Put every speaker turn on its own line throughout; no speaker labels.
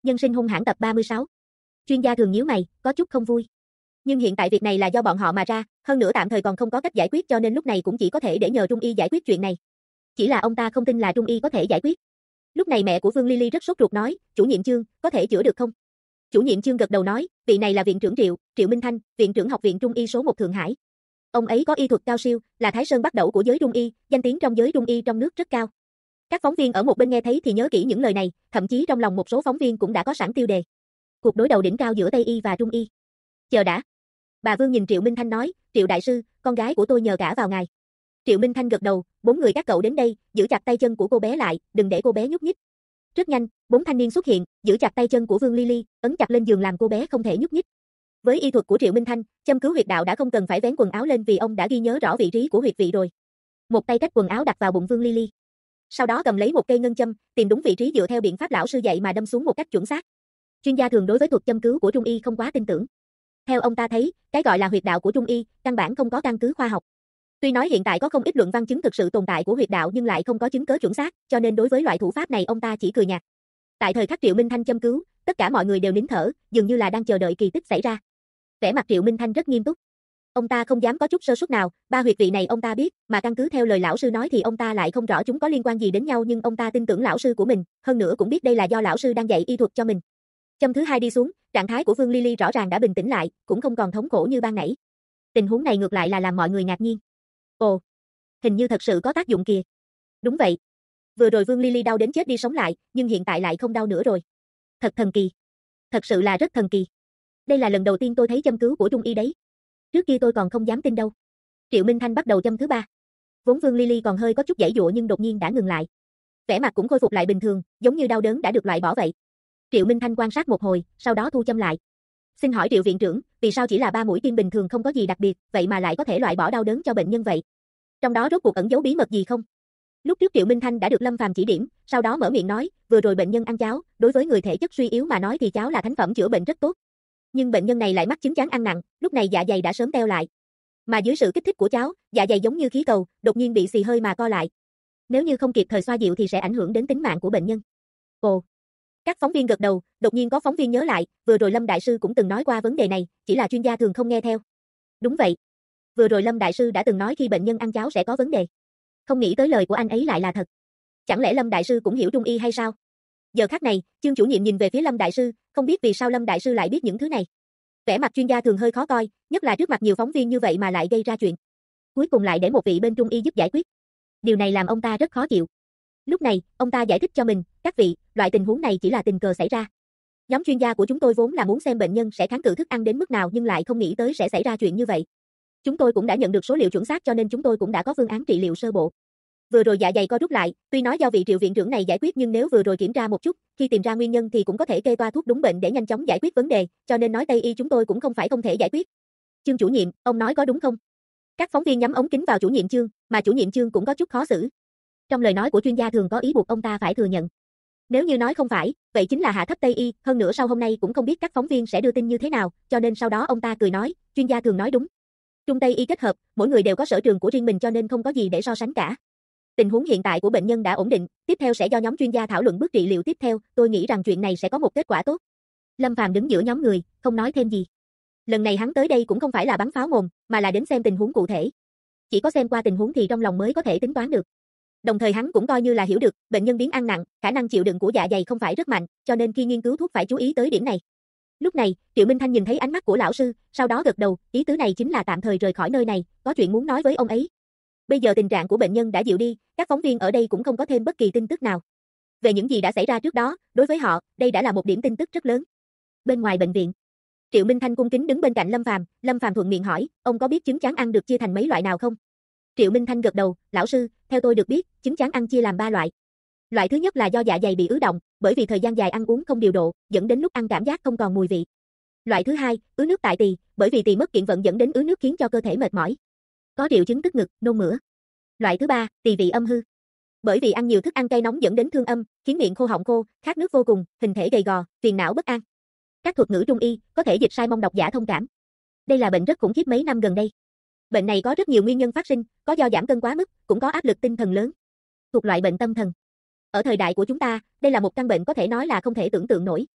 Nhân sinh hung hãn tập 36. Chuyên gia thường nhíu mày, có chút không vui. Nhưng hiện tại việc này là do bọn họ mà ra, hơn nữa tạm thời còn không có cách giải quyết cho nên lúc này cũng chỉ có thể để nhờ Trung Y giải quyết chuyện này. Chỉ là ông ta không tin là Trung Y có thể giải quyết. Lúc này mẹ của Vương Ly Ly rất sốt ruột nói, chủ nhiệm Chương, có thể chữa được không? Chủ nhiệm Chương gật đầu nói, vị này là viện trưởng Triệu Minh Thanh, viện trưởng học viện Trung Y số 1 Thượng Hải. Ông ấy có y thuật cao siêu, là Thái Sơn bắt đầu của giới Trung Y, danh tiếng trong giới Trung Y trong nước rất cao. Các phóng viên ở một bên nghe thấy thì nhớ kỹ những lời này, thậm chí trong lòng một số phóng viên cũng đã có sẵn tiêu đề. Cuộc đối đầu đỉnh cao giữa Tây Y và Trung Y. Chờ đã. Bà Vương nhìn Triệu Minh Thanh nói, Triệu đại sư, con gái của tôi nhờ cả vào ngài. Triệu Minh Thanh gật đầu, 4 người các cậu đến đây, giữ chặt tay chân của cô bé lại, đừng để cô bé nhúc nhích. Rất nhanh, 4 thanh niên xuất hiện, giữ chặt tay chân của Vương Ly Ly, ấn chặt lên giường làm cô bé không thể nhúc nhích. Với y thuật của Triệu Minh Thanh, châm cứu huyệt đạo đã không cần phải vén quần áo lên vì ông đã ghi nhớ rõ vị trí của huyệt vị rồi. Một tay cách quần áo đặt vào bụng Vương Ly Ly. Sau đó cầm lấy một cây ngân châm, tìm đúng vị trí dựa theo biện pháp lão sư dạy mà đâm xuống một cách chuẩn xác. Chuyên gia thường đối với thuật châm cứu của Trung Y không quá tin tưởng. Theo ông ta thấy, cái gọi là huyệt đạo của Trung Y, căn bản không có căn cứ khoa học. Tuy nói hiện tại có không ít luận văn chứng thực sự tồn tại của huyệt đạo nhưng lại không có chứng cứ chuẩn xác, cho nên đối với loại thủ pháp này ông ta chỉ cười nhạt. Tại thời khắc Triệu Minh Thanh châm cứu, tất cả mọi người đều nín thở, dường như là đang chờ đợi kỳ tích xảy ra. Vẻ mặt Triệu Minh Thanh rất nghiêm túc. Ông ta không dám có chút sơ suất nào, 3 huyệt vị này ông ta biết, mà căn cứ theo lời lão sư nói thì ông ta lại không rõ chúng có liên quan gì đến nhau nhưng ông ta tin tưởng lão sư của mình, hơn nữa cũng biết đây là do lão sư đang dạy y thuật cho mình. Châm thứ 2 đi xuống, trạng thái của Vương Ly Ly rõ ràng đã bình tĩnh lại, cũng không còn thống khổ như ban nãy. Tình huống này ngược lại là làm mọi người ngạc nhiên. Ồ, hình như thật sự có tác dụng kìa. Đúng vậy. Vừa rồi Vương Ly Ly đau đến chết đi sống lại, nhưng hiện tại lại không đau nữa rồi. Thật thần kỳ. Thật sự là rất thần kỳ. Đây là lần đầu tiên tôi thấy châm cứu của Trung Y đấy. Trước kia tôi còn không dám tin đâu. Triệu Minh Thanh bắt đầu châm thứ 3. Vốn Vương Ly Ly còn hơi có chút giãy giụa nhưng đột nhiên đã ngừng lại. Vẻ mặt cũng khôi phục lại bình thường, giống như đau đớn đã được loại bỏ vậy. Triệu Minh Thanh quan sát một hồi, sau đó thu châm lại. Xin hỏi Triệu viện trưởng, vì sao chỉ là 3 mũi kim bình thường không có gì đặc biệt, vậy mà lại có thể loại bỏ đau đớn cho bệnh nhân vậy? Trong đó rốt cuộc ẩn giấu bí mật gì không? Lúc trước Triệu Minh Thanh đã được Lâm Phàm chỉ điểm, sau đó mở miệng nói, vừa rồi bệnh nhân ăn cháo, đối với người thể chất suy yếu mà nói thì cháo là thánh phẩm chữa bệnh rất tốt. Nhưng bệnh nhân này lại mắc chứng chán ăn nặng, lúc này dạ dày đã sớm teo lại. Mà dưới sự kích thích của cháo, dạ dày giống như khí cầu, đột nhiên bị xì hơi mà co lại. Nếu như không kịp thời xoa dịu thì sẽ ảnh hưởng đến tính mạng của bệnh nhân. Ồ. Các phóng viên gật đầu, đột nhiên có phóng viên nhớ lại, vừa rồi Lâm đại sư cũng từng nói qua vấn đề này, chỉ là chuyên gia thường không nghe theo. Đúng vậy. Vừa rồi Lâm đại sư đã từng nói khi bệnh nhân ăn cháo sẽ có vấn đề. Không nghĩ tới lời của anh ấy lại là thật. Chẳng lẽ Lâm đại sư cũng hiểu Trung Y hay sao? Giờ khắc này, Chương chủ nhiệm nhìn về phía Lâm đại sư, không biết vì sao Lâm đại sư lại biết những thứ này. Vẻ mặt chuyên gia thường hơi khó coi, nhất là trước mặt nhiều phóng viên như vậy mà lại gây ra chuyện. Cuối cùng lại để một vị bên Trung Y giúp giải quyết. Điều này làm ông ta rất khó chịu. Lúc này, ông ta giải thích cho mình, các vị, loại tình huống này chỉ là tình cờ xảy ra. Nhóm chuyên gia của chúng tôi vốn là muốn xem bệnh nhân sẽ kháng cự thức ăn đến mức nào nhưng lại không nghĩ tới sẽ xảy ra chuyện như vậy. Chúng tôi cũng đã nhận được số liệu chuẩn xác cho nên chúng tôi cũng đã có phương án trị liệu sơ bộ. Vừa rồi dạ dày co rút lại, tuy nói do vị Triệu viện trưởng này giải quyết nhưng nếu vừa rồi kiểm tra một chút, khi tìm ra nguyên nhân thì cũng có thể kê toa thuốc đúng bệnh để nhanh chóng giải quyết vấn đề, cho nên nói Tây Y chúng tôi cũng không phải không thể giải quyết. Chương chủ nhiệm, ông nói có đúng không? Các phóng viên nhắm ống kính vào chủ nhiệm Chương, mà chủ nhiệm Chương cũng có chút khó xử. Trong lời nói của chuyên gia thường có ý buộc ông ta phải thừa nhận. Nếu như nói không phải, vậy chính là hạ thấp Tây Y, hơn nữa sau hôm nay cũng không biết các phóng viên sẽ đưa tin như thế nào, cho nên sau đó ông ta cười nói, chuyên gia thường nói đúng. Trung Tây Y kết hợp, mỗi người đều có sở trường của riêng mình cho nên không có gì để so sánh cả. Tình huống hiện tại của bệnh nhân đã ổn định, tiếp theo sẽ do nhóm chuyên gia thảo luận bước trị liệu tiếp theo, tôi nghĩ rằng chuyện này sẽ có một kết quả tốt. Lâm Phàm đứng giữa nhóm người, không nói thêm gì. Lần này hắn tới đây cũng không phải là bắn pháo mồm, mà là đến xem tình huống cụ thể. Chỉ có xem qua tình huống thì trong lòng mới có thể tính toán được. Đồng thời hắn cũng coi như là hiểu được, bệnh nhân biến ăn nặng, khả năng chịu đựng của dạ dày không phải rất mạnh, cho nên khi nghiên cứu thuốc phải chú ý tới điểm này. Lúc này, Triệu Minh Thanh nhìn thấy ánh mắt của lão sư, sau đó gật đầu, ý tứ này chính là tạm thời rời khỏi nơi này, có chuyện muốn nói với ông ấy. Bây giờ tình trạng của bệnh nhân đã dịu đi, các phóng viên ở đây cũng không có thêm bất kỳ tin tức nào. Về những gì đã xảy ra trước đó, đối với họ, đây đã là một điểm tin tức rất lớn. Bên ngoài bệnh viện, Triệu Minh Thanh cung kính đứng bên cạnh Lâm Phàm thuận miệng hỏi, ông có biết trứng chán ăn được chia thành mấy loại nào không? Triệu Minh Thanh gật đầu, lão sư, theo tôi được biết, trứng chán ăn chia làm 3 loại. Loại thứ nhất là do dạ dày bị ứ động, bởi vì thời gian dài ăn uống không điều độ, dẫn đến lúc ăn cảm giác không còn mùi vị. Loại thứ hai, ứ nước tại tỳ, bởi vì tỳ mất kiện vận dẫn đến ứ nước khiến cho cơ thể mệt mỏi. Có triệu chứng tức ngực, nôn mửa. Loại thứ ba, tỳ vị âm hư. Bởi vì ăn nhiều thức ăn cay nóng dẫn đến thương âm, khiến miệng khô họng khô, khát nước vô cùng, hình thể gầy gò, phiền não bất an. Các thuật ngữ Trung Y có thể dịch sai mong độc giả thông cảm. Đây là bệnh rất khủng khiếp mấy năm gần đây. Bệnh này có rất nhiều nguyên nhân phát sinh, có do giảm cân quá mức, cũng có áp lực tinh thần lớn. Thuộc loại bệnh tâm thần. Ở thời đại của chúng ta, đây là một căn bệnh có thể nói là không thể tưởng tượng nổi.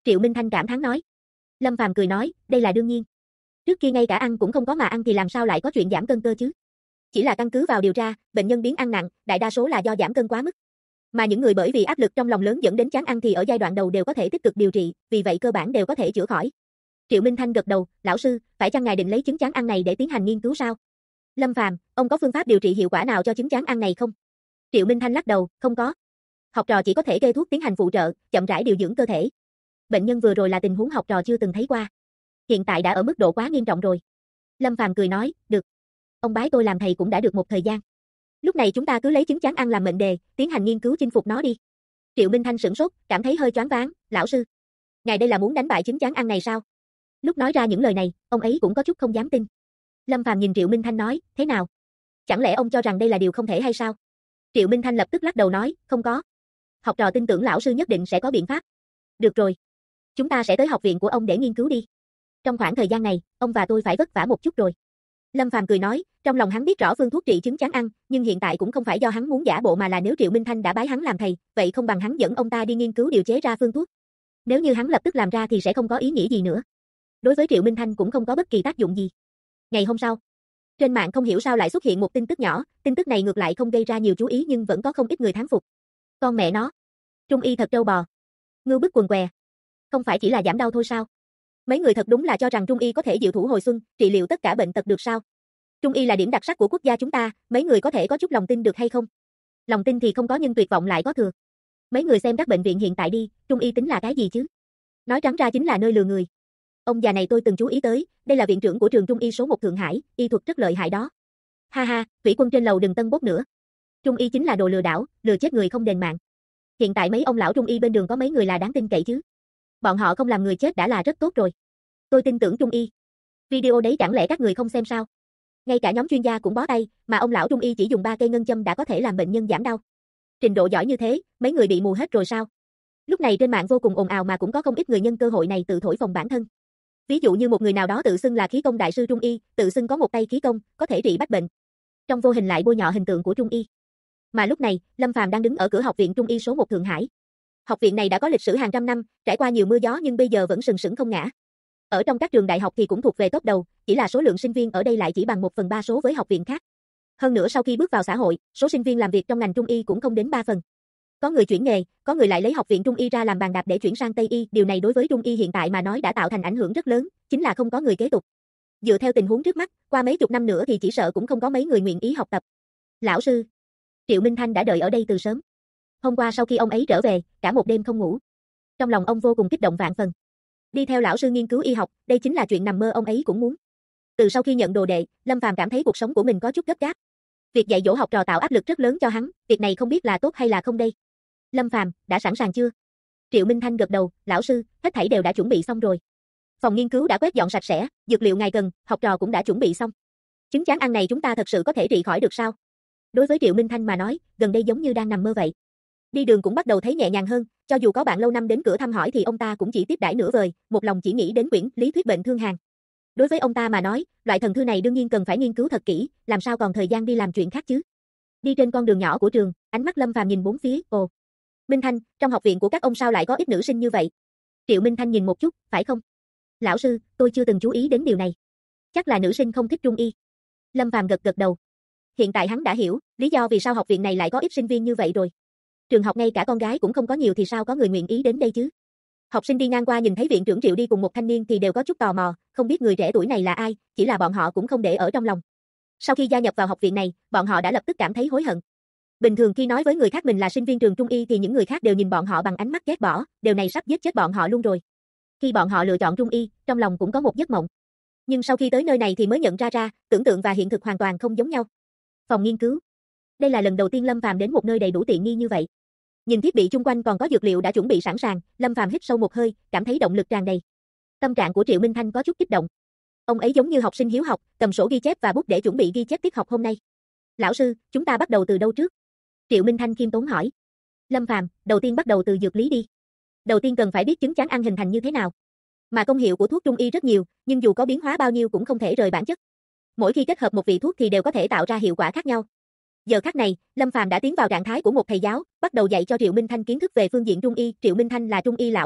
Triệu Minh Thanh cảm thán nói. Lâm Phàm cười nói, đây là đương nhiên. Trước kia ngay cả ăn cũng không có mà ăn thì làm sao lại có chuyện giảm cân cơ chứ? Chỉ là căn cứ vào điều tra, bệnh nhân biến ăn nặng, đại đa số là do giảm cân quá mức. Mà những người bởi vì áp lực trong lòng lớn dẫn đến chán ăn thì ở giai đoạn đầu đều có thể tích cực điều trị, vì vậy cơ bản đều có thể chữa khỏi. Triệu Minh Thanh gật đầu, lão sư, phải chăng ngài định lấy chứng chán ăn này để tiến hành nghiên cứu sao? Lâm Phàm, ông có phương pháp điều trị hiệu quả nào cho chứng chán ăn này không? Triệu Minh Thanh lắc đầu, không có. Học trò chỉ có thể kê thuốc tiến hành phụ trợ, chậm rãi điều dưỡng cơ thể. Bệnh nhân vừa rồi là tình huống học trò chưa từng thấy qua. Hiện tại đã ở mức độ quá nghiêm trọng rồi. Lâm Phàm cười nói, được. Ông bái tôi làm thầy cũng đã được một thời gian. Lúc này chúng ta cứ lấy chứng chán ăn làm mệnh đề, tiến hành nghiên cứu chinh phục nó đi. Triệu Minh Thanh sửng sốt, cảm thấy hơi choáng váng, lão sư. Ngài đây là muốn đánh bại chứng chán ăn này sao? Lúc nói ra những lời này, ông ấy cũng có chút không dám tin. Lâm Phàm nhìn Triệu Minh Thanh nói, thế nào? Chẳng lẽ ông cho rằng đây là điều không thể hay sao? Triệu Minh Thanh lập tức lắc đầu nói, không có. Học trò tin tưởng lão sư nhất định sẽ có biện pháp. Được rồi. Chúng ta sẽ tới học viện của ông để nghiên cứu đi. Trong khoảng thời gian này, ông và tôi phải vất vả một chút rồi. Lâm Phàm cười nói, trong lòng hắn biết rõ phương thuốc trị chứng chán ăn, nhưng hiện tại cũng không phải do hắn muốn giả bộ mà là nếu Triệu Minh Thanh đã bái hắn làm thầy, vậy không bằng hắn dẫn ông ta đi nghiên cứu điều chế ra phương thuốc. Nếu như hắn lập tức làm ra thì sẽ không có ý nghĩa gì nữa. Đối với Triệu Minh Thanh cũng không có bất kỳ tác dụng gì. Ngày hôm sau, trên mạng không hiểu sao lại xuất hiện một tin tức nhỏ, tin tức này ngược lại không gây ra nhiều chú ý nhưng vẫn có không ít người thán phục. Con mẹ nó, Trung y thật trâu bò. Ngưu bức quần què. Không phải chỉ là giảm đau thôi sao? Mấy người thật đúng là cho rằng Trung y có thể diệu thủ hồi xuân, trị liệu tất cả bệnh tật được sao? Trung y là điểm đặc sắc của quốc gia chúng ta, mấy người có thể có chút lòng tin được hay không? Lòng tin thì không có nhưng tuyệt vọng lại có thừa. Mấy người xem các bệnh viện hiện tại đi, Trung y tính là cái gì chứ? Nói trắng ra chính là nơi lừa người. Ông già này tôi từng chú ý tới, đây là viện trưởng của trường Trung y số 1 Thượng Hải, y thuật rất lợi hại đó. Ha ha, thủy quân trên lầu đừng tân bốc nữa. Trung y chính là đồ lừa đảo, lừa chết người không đền mạng. Hiện tại mấy ông lão Trung y bên đường có mấy người là đáng tin cậy chứ? Bọn họ không làm người chết đã là rất tốt rồi. Tôi tin tưởng Trung y. Video đấy chẳng lẽ các người không xem sao? Ngay cả nhóm chuyên gia cũng bó tay, mà ông lão Trung y chỉ dùng 3 cây ngân châm đã có thể làm bệnh nhân giảm đau. Trình độ giỏi như thế, mấy người bị mù hết rồi sao? Lúc này trên mạng vô cùng ồn ào mà cũng có không ít người nhân cơ hội này tự thổi phồng bản thân. Ví dụ như một người nào đó tự xưng là khí công đại sư Trung y, tự xưng có một tay khí công, có thể trị bách bệnh. Trong vô hình lại bôi nhọ hình tượng của Trung y. Mà lúc này, Lâm Phàm đang đứng ở cửa học viện Trung y số 1 Thượng Hải. Học viện này đã có lịch sử hàng trăm năm, trải qua nhiều mưa gió nhưng bây giờ vẫn sừng sững không ngã. Ở trong các trường đại học thì cũng thuộc về top đầu, chỉ là số lượng sinh viên ở đây lại chỉ bằng 1/3 số với học viện khác. Hơn nữa sau khi bước vào xã hội, số sinh viên làm việc trong ngành Trung y cũng không đến 3 phần. Có người chuyển nghề, có người lại lấy học viện Trung y ra làm bàn đạp để chuyển sang Tây y, điều này đối với Trung y hiện tại mà nói đã tạo thành ảnh hưởng rất lớn, chính là không có người kế tục. Dựa theo tình huống trước mắt, qua mấy chục năm nữa thì chỉ sợ cũng không có mấy người nguyện ý học tập. Lão sư, Triệu Minh Thanh đã đợi ở đây từ sớm. Hôm qua sau khi ông ấy trở về, cả một đêm không ngủ. Trong lòng ông vô cùng kích động vạn phần. Đi theo lão sư nghiên cứu y học, đây chính là chuyện nằm mơ ông ấy cũng muốn. Từ sau khi nhận đồ đệ, Lâm Phàm cảm thấy cuộc sống của mình có chút gấp gáp. Việc dạy dỗ học trò tạo áp lực rất lớn cho hắn, việc này không biết là tốt hay là không đây. Lâm Phàm, đã sẵn sàng chưa? Triệu Minh Thanh gật đầu, lão sư, hết thảy đều đã chuẩn bị xong rồi. Phòng nghiên cứu đã quét dọn sạch sẽ, dược liệu ngài cần, học trò cũng đã chuẩn bị xong. Chứng chán ăn này chúng ta thật sự có thể trị khỏi được sao? Đối với Triệu Minh Thanh mà nói, gần đây giống như đang nằm mơ vậy. Đi đường cũng bắt đầu thấy nhẹ nhàng hơn, cho dù có bạn lâu năm đến cửa thăm hỏi thì ông ta cũng chỉ tiếp đãi nửa vời, một lòng chỉ nghĩ đến quyển lý thuyết bệnh thương hàn. Đối với ông ta mà nói, loại thần thư này đương nhiên cần phải nghiên cứu thật kỹ, làm sao còn thời gian đi làm chuyện khác chứ. Đi trên con đường nhỏ của trường, ánh mắt Lâm Phàm nhìn bốn phía, ồ. Minh Thanh, trong học viện của các ông sao lại có ít nữ sinh như vậy? Triệu Minh Thanh nhìn một chút, phải không? Lão sư, tôi chưa từng chú ý đến điều này. Chắc là nữ sinh không thích Trung y. Lâm Phàm gật gật đầu. Hiện tại hắn đã hiểu, lý do vì sao học viện này lại có ít sinh viên như vậy rồi. Trường học ngay cả con gái cũng không có nhiều thì sao có người nguyện ý đến đây chứ? Học sinh đi ngang qua nhìn thấy viện trưởng Triệu đi cùng một thanh niên thì đều có chút tò mò, không biết người trẻ tuổi này là ai, chỉ là bọn họ cũng không để ở trong lòng. Sau khi gia nhập vào học viện này, bọn họ đã lập tức cảm thấy hối hận. Bình thường khi nói với người khác mình là sinh viên trường Trung y thì những người khác đều nhìn bọn họ bằng ánh mắt ghét bỏ, điều này sắp giết chết bọn họ luôn rồi. Khi bọn họ lựa chọn Trung y, trong lòng cũng có một giấc mộng. Nhưng sau khi tới nơi này thì mới nhận ra, tưởng tượng và hiện thực hoàn toàn không giống nhau. Phòng nghiên cứu. Đây là lần đầu tiên Lâm Phàm đến một nơi đầy đủ tiện nghi như vậy. Nhìn thiết bị chung quanh còn có dược liệu đã chuẩn bị sẵn sàng, Lâm Phàm hít sâu một hơi, cảm thấy động lực tràn đầy. Tâm trạng của Triệu Minh Thanh có chút kích động. Ông ấy giống như học sinh hiếu học, cầm sổ ghi chép và bút để chuẩn bị ghi chép tiết học hôm nay. Lão sư, chúng ta bắt đầu từ đâu trước? Triệu Minh Thanh khiêm tốn hỏi. Lâm Phàm, đầu tiên bắt đầu từ dược lý đi. Đầu tiên cần phải biết chứng chán ăn hình thành như thế nào. Mà công hiệu của thuốc Trung y rất nhiều, nhưng dù có biến hóa bao nhiêu cũng không thể rời bản chất. Mỗi khi kết hợp một vị thuốc thì đều có thể tạo ra hiệu quả khác nhau. Giờ khắc này, Lâm Phàm đã tiến vào trạng thái của một thầy giáo, bắt đầu dạy cho Triệu Minh Thanh kiến thức về phương diện Trung y. Triệu Minh Thanh là Trung y lão làng,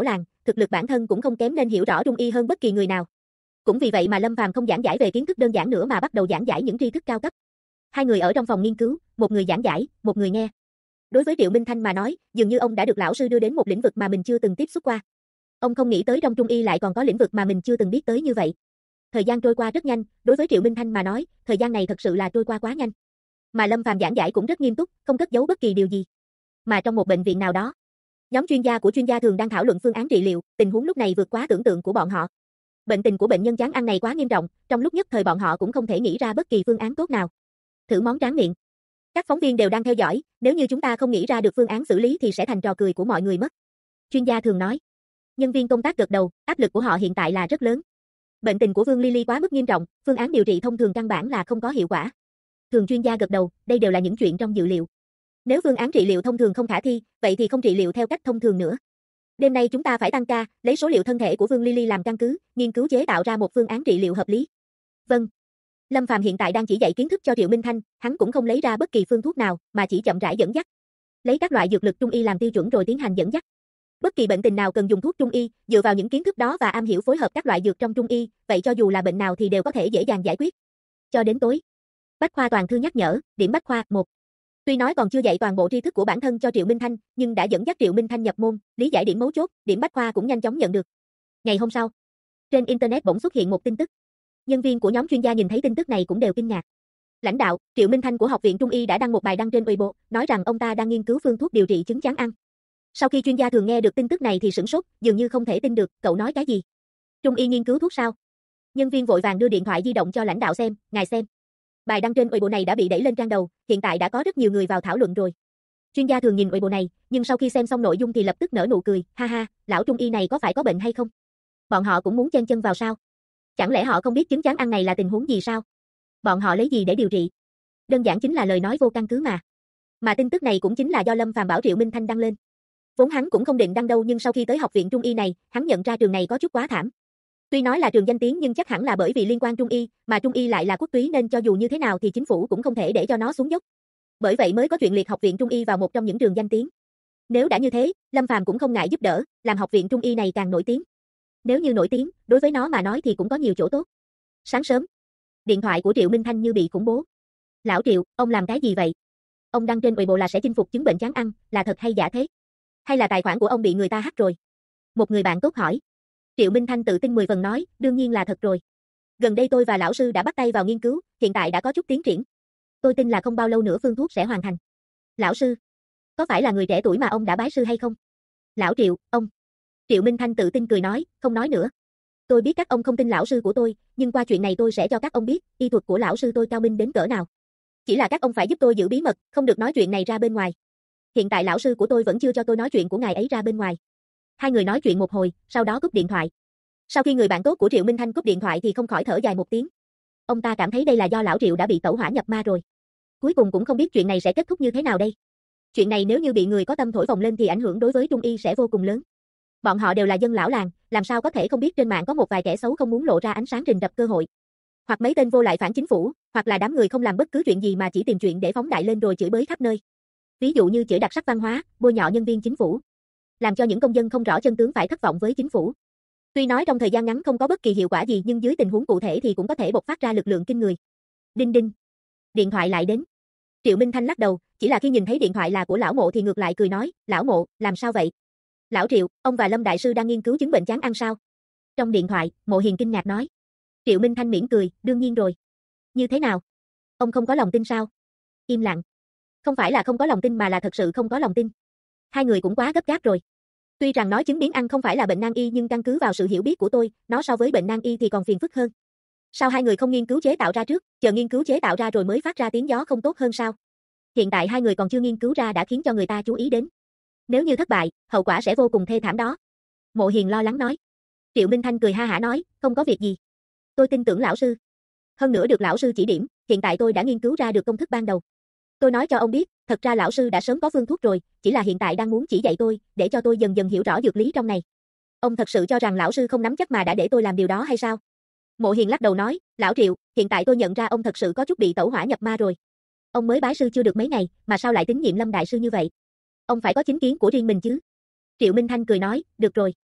thực lực bản thân cũng không kém nên hiểu rõ trung y hơn bất kỳ người nào. Cũng vì vậy mà Lâm Phàm không giảng giải về kiến thức đơn giản nữa mà bắt đầu giảng giải những tri thức cao cấp. Hai người ở trong phòng nghiên cứu, một người giảng giải, một người nghe. Đối với Triệu Minh Thanh mà nói, dường như ông đã được lão sư đưa đến một lĩnh vực mà mình chưa từng tiếp xúc qua. Ông không nghĩ tới trong trung y lại còn có lĩnh vực mà mình chưa từng biết tới như vậy. Thời gian trôi qua rất nhanh, đối với Triệu Minh Thanh mà nói, thời gian này thật sự là trôi qua quá nhanh. Mà Lâm Phàm giảng giải cũng rất nghiêm túc, không cất giấu bất kỳ điều gì. Mà trong một bệnh viện nào đó, nhóm chuyên gia của chuyên gia thường đang thảo luận phương án trị liệu, tình huống lúc này vượt quá tưởng tượng của bọn họ. Bệnh tình của bệnh nhân chán ăn này quá nghiêm trọng, trong lúc nhất thời bọn họ cũng không thể nghĩ ra bất kỳ phương án tốt nào. Thử món tráng miệng. Các phóng viên đều đang theo dõi, nếu như chúng ta không nghĩ ra được phương án xử lý thì sẽ thành trò cười của mọi người mất. Chuyên gia thường nói. Nhân viên công tác gật đầu, áp lực của họ hiện tại là rất lớn. Bệnh tình của Vương Ly Ly quá mức nghiêm trọng, phương án điều trị thông thường căn bản là không có hiệu quả. Thường chuyên gia gật đầu, đây đều là những chuyện trong dự liệu. Nếu phương án trị liệu thông thường không khả thi, vậy thì không trị liệu theo cách thông thường nữa. Đêm nay chúng ta phải tăng ca, lấy số liệu thân thể của Vương Ly Ly làm căn cứ, nghiên cứu chế tạo ra một phương án trị liệu hợp lý. Vâng. Lâm Phàm hiện tại đang chỉ dạy kiến thức cho Triệu Minh Thanh, hắn cũng không lấy ra bất kỳ phương thuốc nào, mà chỉ chậm rãi dẫn dắt. Lấy các loại dược lực trung y làm tiêu chuẩn rồi tiến hành dẫn dắt. Bất kỳ bệnh tình nào cần dùng thuốc trung y, dựa vào những kiến thức đó và am hiểu phối hợp các loại dược trong trung y, vậy cho dù là bệnh nào thì đều có thể dễ dàng giải quyết. Cho đến tối, Bách Khoa Toàn Thư nhắc nhở, điểm Bách Khoa 1. Tuy nói còn chưa dạy toàn bộ tri thức của bản thân cho Triệu Minh Thanh, nhưng đã dẫn dắt Triệu Minh Thanh nhập môn, lý giải điểm mấu chốt, điểm Bách Khoa cũng nhanh chóng nhận được. Ngày hôm sau, trên internet bỗng xuất hiện một tin tức. Nhân viên của nhóm chuyên gia nhìn thấy tin tức này cũng đều kinh ngạc. Lãnh đạo, Triệu Minh Thanh của Học viện Trung y đã đăng một bài đăng trên Weibo, nói rằng ông ta đang nghiên cứu phương thuốc điều trị chứng chán ăn. Sau khi chuyên gia thường nghe được tin tức này thì sửng sốt, dường như không thể tin được, cậu nói cái gì? Trung y nghiên cứu thuốc sao? Nhân viên vội vàng đưa điện thoại di động cho lãnh đạo xem, ngài xem. Bài đăng trên Weibo này đã bị đẩy lên trang đầu, hiện tại đã có rất nhiều người vào thảo luận rồi. Chuyên gia thường nhìn Weibo này, nhưng sau khi xem xong nội dung thì lập tức nở nụ cười, ha ha, lão trung y này có phải có bệnh hay không? Bọn họ cũng muốn chen chân vào sao? Chẳng lẽ họ không biết chứng chán ăn này là tình huống gì sao? Bọn họ lấy gì để điều trị? Đơn giản chính là lời nói vô căn cứ mà. Mà tin tức này cũng chính là do Lâm Phàm bảo Triệu Minh Thanh đăng lên. Vốn hắn cũng không định đăng đâu nhưng sau khi tới Học viện Trung y này, hắn nhận ra trường này có chút quá thảm. Tuy nói là trường danh tiếng nhưng chắc hẳn là bởi vì liên quan Trung y, mà Trung y lại là quốc túy nên cho dù như thế nào thì chính phủ cũng không thể để cho nó xuống dốc. Bởi vậy mới có chuyện liệt Học viện Trung y vào một trong những trường danh tiếng. Nếu đã như thế, Lâm Phàm cũng không ngại giúp đỡ, làm Học viện Trung y này càng nổi tiếng. Nếu như nổi tiếng, đối với nó mà nói thì cũng có nhiều chỗ tốt. Sáng sớm, điện thoại của Triệu Minh Thanh như bị khủng bố. Lão Triệu, ông làm cái gì vậy? Ông đăng trên Weibo là sẽ chinh phục chứng bệnh chán ăn, là thật hay giả thế? Hay là tài khoản của ông bị người ta hack rồi? Một người bạn tốt hỏi. Triệu Minh Thanh tự tin 10 phần nói, đương nhiên là thật rồi. Gần đây tôi và lão sư đã bắt tay vào nghiên cứu, hiện tại đã có chút tiến triển. Tôi tin là không bao lâu nữa phương thuốc sẽ hoàn thành. Lão sư, có phải là người trẻ tuổi mà ông đã bái sư hay không? Lão Triệu, ông. Triệu Minh Thanh tự tin cười nói, không nói nữa. Tôi biết các ông không tin lão sư của tôi, nhưng qua chuyện này tôi sẽ cho các ông biết, y thuật của lão sư tôi cao minh đến cỡ nào. Chỉ là các ông phải giúp tôi giữ bí mật, không được nói chuyện này ra bên ngoài. Hiện tại lão sư của tôi vẫn chưa cho tôi nói chuyện của ngài ấy ra bên ngoài. Hai người nói chuyện một hồi, sau đó cúp điện thoại. Sau khi người bạn tốt của Triệu Minh Thanh cúp điện thoại thì không khỏi thở dài một tiếng. Ông ta cảm thấy đây là do lão Triệu đã bị tẩu hỏa nhập ma rồi. Cuối cùng cũng không biết chuyện này sẽ kết thúc như thế nào đây. Chuyện này nếu như bị người có tâm thổi phồng lên thì ảnh hưởng đối với Trung y sẽ vô cùng lớn. Bọn họ đều là dân lão làng, làm sao có thể không biết trên mạng có một vài kẻ xấu không muốn lộ ra ánh sáng rình rập cơ hội. Hoặc mấy tên vô lại phản chính phủ, hoặc là đám người không làm bất cứ chuyện gì mà chỉ tìm chuyện để phóng đại lên rồi chửi bới khắp nơi. Ví dụ như chửi đặc sắc văn hóa, bôi nhọ nhân viên chính phủ, làm cho những công dân không rõ chân tướng phải thất vọng với chính phủ. Tuy nói trong thời gian ngắn không có bất kỳ hiệu quả gì nhưng dưới tình huống cụ thể thì cũng có thể bộc phát ra lực lượng kinh người. Đinh đinh. Điện thoại lại đến. Triệu Minh Thanh lắc đầu, chỉ là khi nhìn thấy điện thoại là của lão Mộ thì ngược lại cười nói, lão Mộ, làm sao vậy? Lão Triệu, ông và Lâm Đại Sư đang nghiên cứu chứng bệnh chán ăn sao? Trong điện thoại, Mộ Hiền kinh ngạc nói. Triệu Minh Thanh mỉm cười, đương nhiên rồi. Như thế nào? Ông không có lòng tin sao? Im lặng. Không phải là không có lòng tin mà là thật sự không có lòng tin. Hai người cũng quá gấp gáp rồi. Tuy rằng nói chứng biến ăn không phải là bệnh nan y nhưng căn cứ vào sự hiểu biết của tôi, nó so với bệnh nan y thì còn phiền phức hơn. Sao hai người không nghiên cứu chế tạo ra trước, chờ nghiên cứu chế tạo ra rồi mới phát ra tiếng gió không tốt hơn sao? Hiện tại hai người còn chưa nghiên cứu ra đã khiến cho người ta chú ý đến. Nếu như thất bại, hậu quả sẽ vô cùng thê thảm đó. Mộ Hiền lo lắng nói. Triệu Minh Thanh cười ha hả nói, không có việc gì. Tôi tin tưởng lão sư. Hơn nữa được lão sư chỉ điểm, hiện tại tôi đã nghiên cứu ra được công thức ban đầu. Tôi nói cho ông biết, thật ra lão sư đã sớm có phương thuốc rồi, chỉ là hiện tại đang muốn chỉ dạy tôi, để cho tôi dần dần hiểu rõ dược lý trong này. Ông thật sự cho rằng lão sư không nắm chắc mà đã để tôi làm điều đó hay sao? Mộ Hiền lắc đầu nói, lão Triệu, hiện tại tôi nhận ra ông thật sự có chút bị tẩu hỏa nhập ma rồi. Ông mới bái sư chưa được mấy ngày, mà sao lại tín nhiệm Lâm Đại Sư như vậy? Ông phải có chính kiến của riêng mình chứ. Triệu Minh Thanh cười nói, được rồi.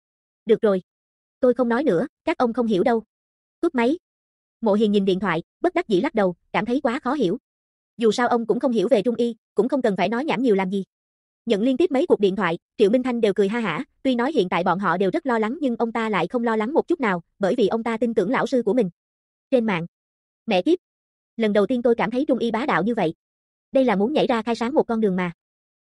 Được rồi. Tôi không nói nữa, các ông không hiểu đâu. Cúp máy. Mộ Hiền nhìn điện thoại, bất đắc dĩ lắc đầu, cảm thấy quá khó hiểu. Dù sao ông cũng không hiểu về Trung y, cũng không cần phải nói nhảm nhiều làm gì. Nhận liên tiếp mấy cuộc điện thoại, Triệu Minh Thanh đều cười ha hả, tuy nói hiện tại bọn họ đều rất lo lắng nhưng ông ta lại không lo lắng một chút nào, bởi vì ông ta tin tưởng lão sư của mình. Trên mạng. Mẹ kiếp. Lần đầu tiên tôi cảm thấy Trung y bá đạo như vậy. Đây là muốn nhảy ra khai sáng một con đường mà.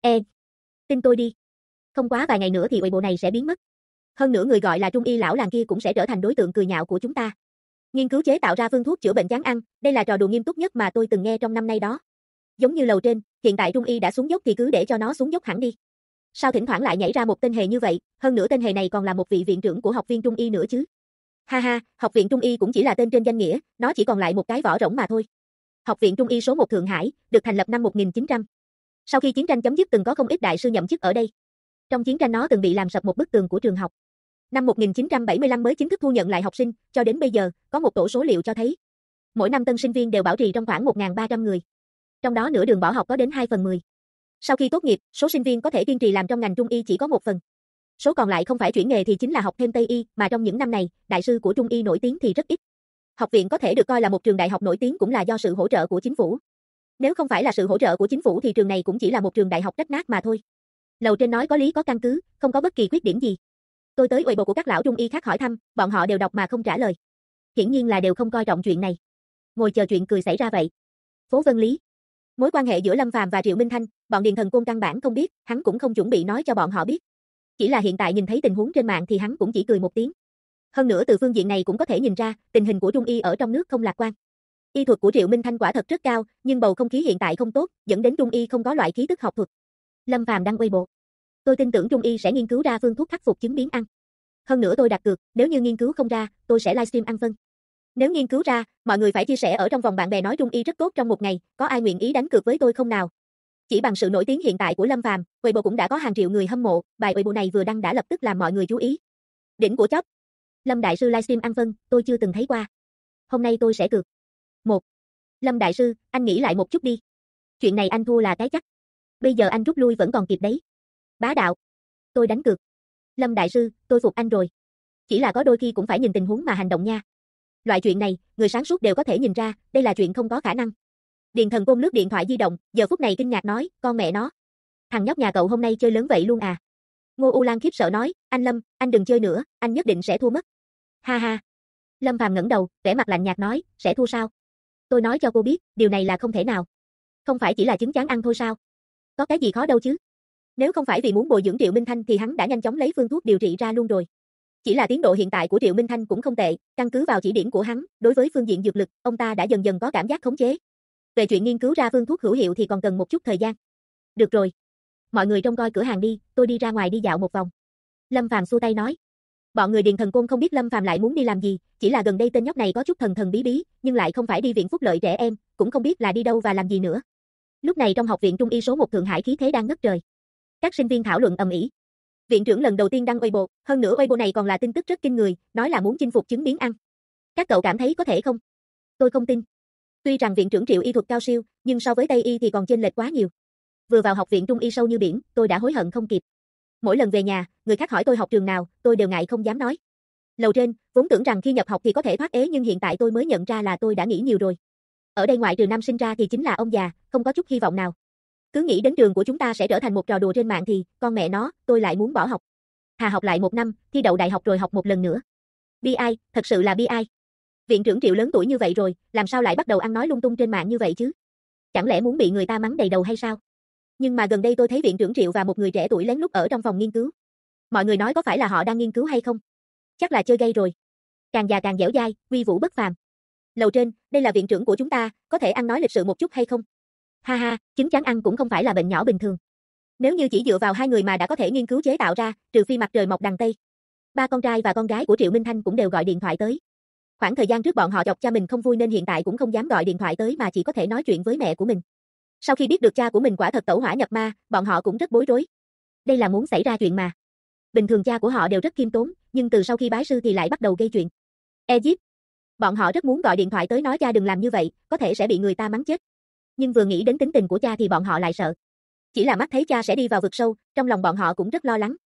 Tin tôi đi. Không quá vài ngày nữa thì bộ này sẽ biến mất. Hơn nữa người gọi là Trung y lão làng kia cũng sẽ trở thành đối tượng cười nhạo của chúng ta. Nghiên cứu chế tạo ra phương thuốc chữa bệnh chán ăn, đây là trò đùa nghiêm túc nhất mà tôi từng nghe trong năm nay đó. Giống như lầu trên, hiện tại Trung y đã xuống dốc thì cứ để cho nó xuống dốc hẳn đi. Sao thỉnh thoảng lại nhảy ra một tên hề như vậy, hơn nữa tên hề này còn là một vị viện trưởng của học viên Trung y nữa chứ. Ha ha, học viện Trung y cũng chỉ là tên trên danh nghĩa, nó chỉ còn lại một cái vỏ rỗng mà thôi. Học viện Trung y số 1 Thượng Hải, được thành lập năm 1900. Sau khi chiến tranh chấm dứt từng có không ít đại sư nhậm chức ở đây. Trong chiến tranh nó từng bị làm sập một bức tường của trường học. Năm 1975 mới chính thức thu nhận lại học sinh, cho đến bây giờ, có một tổ số liệu cho thấy. Mỗi năm tân sinh viên đều bảo trì trong khoảng 1.300 người. Trong đó nửa đường bỏ học có đến 2/10. Sau khi tốt nghiệp, số sinh viên có thể kiên trì làm trong ngành Trung y chỉ có 1/10. Số còn lại không phải chuyển nghề thì chính là học thêm Tây y, mà trong những năm này, đại sư của Trung y nổi tiếng thì rất ít. Học viện có thể được coi là một trường đại học nổi tiếng cũng là do sự hỗ trợ của chính phủ. Nếu không phải là sự hỗ trợ của chính phủ thì trường này cũng chỉ là một trường đại học rách nát mà thôi. Lầu trên nói có lý có căn cứ, không có bất kỳ khuyết điểm gì. Tôi tới Weibo của các lão Trung y khác hỏi thăm, bọn họ đều đọc mà không trả lời. Hiển nhiên là đều không coi trọng chuyện này. Ngồi chờ chuyện cười xảy ra vậy. Phố Vân Lý. Mối quan hệ giữa Lâm Phàm và Triệu Minh Thanh, bọn Điền Thần Côn căn bản không biết, hắn cũng không chuẩn bị nói cho bọn họ biết. Chỉ là hiện tại nhìn thấy tình huống trên mạng thì hắn cũng chỉ cười một tiếng. Hơn nữa từ phương diện này cũng có thể nhìn ra, tình hình của Trung y ở trong nước không lạc quan. Y thuật của Triệu Minh Thanh quả thật rất cao, nhưng bầu không khí hiện tại không tốt, dẫn đến Trung y không có loại khí tức học thuật. Lâm Phàm đăng Weibo. Tôi tin tưởng Trung y sẽ nghiên cứu ra phương thuốc khắc phục chứng biến ăn. Hơn nữa tôi đặt cược, nếu như nghiên cứu không ra, tôi sẽ livestream ăn phân. Nếu nghiên cứu ra, mọi người phải chia sẻ ở trong vòng bạn bè nói Trung y rất tốt trong một ngày, có ai nguyện ý đánh cược với tôi không nào? Chỉ bằng sự nổi tiếng hiện tại của Lâm Phàm, Weibo cũng đã có hàng triệu người hâm mộ, bài Weibo này vừa đăng đã lập tức làm mọi người chú ý. Đỉnh của chóp. Lâm đại sư livestream ăn phân, tôi chưa từng thấy qua. Hôm nay tôi sẽ cược. 1. Lâm đại sư, anh nghĩ lại một chút đi. Chuyện này anh thua là cái chắc. Bây giờ anh rút lui vẫn còn kịp đấy. Bá đạo. Tôi đánh cược. Lâm đại sư, tôi phục anh rồi. Chỉ là có đôi khi cũng phải nhìn tình huống mà hành động nha. Loại chuyện này, người sáng suốt đều có thể nhìn ra, đây là chuyện không có khả năng. Điền Thần Côn lướt điện thoại di động, giờ phút này kinh ngạc nói, con mẹ nó. Thằng nhóc nhà cậu hôm nay chơi lớn vậy luôn à? Ngô U Lan khiếp sợ nói, anh Lâm, anh đừng chơi nữa, anh nhất định sẽ thua mất. Ha ha. Lâm Phàm ngẩng đầu, vẻ mặt lạnh nhạt nói, sẽ thua sao? Tôi nói cho cô biết, điều này là không thể nào. Không phải chỉ là trứng chán ăn thôi sao? Có cái gì khó đâu chứ? Nếu không phải vì muốn bồi dưỡng Triệu Minh Thanh thì hắn đã nhanh chóng lấy phương thuốc điều trị ra luôn rồi. Chỉ là tiến độ hiện tại của Triệu Minh Thanh cũng không tệ, căn cứ vào chỉ điểm của hắn, đối với phương diện dược lực, ông ta đã dần dần có cảm giác khống chế. Về chuyện nghiên cứu ra phương thuốc hữu hiệu thì còn cần một chút thời gian. Được rồi. Mọi người trông coi cửa hàng đi, tôi đi ra ngoài đi dạo một vòng. Lâm Phàm xua tay nói. Bọn người Điền Thần Côn không biết Lâm Phàm lại muốn đi làm gì, chỉ là gần đây tên nhóc này có chút thần thần bí bí, nhưng lại không phải đi viện phúc lợi trẻ em, cũng không biết là đi đâu và làm gì nữa. Lúc này trong học viện Trung y số 1 Thượng Hải khí thế đang ngất trời. Các sinh viên thảo luận ầm ĩ. Viện trưởng lần đầu tiên đăng Weibo, hơn nữa Weibo này còn là tin tức rất kinh người, nói là muốn chinh phục chứng biến ăn. Các cậu cảm thấy có thể không? Tôi không tin. Tuy rằng viện trưởng Triệu y thuật cao siêu, nhưng so với Tây y thì còn chênh lệch quá nhiều. Vừa vào học viện Trung y sâu như biển, tôi đã hối hận không kịp. Mỗi lần về nhà, người khác hỏi tôi học trường nào, tôi đều ngại không dám nói. Lầu trên, vốn tưởng rằng khi nhập học thì có thể thoát ế nhưng hiện tại tôi mới nhận ra là tôi đã nghĩ nhiều rồi. Ở đây ngoại trừ nam sinh ra thì chính là ông già, không có chút hy vọng nào. Cứ nghĩ đến trường của chúng ta sẽ trở thành một trò đùa trên mạng thì, con mẹ nó, tôi lại muốn bỏ học. Thà học lại một năm, thi đậu đại học rồi học một lần nữa. Bi ai, thật sự là bi ai. Viện trưởng Triệu lớn tuổi như vậy rồi, làm sao lại bắt đầu ăn nói lung tung trên mạng như vậy chứ? Chẳng lẽ muốn bị người ta mắng đầy đầu hay sao? Nhưng mà gần đây tôi thấy viện trưởng Triệu và một người trẻ tuổi lén lút ở trong phòng nghiên cứu. Mọi người nói có phải là họ đang nghiên cứu hay không? Chắc là chơi gay rồi. Càng già càng dẻo dai, uy vũ bất phàm. Lầu trên, đây là viện trưởng của chúng ta, có thể ăn nói lịch sự một chút hay không? Ha ha, trứng chán ăn cũng không phải là bệnh nhỏ bình thường. Nếu như chỉ dựa vào hai người mà đã có thể nghiên cứu chế tạo ra, trừ phi mặt trời mọc đằng Tây. Ba con trai và con gái của Triệu Minh Thanh cũng đều gọi điện thoại tới. Khoảng thời gian trước bọn họ chọc cha mình không vui nên hiện tại cũng không dám gọi điện thoại tới mà chỉ có thể nói chuyện với mẹ của mình. Sau khi biết được cha của mình quả thật tẩu hỏa nhập ma, bọn họ cũng rất bối rối. Đây là muốn xảy ra chuyện mà. Bình thường cha của họ đều rất khiêm tốn, nhưng từ sau khi bái sư thì lại bắt đầu gây chuyện. Egypt. Bọn họ rất muốn gọi điện thoại tới nói cha đừng làm như vậy, có thể sẽ bị người ta mắng chết. Nhưng vừa nghĩ đến tính tình của cha thì bọn họ lại sợ. Chỉ là mắt thấy cha sẽ đi vào vực sâu, trong lòng bọn họ cũng rất lo lắng.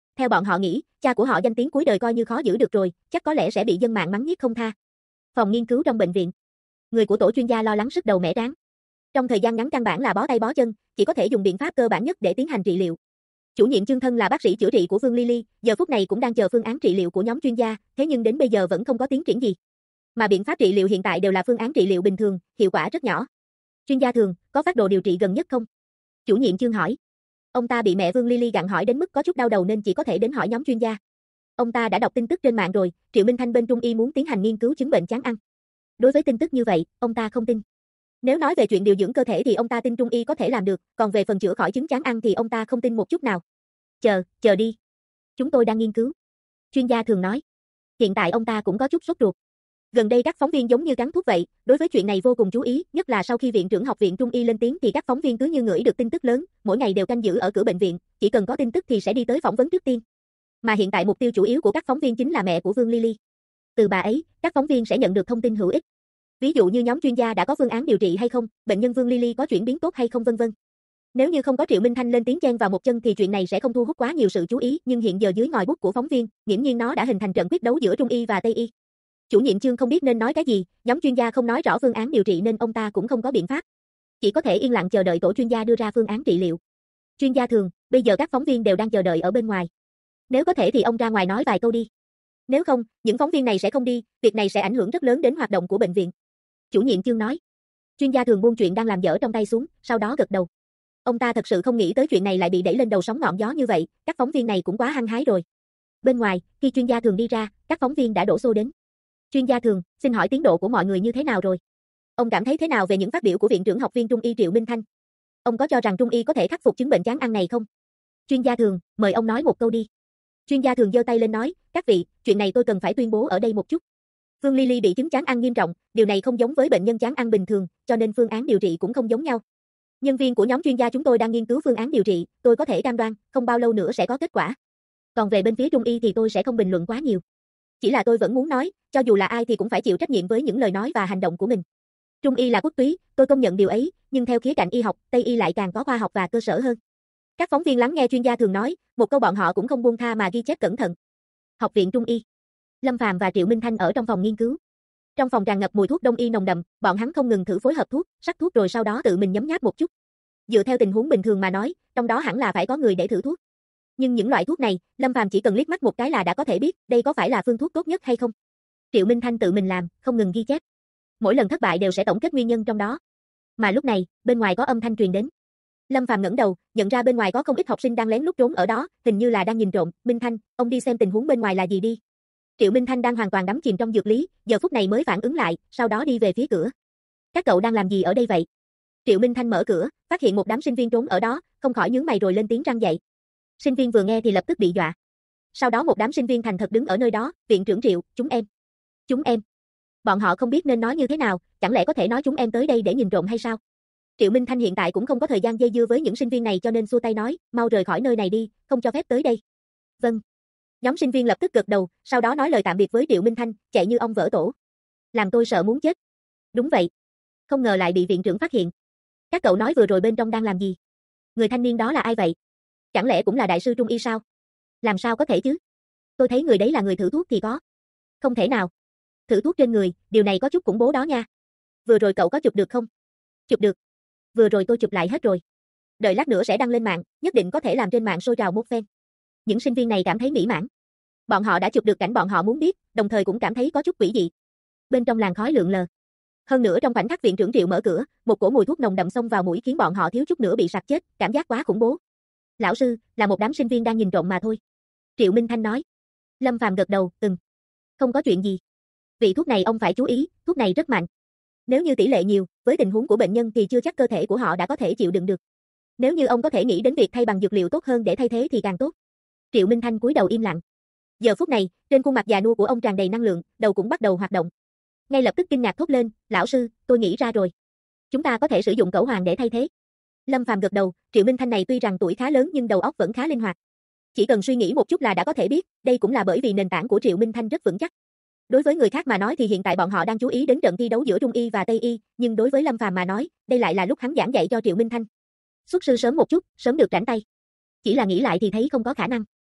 theo bọn họ nghĩ, cha của họ danh tiếng cuối đời coi như khó giữ được rồi, chắc có lẽ sẽ bị dân mạng mắng nhiếc không tha. Phòng nghiên cứu trong bệnh viện. Người của tổ chuyên gia lo lắng sứt đầu mẻ trán. Trong thời gian ngắn căn bản là bó tay bó chân, chỉ có thể dùng biện pháp cơ bản nhất để tiến hành trị liệu. Chủ nhiệm Chương Thân là bác sĩ chữa trị của Vương Lily, giờ phút này cũng đang chờ phương án trị liệu của nhóm chuyên gia, thế nhưng đến bây giờ vẫn không có tiến triển gì. Mà biện pháp trị liệu hiện tại đều là phương án trị liệu bình thường, hiệu quả rất nhỏ. Chuyên gia Thường, có phác đồ điều trị gần nhất không? Chủ nhiệm Chương hỏi. Ông ta bị mẹ Vương Lily gặng hỏi đến mức có chút đau đầu nên chỉ có thể đến hỏi nhóm chuyên gia. Ông ta đã đọc tin tức trên mạng rồi, Triệu Minh Thanh bên Trung y muốn tiến hành nghiên cứu chứng bệnh chán ăn. Đối với tin tức như vậy, ông ta không tin. Nếu nói về chuyện điều dưỡng cơ thể thì ông ta tin Trung y có thể làm được, còn về phần chữa khỏi chứng chán ăn thì ông ta không tin một chút nào. Chờ đi. Chúng tôi đang nghiên cứu. Chuyên gia Thường nói. Hiện tại ông ta cũng có chút sốt ruột. Gần đây các phóng viên giống như cắn thuốc vậy, đối với chuyện này vô cùng chú ý, nhất là sau khi viện trưởng học viện Trung y lên tiếng thì các phóng viên cứ như ngửi được tin tức lớn, mỗi ngày đều canh giữ ở cửa bệnh viện, chỉ cần có tin tức thì sẽ đi tới phỏng vấn trước tiên. Mà hiện tại mục tiêu chủ yếu của các phóng viên chính là mẹ của Vương Lily. Từ bà ấy, các phóng viên sẽ nhận được thông tin hữu ích. Ví dụ như nhóm chuyên gia đã có phương án điều trị hay không, bệnh nhân Vương Lily có chuyển biến tốt hay không vân vân. Nếu như không có Triệu Minh Thanh lên tiếng chen vào một chân thì chuyện này sẽ không thu hút quá nhiều sự chú ý, nhưng hiện giờ dưới ngòi bút của phóng viên, nghiễm nhiên nó đã hình thành trận quyết đấu giữa Trung y và Tây y. Chủ nhiệm Chương không biết nên nói cái gì, nhóm chuyên gia không nói rõ phương án điều trị nên ông ta cũng không có biện pháp. Chỉ có thể yên lặng chờ đợi tổ chuyên gia đưa ra phương án trị liệu. Chuyên gia Thường, bây giờ các phóng viên đều đang chờ đợi ở bên ngoài. Nếu có thể thì ông ra ngoài nói vài câu đi. Nếu không, những phóng viên này sẽ không đi, việc này sẽ ảnh hưởng rất lớn đến hoạt động của bệnh viện. Chủ nhiệm Chương nói. Chuyên gia Thường buông chuyện đang làm dở trong tay xuống, sau đó gật đầu. Ông ta thật sự không nghĩ tới chuyện này lại bị đẩy lên đầu sóng ngọn gió như vậy, các phóng viên này cũng quá hăng hái rồi. Bên ngoài, khi chuyên gia Thường đi ra, các phóng viên đã đổ xô đến. Chuyên gia Thường, xin hỏi tiến độ của mọi người như thế nào rồi? Ông cảm thấy thế nào về những phát biểu của viện trưởng học viên Trung y Triệu Minh Thanh? Ông có cho rằng Trung y có thể khắc phục chứng bệnh chán ăn này không? Chuyên gia Thường, mời ông nói một câu đi. Chuyên gia Thường giơ tay lên nói, các vị, chuyện này tôi cần phải tuyên bố ở đây một chút. Vương Lily bị chứng chán ăn nghiêm trọng, điều này không giống với bệnh nhân chán ăn bình thường, cho nên phương án điều trị cũng không giống nhau. Nhân viên của nhóm chuyên gia chúng tôi đang nghiên cứu phương án điều trị, tôi có thể cam đoan, không bao lâu nữa sẽ có kết quả. Còn về bên phía Trung y thì tôi sẽ không bình luận quá nhiều. Chỉ là tôi vẫn muốn nói, cho dù là ai thì cũng phải chịu trách nhiệm với những lời nói và hành động của mình. Trung y là quốc túy, tôi công nhận điều ấy, nhưng theo khía cạnh y học, Tây y lại càng có khoa học và cơ sở hơn. Các phóng viên lắng nghe chuyên gia Thường nói, một câu bọn họ cũng không buông tha mà ghi chép cẩn thận. Học viện Trung y. Lâm Phàm và Triệu Minh Thanh ở trong phòng nghiên cứu. Trong phòng tràn ngập mùi thuốc đông y nồng đậm, bọn hắn không ngừng thử phối hợp thuốc, sắc thuốc rồi sau đó tự mình nhấm nháp một chút. Dựa theo tình huống bình thường mà nói, trong đó hẳn là phải có người để thử thuốc. Nhưng những loại thuốc này, Lâm Phàm chỉ cần liếc mắt một cái là đã có thể biết, đây có phải là phương thuốc tốt nhất hay không. Triệu Minh Thanh tự mình làm, không ngừng ghi chép. Mỗi lần thất bại đều sẽ tổng kết nguyên nhân trong đó. Mà lúc này, bên ngoài có âm thanh truyền đến. Lâm Phàm ngẩng đầu, nhận ra bên ngoài có không ít học sinh đang lén lút trốn ở đó, hình như là đang nhìn trộm. Minh Thanh, ông đi xem tình huống bên ngoài là gì đi. Triệu Minh Thanh đang hoàn toàn đắm chìm trong dược lý, giờ phút này mới phản ứng lại, sau đó đi về phía cửa. Các cậu đang làm gì ở đây vậy? Triệu Minh Thanh mở cửa, phát hiện một đám sinh viên trốn ở đó, không khỏi nhướng mày rồi lên tiếng răn dạy. Sinh viên vừa nghe thì lập tức bị dọa. Sau đó một đám sinh viên thành thật đứng ở nơi đó, viện trưởng Triệu, chúng em. Chúng em. Bọn họ không biết nên nói như thế nào, chẳng lẽ có thể nói chúng em tới đây để nhìn trộm hay sao? Triệu Minh Thanh hiện tại cũng không có thời gian dây dưa với những sinh viên này cho nên xua tay nói, mau rời khỏi nơi này đi, không cho phép tới đây. Vâng. Nhóm sinh viên lập tức gật đầu, sau đó nói lời tạm biệt với Triệu Minh Thanh, chạy như ong vỡ tổ. Làm tôi sợ muốn chết. Đúng vậy. Không ngờ lại bị viện trưởng phát hiện. Các cậu nói vừa rồi bên trong đang làm gì? Người thanh niên đó là ai vậy? Chẳng lẽ cũng là đại sư Trung y sao? Làm sao có thể chứ? Tôi thấy người đấy là người thử thuốc thì có. Không thể nào. Thử thuốc trên người, điều này có chút khủng bố đó nha. Vừa rồi cậu có chụp được không? Chụp được. Vừa rồi tôi chụp lại hết rồi. Đợi lát nữa sẽ đăng lên mạng, nhất định có thể làm trên mạng sôi trào một phen. Những sinh viên này cảm thấy mỹ mãn. Bọn họ đã chụp được cảnh bọn họ muốn biết, đồng thời cũng cảm thấy có chút quỷ dị. Bên trong làn khói lượn lờ. Hơn nữa trong khoảnh khắc viện trưởng Triệu mở cửa, một cổ mùi thuốc nồng đậm xông vào mũi khiến bọn họ thiếu chút nữa bị sặc chết, cảm giác quá khủng bố. Lão sư, là một đám sinh viên đang nhìn trộm mà thôi. Triệu Minh Thanh nói. Lâm Phàm gật đầu, không có chuyện gì. Vị thuốc này ông phải chú ý, thuốc này rất mạnh. Nếu như tỷ lệ nhiều, với tình huống của bệnh nhân thì chưa chắc cơ thể của họ đã có thể chịu đựng được. Nếu như ông có thể nghĩ đến việc thay bằng dược liệu tốt hơn để thay thế thì càng tốt. Triệu Minh Thanh cúi đầu im lặng. Giờ phút này, trên khuôn mặt già nua của ông tràn đầy năng lượng, đầu cũng bắt đầu hoạt động. Ngay lập tức kinh ngạc thốt lên, lão sư, tôi nghĩ ra rồi. Chúng ta có thể sử dụng cẩu hoàng để thay thế. Lâm Phàm gật đầu, Triệu Minh Thanh này tuy rằng tuổi khá lớn nhưng đầu óc vẫn khá linh hoạt. Chỉ cần suy nghĩ một chút là đã có thể biết, đây cũng là bởi vì nền tảng của Triệu Minh Thanh rất vững chắc. Đối với người khác mà nói thì hiện tại bọn họ đang chú ý đến trận thi đấu giữa Trung y và Tây y, nhưng đối với Lâm Phàm mà nói, đây lại là lúc hắn giảng dạy cho Triệu Minh Thanh. Xuất sư sớm một chút, sớm được rảnh tay. Chỉ là nghĩ lại thì thấy không có khả năng.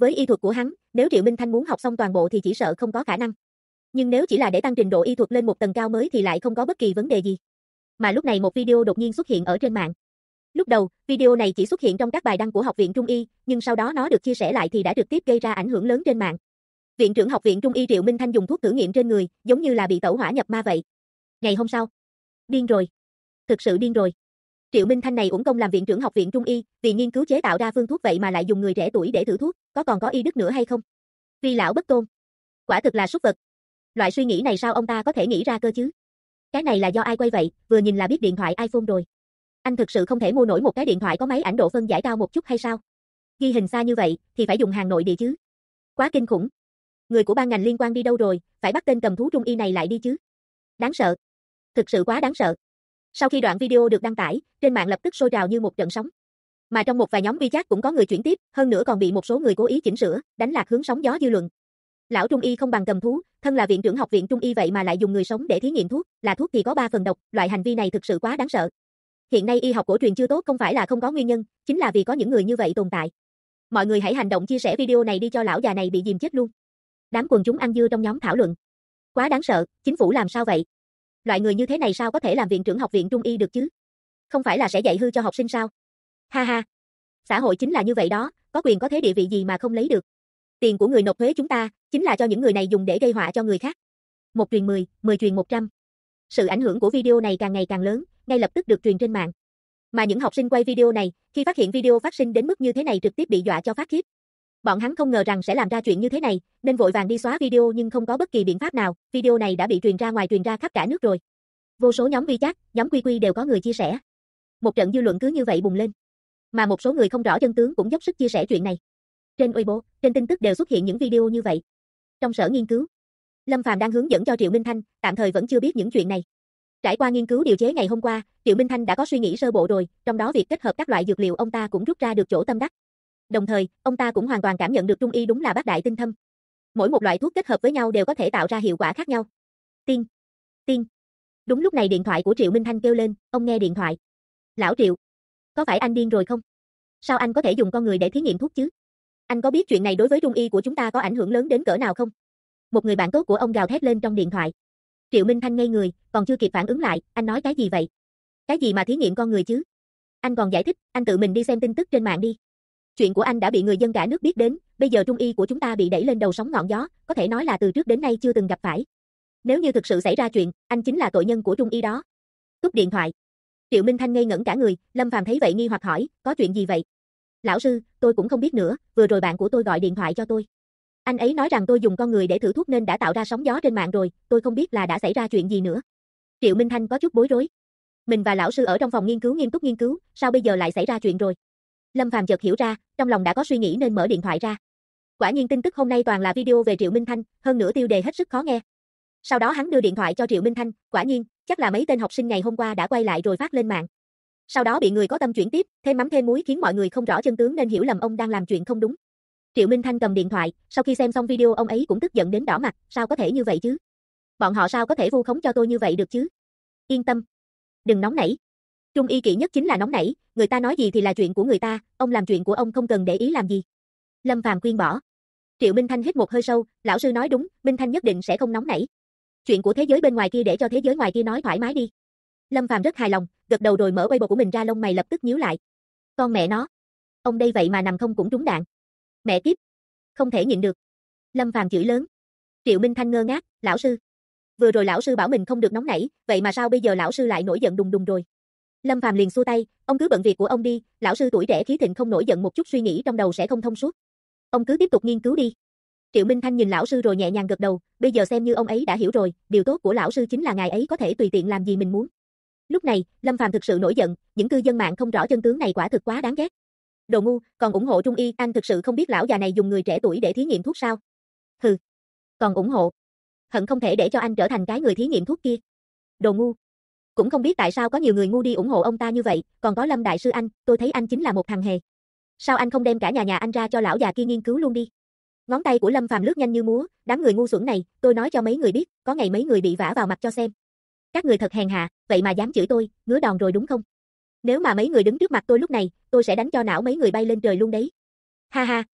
Với y thuật của hắn, nếu Triệu Minh Thanh muốn học xong toàn bộ thì chỉ sợ không có khả năng. Nhưng nếu chỉ là để tăng trình độ y thuật lên một tầng cao mới thì lại không có bất kỳ vấn đề gì. Mà lúc này một video đột nhiên xuất hiện ở trên mạng. Lúc đầu, video này chỉ xuất hiện trong các bài đăng của Học viện Trung y, nhưng sau đó nó được chia sẻ lại thì đã trực tiếp gây ra ảnh hưởng lớn trên mạng. Viện trưởng Học viện Trung y Triệu Minh Thanh dùng thuốc thử nghiệm trên người, giống như là bị tẩu hỏa nhập ma vậy. Ngày hôm sau, điên rồi. Thực sự điên rồi. Triệu Minh Thanh này uổng công làm viện trưởng Học viện Trung y, vì nghiên cứu chế tạo ra phương thuốc vậy mà lại dùng người trẻ tuổi để thử thuốc, còn có y đức nữa hay không? Vi lão bất tôn. Quả thực là súc vật. Loại suy nghĩ này sao ông ta có thể nghĩ ra cơ chứ? Cái này là do ai quay vậy, vừa nhìn là biết điện thoại iPhone rồi. Anh thực sự không thể mua nổi một cái điện thoại có máy ảnh độ phân giải cao một chút hay sao? Ghi hình xa như vậy, thì phải dùng hàng nội địa chứ. Quá kinh khủng. Người của ban ngành liên quan đi đâu rồi, phải bắt tên cầm thú Trung y này lại đi chứ. Đáng sợ. Thực sự quá đáng sợ. Sau khi đoạn video được đăng tải, trên mạng lập tức sôi trào như một trận sóng. Mà trong một vài nhóm WeChat cũng có người chuyển tiếp, hơn nữa còn bị một số người cố ý chỉnh sửa, đánh lạc hướng sóng gió dư luận. Lão Trung y không bằng cầm thú, thân là viện trưởng Học viện Trung y vậy mà lại dùng người sống để thí nghiệm thuốc, là thuốc thì có 3 phần độc, loại hành vi này thực sự quá đáng sợ. Hiện nay y học cổ truyền chưa tốt không phải là không có nguyên nhân, chính là vì có những người như vậy tồn tại. Mọi người hãy hành động chia sẻ video này đi cho lão già này bị dìm chết luôn. Đám quần chúng ăn dưa trong nhóm thảo luận. Quá đáng sợ, chính phủ làm sao vậy? Loại người như thế này sao có thể làm viện trưởng Học viện Trung y được chứ? Không phải là sẽ dạy hư cho học sinh sao? Ha ha. Xã hội chính là như vậy đó, có quyền có thế địa vị gì mà không lấy được. Tiền của người nộp thuế chúng ta, chính là cho những người này dùng để gây họa cho người khác. 1 truyền 10, 10 truyền 100. Sự ảnh hưởng của video này càng ngày càng lớn, ngay lập tức được truyền trên mạng. Mà những học sinh quay video này, khi phát hiện video phát sinh đến mức như thế này trực tiếp bị dọa cho phát khiếp. Bọn hắn không ngờ rằng sẽ làm ra chuyện như thế này, nên vội vàng đi xóa video nhưng không có bất kỳ biện pháp nào, video này đã bị truyền ra ngoài truyền ra khắp cả nước rồi. Vô số nhóm WeChat, nhóm QQ đều có người chia sẻ. Một trận dư luận cứ như vậy bùng lên. Mà một số người không rõ chân tướng cũng dốc sức chia sẻ chuyện này. Trên Weibo, trên tin tức đều xuất hiện những video như vậy. Trong sở nghiên cứu, Lâm Phàm đang hướng dẫn cho Triệu Minh Thanh, tạm thời vẫn chưa biết những chuyện này. Trải qua nghiên cứu điều chế ngày hôm qua, Triệu Minh Thanh đã có suy nghĩ sơ bộ rồi, trong đó việc kết hợp các loại dược liệu ông ta cũng rút ra được chỗ tâm đắc. Đồng thời, ông ta cũng hoàn toàn cảm nhận được Trung y đúng là bác đại tinh thâm. Mỗi một loại thuốc kết hợp với nhau đều có thể tạo ra hiệu quả khác nhau. Tiên, tiên. Đúng lúc này điện thoại của Triệu Minh Thanh kêu lên, ông nghe điện thoại. Lão Triệu, có phải anh điên rồi không? Sao anh có thể dùng con người để thí nghiệm thuốc chứ? Anh có biết chuyện này đối với Trung y của chúng ta có ảnh hưởng lớn đến cỡ nào không? Một người bạn tốt của ông gào thét lên trong điện thoại. Triệu Minh Thanh ngây người, còn chưa kịp phản ứng lại, anh nói cái gì vậy? Cái gì mà thí nghiệm con người chứ? Anh còn giải thích, anh tự mình đi xem tin tức trên mạng đi. Chuyện của anh đã bị người dân cả nước biết đến, bây giờ Trung y của chúng ta bị đẩy lên đầu sóng ngọn gió, có thể nói là từ trước đến nay chưa từng gặp phải. Nếu như thực sự xảy ra chuyện, anh chính là tội nhân của Trung y đó. Cúp điện thoại. Triệu Minh Thanh ngây ngẩn cả người, Lâm Phàm thấy vậy nghi hoặc hỏi, có chuyện gì vậy? Lão sư, tôi cũng không biết nữa, vừa rồi bạn của tôi gọi điện thoại cho tôi. Anh ấy nói rằng tôi dùng con người để thử thuốc nên đã tạo ra sóng gió trên mạng rồi, tôi không biết là đã xảy ra chuyện gì nữa. Triệu Minh Thanh có chút bối rối. Mình và lão sư ở trong phòng nghiên cứu nghiêm túc nghiên cứu, sao bây giờ lại xảy ra chuyện rồi? Lâm Phàm chợt hiểu ra, trong lòng đã có suy nghĩ nên mở điện thoại ra. Quả nhiên tin tức hôm nay toàn là video về Triệu Minh Thanh, hơn nữa tiêu đề hết sức khó nghe. Sau đó hắn đưa điện thoại cho Triệu Minh Thanh, quả nhiên, chắc là mấy tên học sinh ngày hôm qua đã quay lại rồi phát lên mạng. Sau đó bị người có tâm chuyển tiếp, thêm mắm thêm muối khiến mọi người không rõ chân tướng nên hiểu lầm ông đang làm chuyện không đúng. Triệu Minh Thanh cầm điện thoại, sau khi xem xong video ông ấy cũng tức giận đến đỏ mặt, sao có thể như vậy chứ? Bọn họ sao có thể vu khống cho tôi như vậy được chứ? Yên tâm, đừng nóng nảy. Trung y kỵ nhất chính là nóng nảy, người ta nói gì thì là chuyện của người ta, ông làm chuyện của ông không cần để ý làm gì. Lâm Phàm khuyên bỏ. Triệu Minh Thanh hít một hơi sâu, lão sư nói đúng, Minh Thanh nhất định sẽ không nóng nảy. Chuyện của thế giới bên ngoài kia để cho thế giới ngoài kia nói thoải mái đi. Lâm Phàm rất hài lòng, gật đầu rồi mở Weibo của mình ra, lông mày lập tức nhíu lại. Con mẹ nó, ông đây vậy mà nằm không cũng trúng đạn. Mẹ kiếp, không thể nhịn được. Lâm Phàm chửi lớn. Triệu Minh Thanh ngơ ngác, lão sư. Vừa rồi lão sư bảo mình không được nóng nảy, vậy mà sao bây giờ lão sư lại nổi giận đùng đùng rồi? Lâm Phàm liền xua tay, ông cứ bận việc của ông đi, lão sư tuổi trẻ khí thịnh không nổi giận một chút suy nghĩ trong đầu sẽ không thông suốt. Ông cứ tiếp tục nghiên cứu đi. Triệu Minh Thanh nhìn lão sư rồi nhẹ nhàng gật đầu, bây giờ xem như ông ấy đã hiểu rồi, điều tốt của lão sư chính là ngài ấy có thể tùy tiện làm gì mình muốn. Lúc này, Lâm Phàm thực sự nổi giận, những cư dân mạng không rõ chân tướng này quả thực quá đáng ghét. Đồ ngu, còn ủng hộ Trung y, anh thực sự không biết lão già này dùng người trẻ tuổi để thí nghiệm thuốc sao? Hừ, còn ủng hộ. Hận không thể để cho anh trở thành cái người thí nghiệm thuốc kia. Đồ ngu. Cũng không biết tại sao có nhiều người ngu đi ủng hộ ông ta như vậy, còn có Lâm đại sư anh, tôi thấy anh chính là một thằng hề. Sao anh không đem cả nhà anh ra cho lão già kia nghiên cứu luôn đi? Ngón tay của Lâm Phàm lướt nhanh như múa, đám người ngu xuẩn này, tôi nói cho mấy người biết, có ngày mấy người bị vả vào mặt cho xem. Các người thật hèn hạ, vậy mà dám chửi tôi, ngứa đòn rồi đúng không? Nếu mà mấy người đứng trước mặt tôi lúc này, tôi sẽ đánh cho não mấy người bay lên trời luôn đấy. Ha ha.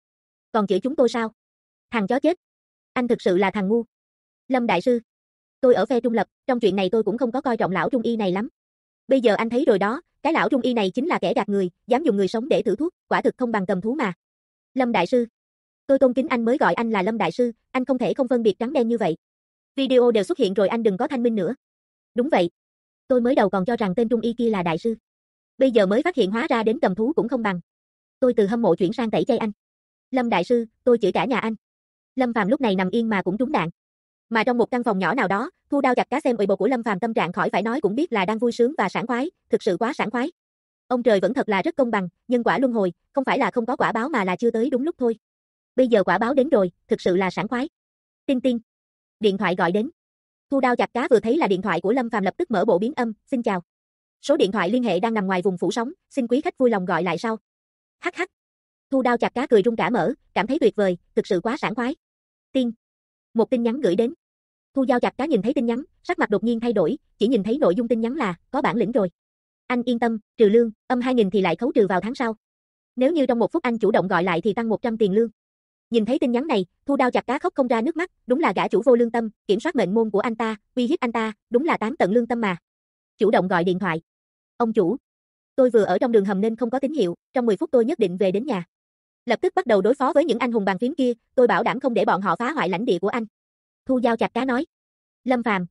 Còn chửi chúng tôi sao? Thằng chó chết. Anh thực sự là thằng ngu. Lâm đại sư. Tôi ở phe trung lập, trong chuyện này tôi cũng không có coi trọng lão trung y này lắm. Bây giờ anh thấy rồi đó, cái lão trung y này chính là kẻ gạt người, dám dùng người sống để thử thuốc, quả thực không bằng cầm thú mà. Lâm đại sư. Tôi tôn kính anh mới gọi anh là Lâm đại sư, anh không thể không phân biệt trắng đen như vậy. Video đều xuất hiện rồi anh đừng có thanh minh nữa. Đúng vậy. Tôi mới đầu còn cho rằng tên trung y kia là đại sư. Bây giờ mới phát hiện hóa ra đến cầm thú cũng không bằng. Tôi từ hâm mộ chuyển sang tẩy chay anh. Lâm đại sư, tôi chửi cả nhà anh. Lâm Phàm lúc này nằm yên mà cũng trúng đạn. Mà trong một căn phòng nhỏ nào đó, Thu Đao chặt cá xem bộ của Lâm Phàm tâm trạng khỏi phải nói cũng biết là đang vui sướng và sảng khoái, thực sự quá sảng khoái. Ông trời vẫn thật là rất công bằng, nhân quả luân hồi, không phải là không có quả báo mà là chưa tới đúng lúc thôi. Bây giờ quả báo đến rồi, thực sự là sảng khoái. Tinh tinh. Điện thoại gọi đến. Thu Đao chặt cá vừa thấy là điện thoại của Lâm Phàm lập tức mở bộ biến âm, xin chào. Số điện thoại liên hệ đang nằm ngoài vùng phủ sóng, xin quý khách vui lòng gọi lại sau. Hắc hắc. Thu Đao chặt cá cười rung cả mở, cảm thấy tuyệt vời, thực sự quá sảng khoái. Tiên. Một tin nhắn gửi đến. Thu Dao chặt cá nhìn thấy tin nhắn, sắc mặt đột nhiên thay đổi, chỉ nhìn thấy nội dung tin nhắn là, có bản lĩnh rồi. Anh yên tâm, trừ lương, âm 2.000 thì lại khấu trừ vào tháng sau. Nếu như trong 1 phút anh chủ động gọi lại thì tăng 100 tiền lương. Nhìn thấy tin nhắn này, Thu Đao chặt cá khóc không ra nước mắt, đúng là gã chủ vô lương tâm, kiểm soát mệnh môn của anh ta, uy hiếp anh ta, đúng là tán tận lương tâm mà. Chủ động gọi điện thoại. Ông chủ, tôi vừa ở trong đường hầm nên không có tín hiệu, trong 10 phút tôi nhất định về đến nhà. Lập tức bắt đầu đối phó với những anh hùng bàn phím kia, tôi bảo đảm không để bọn họ phá hoại lãnh địa của anh. Thu Dao chặt cá nói. Lâm Phàm,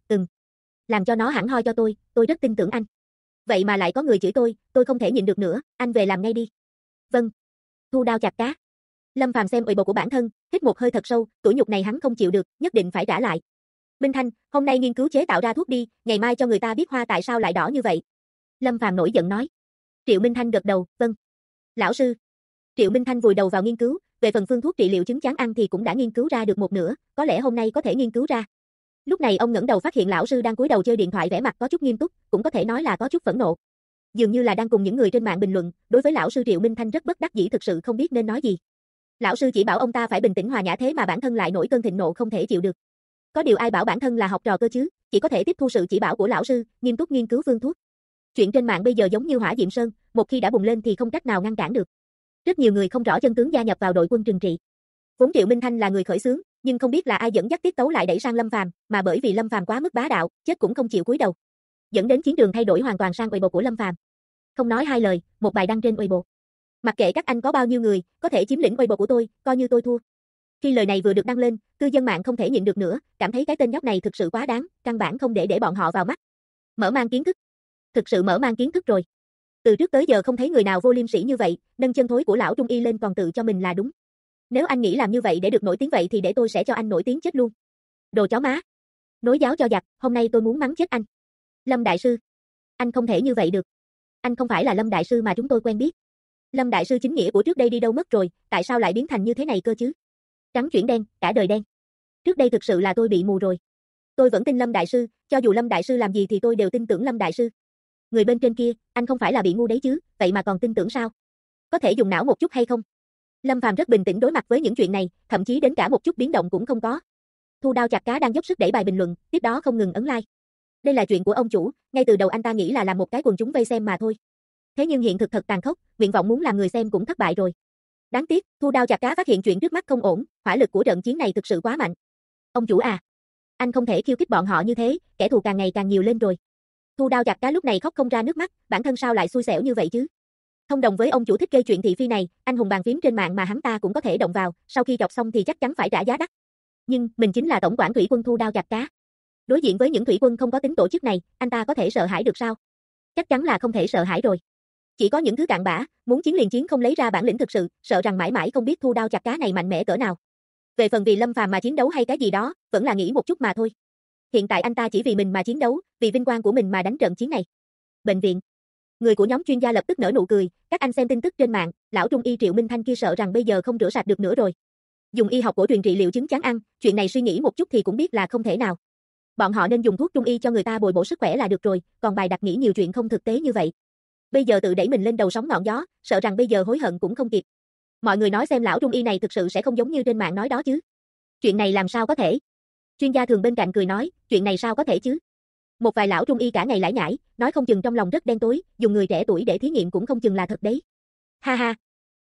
làm cho nó hẳn hoi cho tôi rất tin tưởng anh. Vậy mà lại có người chửi tôi không thể nhịn được nữa, anh về làm ngay đi. Vâng. Thu Đao chặt cá. Lâm Phàm xem ủy bộ của bản thân, hít một hơi thật sâu, tủi nhục này hắn không chịu được, nhất định phải trả lại. Minh Thanh, hôm nay nghiên cứu chế tạo ra thuốc đi, ngày mai cho người ta biết hoa tại sao lại đỏ như vậy. Lâm Phàm nổi giận nói. Triệu Minh Thanh gật đầu, vâng. Lão sư. Triệu Minh Thanh vùi đầu vào nghiên cứu, về phần phương thuốc trị liệu chứng chán ăn thì cũng đã nghiên cứu ra được một nửa, có lẽ hôm nay có thể nghiên cứu ra. Lúc này ông ngẩng đầu phát hiện lão sư đang cúi đầu chơi điện thoại vẻ mặt có chút nghiêm túc, cũng có thể nói là có chút phẫn nộ. Dường như là đang cùng những người trên mạng bình luận, đối với lão sư Triệu Minh Thanh rất bất đắc dĩ thực sự không biết nên nói gì. Lão sư chỉ bảo ông ta phải bình tĩnh hòa nhã thế mà bản thân lại nổi cơn thịnh nộ không thể chịu được. Có điều ai bảo bản thân là học trò cơ chứ, chỉ có thể tiếp thu sự chỉ bảo của lão sư, nghiêm túc nghiên cứu phương thuốc. Chuyện trên mạng bây giờ giống như hỏa diệm sơn, một khi đã bùng lên thì không cách nào ngăn cản được. Rất nhiều người không rõ chân tướng gia nhập vào đội quân trừng trị. Vốn Triệu Minh Thanh là người khởi xướng, nhưng không biết là ai dẫn dắt tiết tấu lại đẩy sang Lâm Phàm, mà bởi vì Lâm Phàm quá mức bá đạo, chết cũng không chịu cúi đầu, dẫn đến chiến trường thay đổi hoàn toàn sang Weibo của Lâm Phàm. Không nói hai lời, một bài đăng trên Weibo. Mặc kệ các anh có bao nhiêu người, có thể chiếm lĩnh Weibo của tôi, coi như tôi thua. Khi lời này vừa được đăng lên, cư dân mạng không thể nhịn được nữa, cảm thấy cái tên nhóc này thực sự quá đáng, căn bản không để bọn họ vào mắt. Mở mang kiến thức. Thực sự mở mang kiến thức rồi. Từ trước tới giờ không thấy người nào vô liêm sỉ như vậy, nâng chân thối của lão trung y lên còn tự cho mình là đúng. Nếu anh nghĩ làm như vậy để được nổi tiếng vậy thì để tôi sẽ cho anh nổi tiếng chết luôn. Đồ chó má. Nối giáo cho giặc, hôm nay tôi muốn mắng chết anh. Lâm đại sư. Anh không thể như vậy được. Anh không phải là Lâm đại sư mà chúng tôi quen biết. Lâm đại sư chính nghĩa của trước đây đi đâu mất rồi, tại sao lại biến thành như thế này cơ chứ? Trắng chuyển đen, cả đời đen. Trước đây thực sự là tôi bị mù rồi. Tôi vẫn tin Lâm đại sư, cho dù Lâm đại sư làm gì thì tôi đều tin tưởng Lâm đại sư. Người bên trên kia, anh không phải là bị ngu đấy chứ, vậy mà còn tin tưởng sao? Có thể dùng não một chút hay không? Lâm Phàm rất bình tĩnh đối mặt với những chuyện này, thậm chí đến cả một chút biến động cũng không có. Thu Đao chặt cá đang dốc sức đẩy bài bình luận, tiếp đó không ngừng ấn like. Đây là chuyện của ông chủ, ngay từ đầu anh ta nghĩ là làm một cái quần chúng vây xem mà thôi. Thế nhưng hiện thực thật tàn khốc, nguyện vọng muốn làm người xem cũng thất bại rồi. Đáng tiếc, Thu Đao chặt cá phát hiện chuyện trước mắt không ổn, hỏa lực của trận chiến này thực sự quá mạnh. Ông chủ à, anh không thể khiêu khích bọn họ như thế, kẻ thù càng ngày càng nhiều lên rồi. Thu Đao chặt cá lúc này khóc không ra nước mắt, bản thân sao lại xui xẻo như vậy chứ? Thông đồng với ông chủ thích gây chuyện thị phi này, anh hùng bàn phím trên mạng mà hắn ta cũng có thể động vào, sau khi chọc xong thì chắc chắn phải trả giá đắt. Nhưng, mình chính là tổng quản thủy quân Thu Đao chặt cá. Đối diện với những thủy quân không có tính tổ chức này, anh ta có thể sợ hãi được sao? Chắc chắn là không thể sợ hãi rồi. Chỉ có những thứ cặn bã, muốn chiến liền chiến không lấy ra bản lĩnh thực sự, sợ rằng mãi mãi không biết Thu Đao chặt cá này mạnh mẽ cỡ nào. Về phần vì Lâm Phàm mà chiến đấu hay cái gì đó, vẫn là nghĩ một chút mà thôi. Hiện tại anh ta chỉ vì mình mà chiến đấu, vì vinh quang của mình mà đánh trận chiến này. Bệnh viện. Người của nhóm chuyên gia lập tức nở nụ cười, các anh xem tin tức trên mạng, lão trung y Triệu Minh Thanh kia sợ rằng bây giờ không rửa sạch được nữa rồi. Dùng y học cổ truyền trị liệu chứng chán ăn, chuyện này suy nghĩ một chút thì cũng biết là không thể nào. Bọn họ nên dùng thuốc trung y cho người ta bồi bổ sức khỏe là được rồi, còn bài đặt nghĩ nhiều chuyện không thực tế như vậy. Bây giờ tự đẩy mình lên đầu sóng ngọn gió, sợ rằng bây giờ hối hận cũng không kịp. Mọi người nói xem lão trung y này thực sự sẽ không giống như trên mạng nói đó chứ. Chuyện này làm sao có thể? Chuyên gia thường bên cạnh cười nói, chuyện này sao có thể chứ? Một vài lão trung y cả ngày lải nhải, nói không chừng trong lòng rất đen tối, dùng người trẻ tuổi để thí nghiệm cũng không chừng là thật đấy. Ha ha.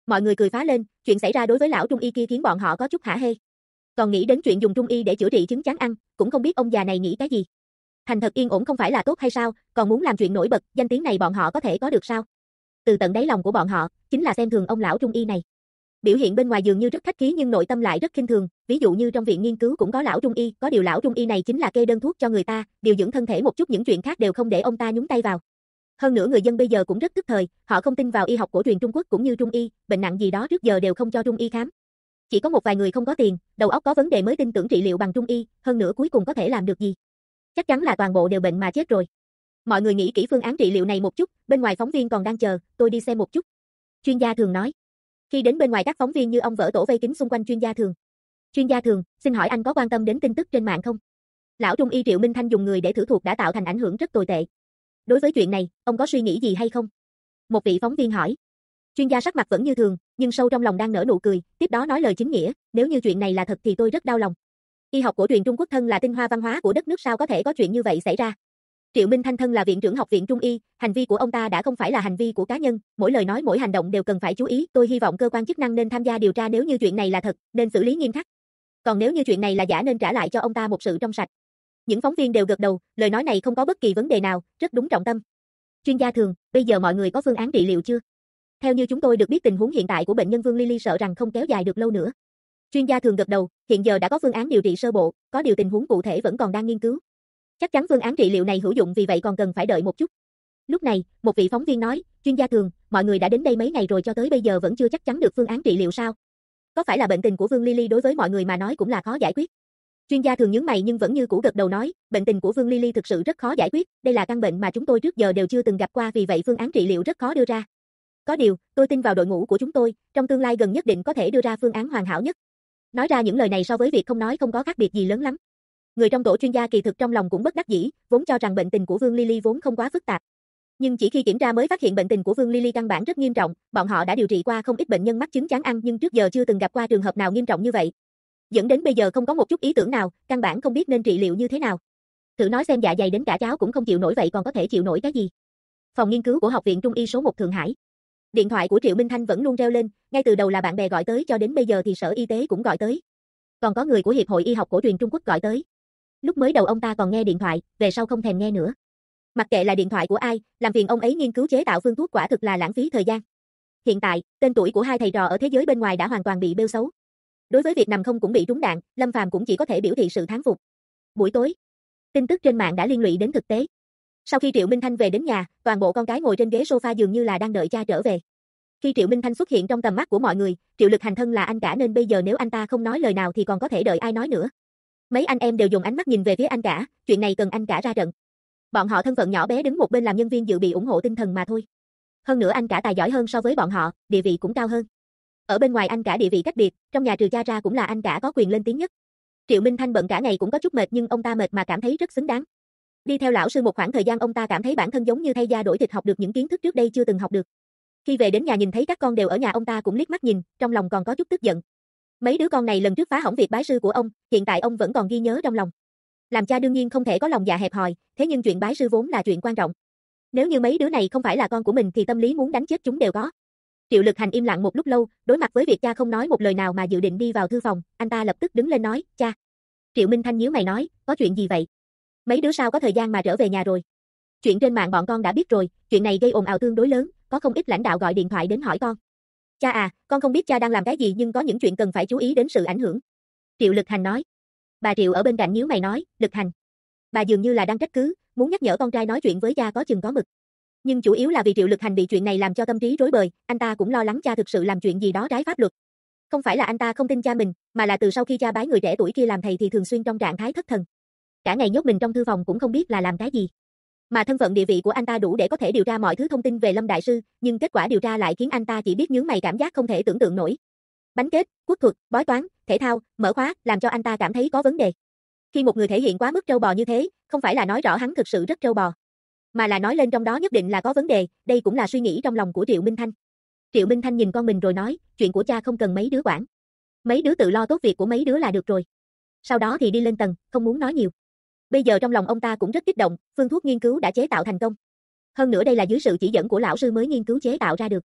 Mọi người cười phá lên, chuyện xảy ra đối với lão trung y kia khiến bọn họ có chút hả hê. Còn nghĩ đến chuyện dùng trung y để chữa trị chứng chán ăn, cũng không biết ông già này nghĩ cái gì. Thành thật yên ổn không phải là tốt hay sao, còn muốn làm chuyện nổi bật, danh tiếng này bọn họ có thể có được sao? Từ tận đáy lòng của bọn họ, chính là xem thường ông lão trung y này. Biểu hiện bên ngoài dường như rất khách khí nhưng nội tâm lại rất khinh thường, ví dụ như trong viện nghiên cứu cũng có lão trung y, có điều lão trung y này chính là kê đơn thuốc cho người ta, điều dưỡng thân thể một chút, những chuyện khác đều không để ông ta nhúng tay vào. Hơn nữa người dân bây giờ cũng rất tức thời, họ không tin vào y học cổ truyền Trung Quốc cũng như trung y, bệnh nặng gì đó trước giờ đều không cho trung y khám. Chỉ có một vài người không có tiền, đầu óc có vấn đề mới tin tưởng trị liệu bằng trung y, hơn nữa cuối cùng có thể làm được gì? Chắc chắn là toàn bộ đều bệnh mà chết rồi. Mọi người nghĩ kỹ phương án trị liệu này một chút, bên ngoài phóng viên còn đang chờ, tôi đi xem một chút. Chuyên gia Thường nói. Khi đến bên ngoài các phóng viên như ông vỡ tổ vây kín xung quanh chuyên gia Thường. Chuyên gia Thường, xin hỏi anh có quan tâm đến tin tức trên mạng không? Lão trung y Triệu Minh Thanh dùng người để thử thuộc đã tạo thành ảnh hưởng rất tồi tệ. Đối với chuyện này, ông có suy nghĩ gì hay không? Một vị phóng viên hỏi. Chuyên gia sắc mặt vẫn như thường, nhưng sâu trong lòng đang nở nụ cười, tiếp đó nói lời chính nghĩa, nếu như chuyện này là thật thì tôi rất đau lòng. Y học cổ truyền Trung Quốc thân là tinh hoa văn hóa của đất nước, sao có thể có chuyện như vậy xảy ra? Triệu Minh Thanh thân là viện trưởng học viện Trung y, hành vi của ông ta đã không phải là hành vi của cá nhân, mỗi lời nói mỗi hành động đều cần phải chú ý, tôi hy vọng cơ quan chức năng nên tham gia điều tra, nếu như chuyện này là thật, nên xử lý nghiêm khắc. Còn nếu như chuyện này là giả nên trả lại cho ông ta một sự trong sạch. Những phóng viên đều gật đầu, lời nói này không có bất kỳ vấn đề nào, rất đúng trọng tâm. Chuyên gia Thường, bây giờ mọi người có phương án trị liệu chưa? Theo như chúng tôi được biết tình huống hiện tại của bệnh nhân Vương Lily sợ rằng không kéo dài được lâu nữa. Chuyên gia Thường gật đầu, hiện giờ đã có phương án điều trị sơ bộ, có điều tình huống cụ thể vẫn còn đang nghiên cứu. Chắc chắn phương án trị liệu này hữu dụng, vì vậy còn cần phải đợi một chút. Lúc này, một vị phóng viên nói, chuyên gia Thường, mọi người đã đến đây mấy ngày rồi cho tới bây giờ vẫn chưa chắc chắn được phương án trị liệu sao? Có phải là bệnh tình của Vương Lily đối với mọi người mà nói cũng là khó giải quyết? Chuyên gia Thường nhướng mày nhưng vẫn như cũ gật đầu nói, bệnh tình của Vương Lily thực sự rất khó giải quyết, đây là căn bệnh mà chúng tôi trước giờ đều chưa từng gặp qua, vì vậy phương án trị liệu rất khó đưa ra. Có điều, tôi tin vào đội ngũ của chúng tôi, trong tương lai gần nhất định có thể đưa ra phương án hoàn hảo nhất. Nói ra những lời này so với việc không nói không có khác biệt gì lớn lắm. Người trong tổ chuyên gia kỳ thực trong lòng cũng bất đắc dĩ, vốn cho rằng bệnh tình của Vương Lily vốn không quá phức tạp. Nhưng chỉ khi kiểm tra mới phát hiện bệnh tình của Vương Lily căn bản rất nghiêm trọng, bọn họ đã điều trị qua không ít bệnh nhân mắc chứng chán ăn nhưng trước giờ chưa từng gặp qua trường hợp nào nghiêm trọng như vậy. Dẫn đến bây giờ không có một chút ý tưởng nào, căn bản không biết nên trị liệu như thế nào. Thử nói xem, dạ dày đến cả cháo cũng không chịu nổi vậy còn có thể chịu nổi cái gì? Phòng nghiên cứu của Học viện Trung y số 1 Thượng Hải. Điện thoại của Triệu Minh Thanh vẫn luôn reo lên, ngay từ đầu là bạn bè gọi tới cho đến bây giờ thì Sở Y tế cũng gọi tới. Còn có người của Hiệp hội Y học cổ truyền Trung Quốc gọi tới. Lúc mới đầu ông ta còn nghe điện thoại, về sau không thèm nghe nữa. Mặc kệ là điện thoại của ai, làm phiền ông ấy nghiên cứu chế tạo phương thuốc quả thực là lãng phí thời gian. Hiện tại, tên tuổi của hai thầy trò ở thế giới bên ngoài đã hoàn toàn bị bêu xấu. Đối với việc nằm không cũng bị trúng đạn, Lâm Phàm cũng chỉ có thể biểu thị sự thán phục. Buổi tối, tin tức trên mạng đã liên lụy đến thực tế. Sau khi Triệu Minh Thanh về đến nhà, toàn bộ con cái ngồi trên ghế sofa dường như là đang đợi cha trở về. Khi Triệu Minh Thanh xuất hiện trong tầm mắt của mọi người, Triệu Lực Hành thân là anh cả nên bây giờ nếu anh ta không nói lời nào thì còn có thể đợi ai nói nữa. Mấy anh em đều dùng ánh mắt nhìn về phía anh cả, chuyện này cần anh cả ra trận. Bọn họ thân phận nhỏ bé đứng một bên làm nhân viên dự bị ủng hộ tinh thần mà thôi. Hơn nữa anh cả tài giỏi hơn so với bọn họ, địa vị cũng cao hơn. Ở bên ngoài anh cả địa vị cách biệt, trong nhà trừ cha ra cũng là anh cả có quyền lên tiếng nhất. Triệu Minh Thanh bận cả ngày cũng có chút mệt nhưng ông ta mệt mà cảm thấy rất xứng đáng. Đi theo lão sư một khoảng thời gian ông ta cảm thấy bản thân giống như thay da đổi thịt, học được những kiến thức trước đây chưa từng học được. Khi về đến nhà nhìn thấy các con đều ở nhà ông ta cũng liếc mắt nhìn, trong lòng còn có chút tức giận. Mấy đứa con này lần trước phá hỏng việc bái sư của ông, hiện tại ông vẫn còn ghi nhớ trong lòng. Làm cha đương nhiên không thể có lòng dạ hẹp hòi, thế nhưng chuyện bái sư vốn là chuyện quan trọng. Nếu như mấy đứa này không phải là con của mình thì tâm lý muốn đánh chết chúng đều có. Triệu Lực Hành im lặng một lúc lâu, đối mặt với việc cha không nói một lời nào mà dự định đi vào thư phòng, anh ta lập tức đứng lên nói, cha. Triệu Minh Thanh nhíu mày nói, có chuyện gì vậy? Mấy đứa sao có thời gian mà trở về nhà rồi? Chuyện trên mạng bọn con đã biết rồi, chuyện này gây ồn ào tương đối lớn, có không ít lãnh đạo gọi điện thoại đến hỏi con. Cha à, con không biết cha đang làm cái gì nhưng có những chuyện cần phải chú ý đến sự ảnh hưởng. Triệu Lực Hành nói. Bà Triệu ở bên cạnh nhíu mày nói, Lực Hành. Bà dường như là đang trách cứ, muốn nhắc nhở con trai nói chuyện với cha có chừng có mực. Nhưng chủ yếu là vì Triệu Lực Hành bị chuyện này làm cho tâm trí rối bời, anh ta cũng lo lắng cha thực sự làm chuyện gì đó trái pháp luật. Không phải là anh ta không tin cha mình, mà là từ sau khi cha bái người trẻ tuổi kia làm thầy thì thường xuyên trong trạng thái thất thần. Cả ngày nhốt mình trong thư phòng cũng không biết là làm cái gì. Mà thân phận địa vị của anh ta đủ để có thể điều tra mọi thứ thông tin về Lâm Đại Sư, nhưng kết quả điều tra lại khiến anh ta chỉ biết nhướng mày, cảm giác không thể tưởng tượng nổi. Bánh kết, quốc thuật, bói toán, thể thao, mở khóa, làm cho anh ta cảm thấy có vấn đề. Khi một người thể hiện quá mức trâu bò như thế, không phải là nói rõ hắn thực sự rất trâu bò, mà là nói lên trong đó nhất định là có vấn đề, đây cũng là suy nghĩ trong lòng của Triệu Minh Thanh. Triệu Minh Thanh nhìn con mình rồi nói, chuyện của cha không cần mấy đứa quản. Mấy đứa tự lo tốt việc của mấy đứa là được rồi. Sau đó thì đi lên tầng, không muốn nói nhiều. Bây giờ trong lòng ông ta cũng rất kích động, phương thuốc nghiên cứu đã chế tạo thành công. Hơn nữa đây là dưới sự chỉ dẫn của lão sư mới nghiên cứu chế tạo ra được.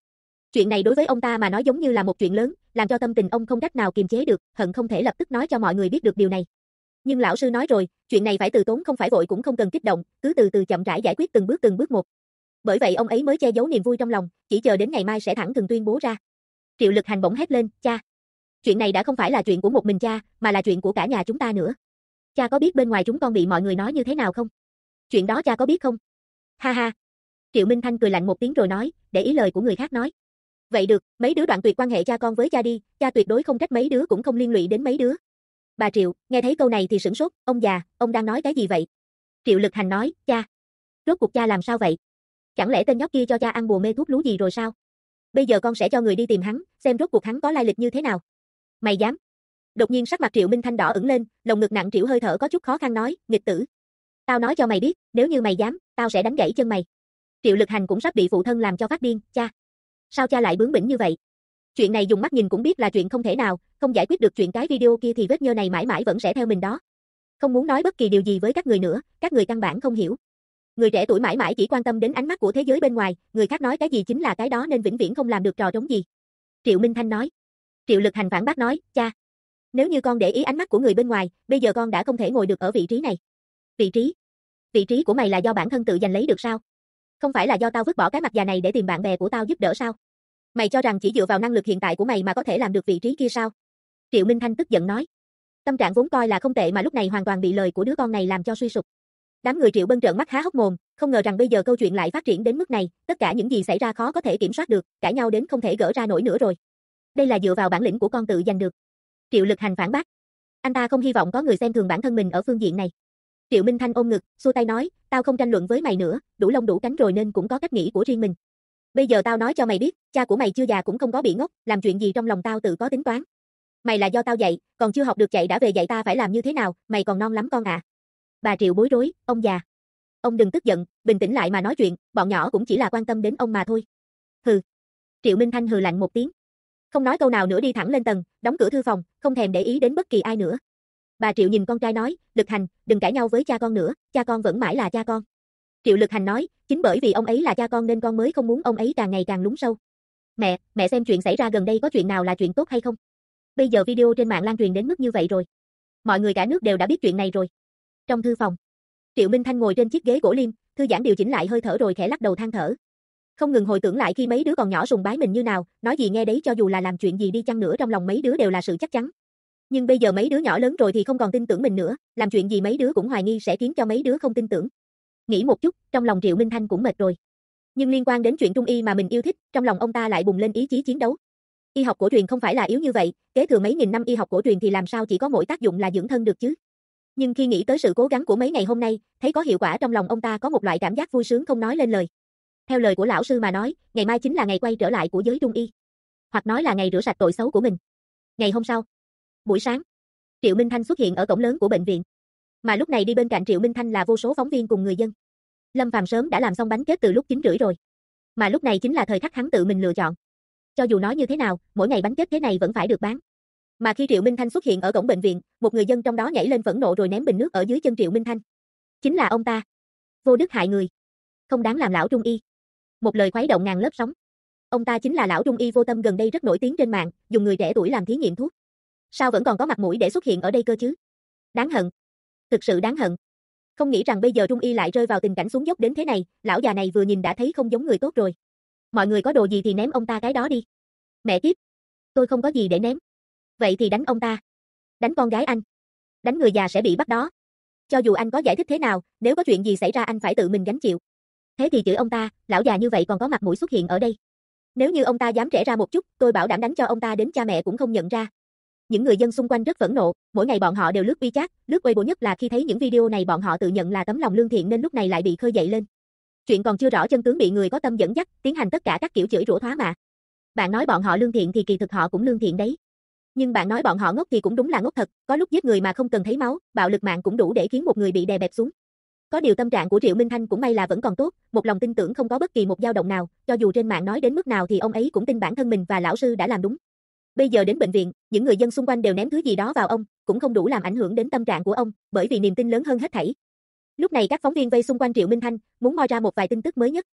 Chuyện này đối với ông ta mà nói giống như là một chuyện lớn, làm cho tâm tình ông không cách nào kiềm chế được, hận không thể lập tức nói cho mọi người biết được điều này. Nhưng lão sư nói rồi, chuyện này phải từ tốn không phải vội cũng không cần kích động, cứ từ từ chậm rãi giải quyết từng bước một. Bởi vậy ông ấy mới che giấu niềm vui trong lòng, chỉ chờ đến ngày mai sẽ thẳng thừng tuyên bố ra. Triệu Lực Hành bỗng hét lên, cha. Chuyện này đã không phải là chuyện của một mình cha, mà là chuyện của cả nhà chúng ta nữa. Cha có biết bên ngoài chúng con bị mọi người nói như thế nào không? Chuyện đó cha có biết không? Ha ha. Triệu Minh Thanh cười lạnh một tiếng rồi nói, để ý lời của người khác nói. Vậy được, mấy đứa đoạn tuyệt quan hệ cha con với cha đi, cha tuyệt đối không trách mấy đứa cũng không liên lụy đến mấy đứa. Bà Triệu, nghe thấy câu này thì sửng sốt, ông già, ông đang nói cái gì vậy? Triệu Lực Hành nói, cha. Rốt cuộc cha làm sao vậy? Chẳng lẽ tên nhóc kia cho cha ăn bùa mê thuốc lú gì rồi sao? Bây giờ con sẽ cho người đi tìm hắn, xem rốt cuộc hắn có lai lịch như thế nào. Mày dám? Đột nhiên sắc mặt Triệu Minh Thanh đỏ ửng lên, lồng ngực nặng trĩu hơi thở có chút khó khăn nói, nghịch tử. Tao nói cho mày biết, nếu như mày dám, tao sẽ đánh gãy chân mày. Triệu Lực Hành cũng sắp bị phụ thân làm cho phát điên, cha. Sao cha lại bướng bỉnh như vậy? Chuyện này dùng mắt nhìn cũng biết là chuyện không thể nào, không giải quyết được chuyện cái video kia thì vết nhơ này mãi mãi vẫn sẽ theo mình đó. Không muốn nói bất kỳ điều gì với các người nữa, các người căn bản không hiểu. Người trẻ tuổi mãi mãi chỉ quan tâm đến ánh mắt của thế giới bên ngoài, người khác nói cái gì chính là cái đó nên vĩnh viễn không làm được trò trống gì. Triệu Minh Thanh nói. Triệu Lực Hành phản bác nói, cha. Nếu như con để ý ánh mắt của người bên ngoài, bây giờ con đã không thể ngồi được ở vị trí này. Vị trí? Vị trí của mày là do bản thân tự giành lấy được sao? Không phải là do tao vứt bỏ cái mặt già này để tìm bạn bè của tao giúp đỡ sao? Mày cho rằng chỉ dựa vào năng lực hiện tại của mày mà có thể làm được vị trí kia sao? Triệu Minh Thanh tức giận nói. Tâm trạng vốn coi là không tệ mà lúc này hoàn toàn bị lời của đứa con này làm cho suy sụp. Đám người Triệu Bân trợn mắt há hốc mồm, không ngờ rằng bây giờ câu chuyện lại phát triển đến mức này, tất cả những gì xảy ra khó có thể kiểm soát được, cãi nhau đến không thể gỡ ra nổi nữa rồi. Đây là dựa vào bản lĩnh của con tự giành được. Triệu Lực Hành phản bác. Anh ta không hy vọng có người xem thường bản thân mình ở phương diện này. Triệu Minh Thanh ôm ngực, xua tay nói, tao không tranh luận với mày nữa, đủ lông đủ cánh rồi nên cũng có cách nghĩ của riêng mình. Bây giờ tao nói cho mày biết, cha của mày chưa già cũng không có bị ngốc, làm chuyện gì trong lòng tao tự có tính toán. Mày là do tao dạy, còn chưa học được chạy đã về dạy ta phải làm như thế nào, mày còn non lắm con à. Bà Triệu bối rối, ông già. Ông đừng tức giận, bình tĩnh lại mà nói chuyện, bọn nhỏ cũng chỉ là quan tâm đến ông mà thôi. Hừ. Triệu Minh Thanh hừ lạnh một tiếng. Không nói câu nào nữa đi thẳng lên tầng, đóng cửa thư phòng, không thèm để ý đến bất kỳ ai nữa. Bà Triệu nhìn con trai nói, Lực Hành, đừng cãi nhau với cha con nữa, cha con vẫn mãi là cha con. Triệu Lực Hành nói, chính bởi vì ông ấy là cha con nên con mới không muốn ông ấy càng ngày càng lún sâu. Mẹ xem chuyện xảy ra gần đây có chuyện nào là chuyện tốt hay không? Bây giờ video trên mạng lan truyền đến mức như vậy rồi. Mọi người cả nước đều đã biết chuyện này rồi. Trong thư phòng, Triệu Minh Thanh ngồi trên chiếc ghế gỗ liêm, thư giãn điều chỉnh lại hơi thở rồi khẽ lắc đầu than thở. Không ngừng hồi tưởng lại khi mấy đứa còn nhỏ sùng bái mình như nào, nói gì nghe đấy cho dù là làm chuyện gì đi chăng nữa trong lòng mấy đứa đều là sự chắc chắn. Nhưng bây giờ mấy đứa nhỏ lớn rồi thì không còn tin tưởng mình nữa, làm chuyện gì mấy đứa cũng hoài nghi sẽ khiến cho mấy đứa không tin tưởng. Nghĩ một chút, trong lòng Triệu Minh Thanh cũng mệt rồi. Nhưng liên quan đến chuyện trung y mà mình yêu thích, trong lòng ông ta lại bùng lên ý chí chiến đấu. Y học cổ truyền không phải là yếu như vậy, kế thừa mấy nghìn năm y học cổ truyền thì làm sao chỉ có mỗi tác dụng là dưỡng thân được chứ. Nhưng khi nghĩ tới sự cố gắng của mấy ngày hôm nay, thấy có hiệu quả trong lòng ông ta có một loại cảm giác vui sướng không nói lên lời. Theo lời của lão sư mà nói, ngày mai chính là ngày quay trở lại của giới trung y. Hoặc nói là ngày rửa sạch tội xấu của mình. Ngày hôm sau, buổi sáng, Triệu Minh Thanh xuất hiện ở cổng lớn của bệnh viện. Mà lúc này đi bên cạnh Triệu Minh Thanh là vô số phóng viên cùng người dân. Lâm Phàm sớm đã làm xong bánh kết từ lúc 9 rưỡi rồi. Mà lúc này chính là thời khắc hắn tự mình lựa chọn. Cho dù nói như thế nào, mỗi ngày bánh kết thế này vẫn phải được bán. Mà khi Triệu Minh Thanh xuất hiện ở cổng bệnh viện, một người dân trong đó nhảy lên phẫn nộ rồi ném bình nước ở dưới chân Triệu Minh Thanh. Chính là ông ta. Vô đức hại người. Không đáng làm lão trung y. Một lời khuấy động ngàn lớp sóng. Ông ta chính là lão trung y vô tâm gần đây rất nổi tiếng trên mạng, dùng người trẻ tuổi làm thí nghiệm thuốc. Sao vẫn còn có mặt mũi để xuất hiện ở đây cơ chứ? Đáng hận. Thực sự đáng hận. Không nghĩ rằng bây giờ trung y lại rơi vào tình cảnh xuống dốc đến thế này, lão già này vừa nhìn đã thấy không giống người tốt rồi. Mọi người có đồ gì thì ném ông ta cái đó đi. Mẹ kiếp. Tôi không có gì để ném. Vậy thì đánh ông ta. Đánh con gái anh. Đánh người già sẽ bị bắt đó. Cho dù anh có giải thích thế nào, nếu có chuyện gì xảy ra anh phải tự mình gánh chịu. Thế thì chửi ông ta, lão già như vậy còn có mặt mũi xuất hiện ở đây. Nếu như ông ta dám trẻ ra một chút, tôi bảo đảm đánh cho ông ta đến cha mẹ cũng không nhận ra. Những người dân xung quanh rất phẫn nộ, mỗi ngày bọn họ đều lướt WeChat, lướt Weibo nhất là khi thấy những video này bọn họ tự nhận là tấm lòng lương thiện nên lúc này lại bị khơi dậy lên. Chuyện còn chưa rõ chân tướng bị người có tâm dẫn dắt, tiến hành tất cả các kiểu chửi rủa thoá mạ. Bạn nói bọn họ lương thiện thì kỳ thực họ cũng lương thiện đấy. Nhưng bạn nói bọn họ ngốc thì cũng đúng là ngốc thật, có lúc giết người mà không cần thấy máu, bạo lực mạng cũng đủ để khiến một người bị đè bẹp xuống. Có điều tâm trạng của Triệu Minh Thanh cũng may là vẫn còn tốt, một lòng tin tưởng không có bất kỳ một dao động nào, cho dù trên mạng nói đến mức nào thì ông ấy cũng tin bản thân mình và lão sư đã làm đúng. Bây giờ đến bệnh viện, những người dân xung quanh đều ném thứ gì đó vào ông, cũng không đủ làm ảnh hưởng đến tâm trạng của ông, bởi vì niềm tin lớn hơn hết thảy. Lúc này các phóng viên vây xung quanh Triệu Minh Thanh, muốn moi ra một vài tin tức mới nhất.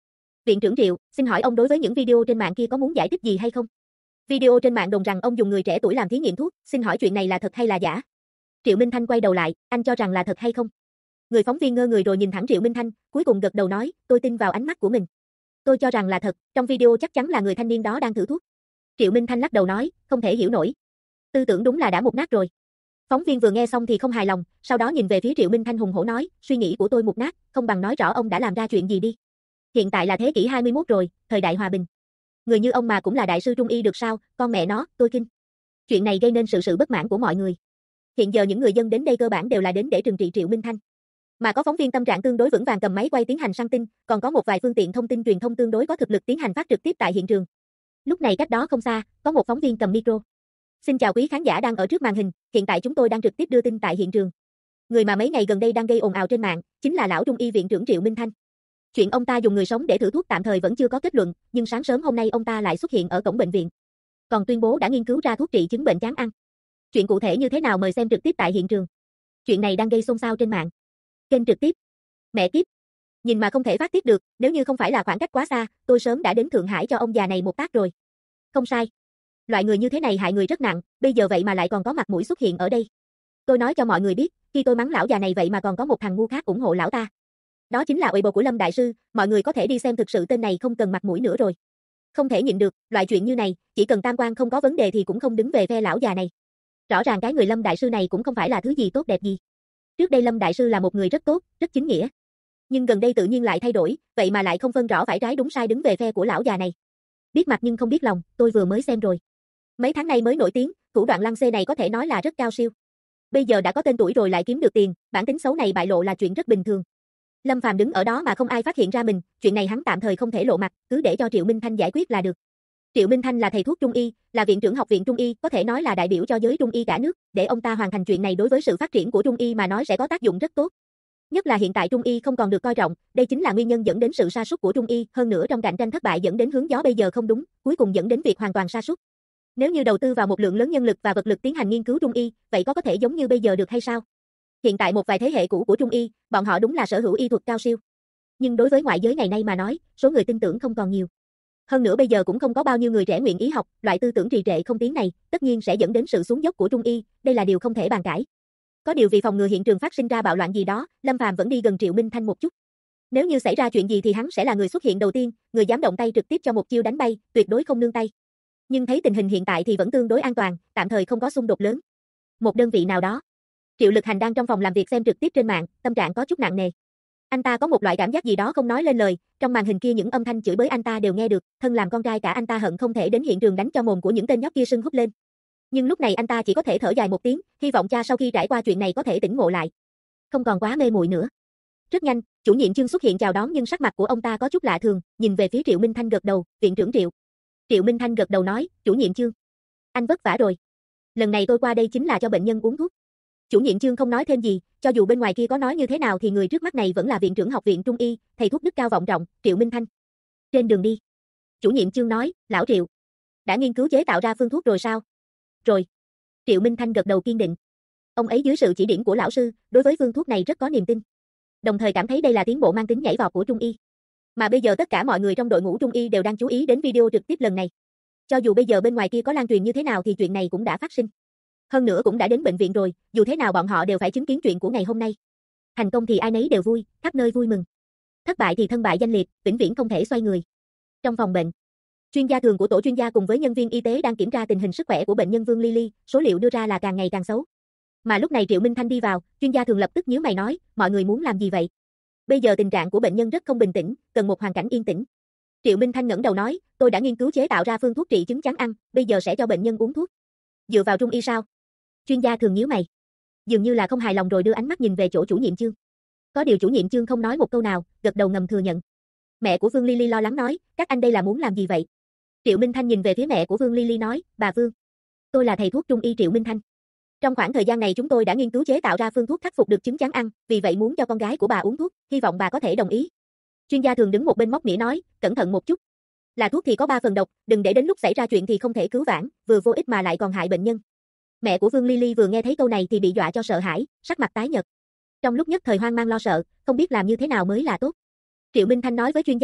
Viện trưởng Triệu, xin hỏi ông đối với những video trên mạng kia có muốn giải thích gì hay không? Video trên mạng đồn rằng ông dùng người trẻ tuổi làm thí nghiệm thuốc, xin hỏi chuyện này là thật hay là giả? Triệu Minh Thanh quay đầu lại, anh cho rằng là thật hay không? Người phóng viên ngơ người rồi nhìn thẳng Triệu Minh Thanh, cuối cùng gật đầu nói, tôi tin vào ánh mắt của mình. Tôi cho rằng là thật, trong video chắc chắn là người thanh niên đó đang thử thuốc. Triệu Minh Thanh lắc đầu nói, không thể hiểu nổi. Tư tưởng đúng là đã mục nát rồi. Phóng viên vừa nghe xong thì không hài lòng, sau đó nhìn về phía Triệu Minh Thanh hùng hổ nói, suy nghĩ của tôi mục nát, không bằng nói rõ ông đã làm ra chuyện gì đi. Hiện tại là thế kỷ 21 rồi, thời đại hòa bình. Người như ông mà cũng là đại sư trung y được sao, con mẹ nó, tôi kinh. Chuyện này gây nên sự bất mãn của mọi người. Hiện giờ những người dân đến đây cơ bản đều là đến để trừng trị Triệu Minh Thanh. Mà có phóng viên tâm trạng tương đối vững vàng cầm máy quay tiến hành săn tin, còn có một vài phương tiện thông tin truyền thông tương đối có thực lực tiến hành phát trực tiếp tại hiện trường. Lúc này cách đó không xa, có một phóng viên cầm micro. Xin chào quý khán giả đang ở trước màn hình, hiện tại chúng tôi đang trực tiếp đưa tin tại hiện trường. Người mà mấy ngày gần đây đang gây ồn ào trên mạng, chính là lão trung y viện trưởng Triệu Minh Thanh. Chuyện ông ta dùng người sống để thử thuốc tạm thời vẫn chưa có kết luận, nhưng sáng sớm hôm nay ông ta lại xuất hiện ở cổng bệnh viện. Còn tuyên bố đã nghiên cứu ra thuốc trị chứng bệnh chán ăn. Chuyện cụ thể như thế nào mời xem trực tiếp tại hiện trường. Chuyện này đang gây xôn xao trên mạng. Kênh trực tiếp. Mẹ kiếp. Nhìn mà không thể phát tiết được, nếu như không phải là khoảng cách quá xa, tôi sớm đã đến Thượng Hải cho ông già này một tác rồi. Không sai. Loại người như thế này hại người rất nặng, bây giờ vậy mà lại còn có mặt mũi xuất hiện ở đây. Tôi nói cho mọi người biết, khi tôi mắng lão già này vậy mà còn có một thằng ngu khác ủng hộ lão ta. Đó chính là Weibo của Lâm Đại Sư, mọi người có thể đi xem thực sự tên này không cần mặt mũi nữa rồi. Không thể nhịn được, loại chuyện như này, chỉ cần tam quan không có vấn đề thì cũng không đứng về phe lão già này. Rõ ràng cái người Lâm Đại Sư này cũng không phải là thứ gì tốt đẹp gì. Trước đây Lâm Đại Sư là một người rất tốt, rất chính nghĩa. Nhưng gần đây tự nhiên lại thay đổi, vậy mà lại không phân rõ phải trái đúng sai đứng về phe của lão già này. Biết mặt nhưng không biết lòng, tôi vừa mới xem rồi. Mấy tháng nay mới nổi tiếng, thủ đoạn lăng xê này có thể nói là rất cao siêu. Bây giờ đã có tên tuổi rồi lại kiếm được tiền, bản tính xấu này bại lộ là chuyện rất bình thường. Lâm Phàm đứng ở đó mà không ai phát hiện ra mình, chuyện này hắn tạm thời không thể lộ mặt, cứ để cho Triệu Minh Thanh giải quyết là được. Triệu Minh Thanh là thầy thuốc trung y, là viện trưởng học viện trung y, có thể nói là đại biểu cho giới trung y cả nước, để ông ta hoàn thành chuyện này đối với sự phát triển của trung y mà nói sẽ có tác dụng rất tốt. Nhất là hiện tại trung y không còn được coi trọng, đây chính là nguyên nhân dẫn đến sự sa sút của trung y, hơn nữa trong cạnh tranh thất bại dẫn đến hướng gió bây giờ không đúng, cuối cùng dẫn đến việc hoàn toàn sa sút. Nếu như đầu tư vào một lượng lớn nhân lực và vật lực tiến hành nghiên cứu trung y, vậy có thể giống như bây giờ được hay sao? Hiện tại một vài thế hệ cũ của trung y, bọn họ đúng là sở hữu y thuật cao siêu. Nhưng đối với ngoại giới ngày nay mà nói, số người tin tưởng không còn nhiều. Hơn nữa bây giờ cũng không có bao nhiêu người trẻ nguyện ý học, loại tư tưởng trì trệ không tiến này, tất nhiên sẽ dẫn đến sự xuống dốc của trung y, đây là điều không thể bàn cãi. Có điều vì phòng ngừa hiện trường phát sinh ra bạo loạn gì đó, Lâm Phàm vẫn đi gần Triệu Minh Thanh một chút. Nếu như xảy ra chuyện gì thì hắn sẽ là người xuất hiện đầu tiên, người dám động tay trực tiếp cho một chiêu đánh bay, tuyệt đối không nương tay. Nhưng thấy tình hình hiện tại thì vẫn tương đối an toàn, tạm thời không có xung đột lớn. Một đơn vị nào đó. Triệu Lực Hành đang trong phòng làm việc xem trực tiếp trên mạng, tâm trạng có chút nặng nề. Anh ta có một loại cảm giác gì đó không nói lên lời, trong màn hình kia những âm thanh chửi bới anh ta đều nghe được, thân làm con trai cả anh ta hận không thể đến hiện trường đánh cho mồm của những tên nhóc kia sưng húp lên. Nhưng lúc này anh ta chỉ có thể thở dài một tiếng, hy vọng cha sau khi trải qua chuyện này có thể tỉnh ngộ lại. Không còn quá mê muội nữa. Rất nhanh, chủ nhiệm Chương xuất hiện chào đón nhưng sắc mặt của ông ta có chút lạ thường, nhìn về phía Triệu Minh Thanh gật đầu, viện trưởng Triệu. Triệu Minh Thanh gật đầu nói, chủ nhiệm Chương. Anh vất vả rồi. Lần này tôi qua đây chính là cho bệnh nhân uống thuốc. Chủ nhiệm Chương không nói thêm gì, cho dù bên ngoài kia có nói như thế nào thì người trước mắt này vẫn là viện trưởng học viện Trung y, thầy thuốc đức cao vọng trọng, Triệu Minh Thanh. Trên đường đi, chủ nhiệm Chương nói, lão Triệu, đã nghiên cứu chế tạo ra phương thuốc rồi sao? Rồi. Triệu Minh Thanh gật đầu kiên định. Ông ấy dưới sự chỉ điểm của lão sư, đối với phương thuốc này rất có niềm tin. Đồng thời cảm thấy đây là tiến bộ mang tính nhảy vọt của Trung y. Mà bây giờ tất cả mọi người trong đội ngũ Trung y đều đang chú ý đến video trực tiếp lần này. Cho dù bây giờ bên ngoài kia có lan truyền như thế nào thì chuyện này cũng đã phát sinh. Hơn nữa cũng đã đến bệnh viện rồi, dù thế nào bọn họ đều phải chứng kiến chuyện của ngày hôm nay. Thành công thì ai nấy đều vui, khắp nơi vui mừng. Thất bại thì thân bại danh liệt, vĩnh viễn không thể xoay người. Trong phòng bệnh, chuyên gia thường của tổ chuyên gia cùng với nhân viên y tế đang kiểm tra tình hình sức khỏe của bệnh nhân Vương Ly, số liệu đưa ra là càng ngày càng xấu. Mà lúc này Triệu Minh Thanh đi vào, chuyên gia thường lập tức nhíu mày nói, mọi người muốn làm gì vậy? Bây giờ tình trạng của bệnh nhân rất không bình tĩnh, cần một hoàn cảnh yên tĩnh. Triệu Minh Thanh ngẩng đầu nói, tôi đã nghiên cứu chế tạo ra phương thuốc trị chứng chán ăn, bây giờ sẽ cho bệnh nhân uống thuốc. Dựa vào Trung y sao? Chuyên gia thường nhíu mày. Dường như là không hài lòng rồi đưa ánh mắt nhìn về chỗ chủ nhiệm Chương. Có điều chủ nhiệm Chương không nói một câu nào, gật đầu ngầm thừa nhận. Mẹ của Vương Ly lo lắng nói, các anh đây là muốn làm gì vậy? Triệu Minh Thanh nhìn về phía mẹ của Vương Ly nói, bà Vương, tôi là thầy thuốc Trung y Triệu Minh Thanh. Trong khoảng thời gian này chúng tôi đã nghiên cứu chế tạo ra phương thuốc khắc phục được chứng chán ăn, vì vậy muốn cho con gái của bà uống thuốc, hy vọng bà có thể đồng ý. Chuyên gia thường đứng một bên móc mỉa nói, cẩn thận một chút. Là thuốc thì có 3 phần độc, đừng để đến lúc xảy ra chuyện thì không thể cứu vãn, vừa vô ích mà lại còn hại bệnh nhân. Mẹ của Vương Ly vừa nghe thấy câu này thì bị dọa cho sợ hãi, sắc mặt tái nhợt. Trong lúc nhất thời hoang mang lo sợ, không biết làm như thế nào mới là tốt. Triệu Minh Thanh nói với chuyên gia thường,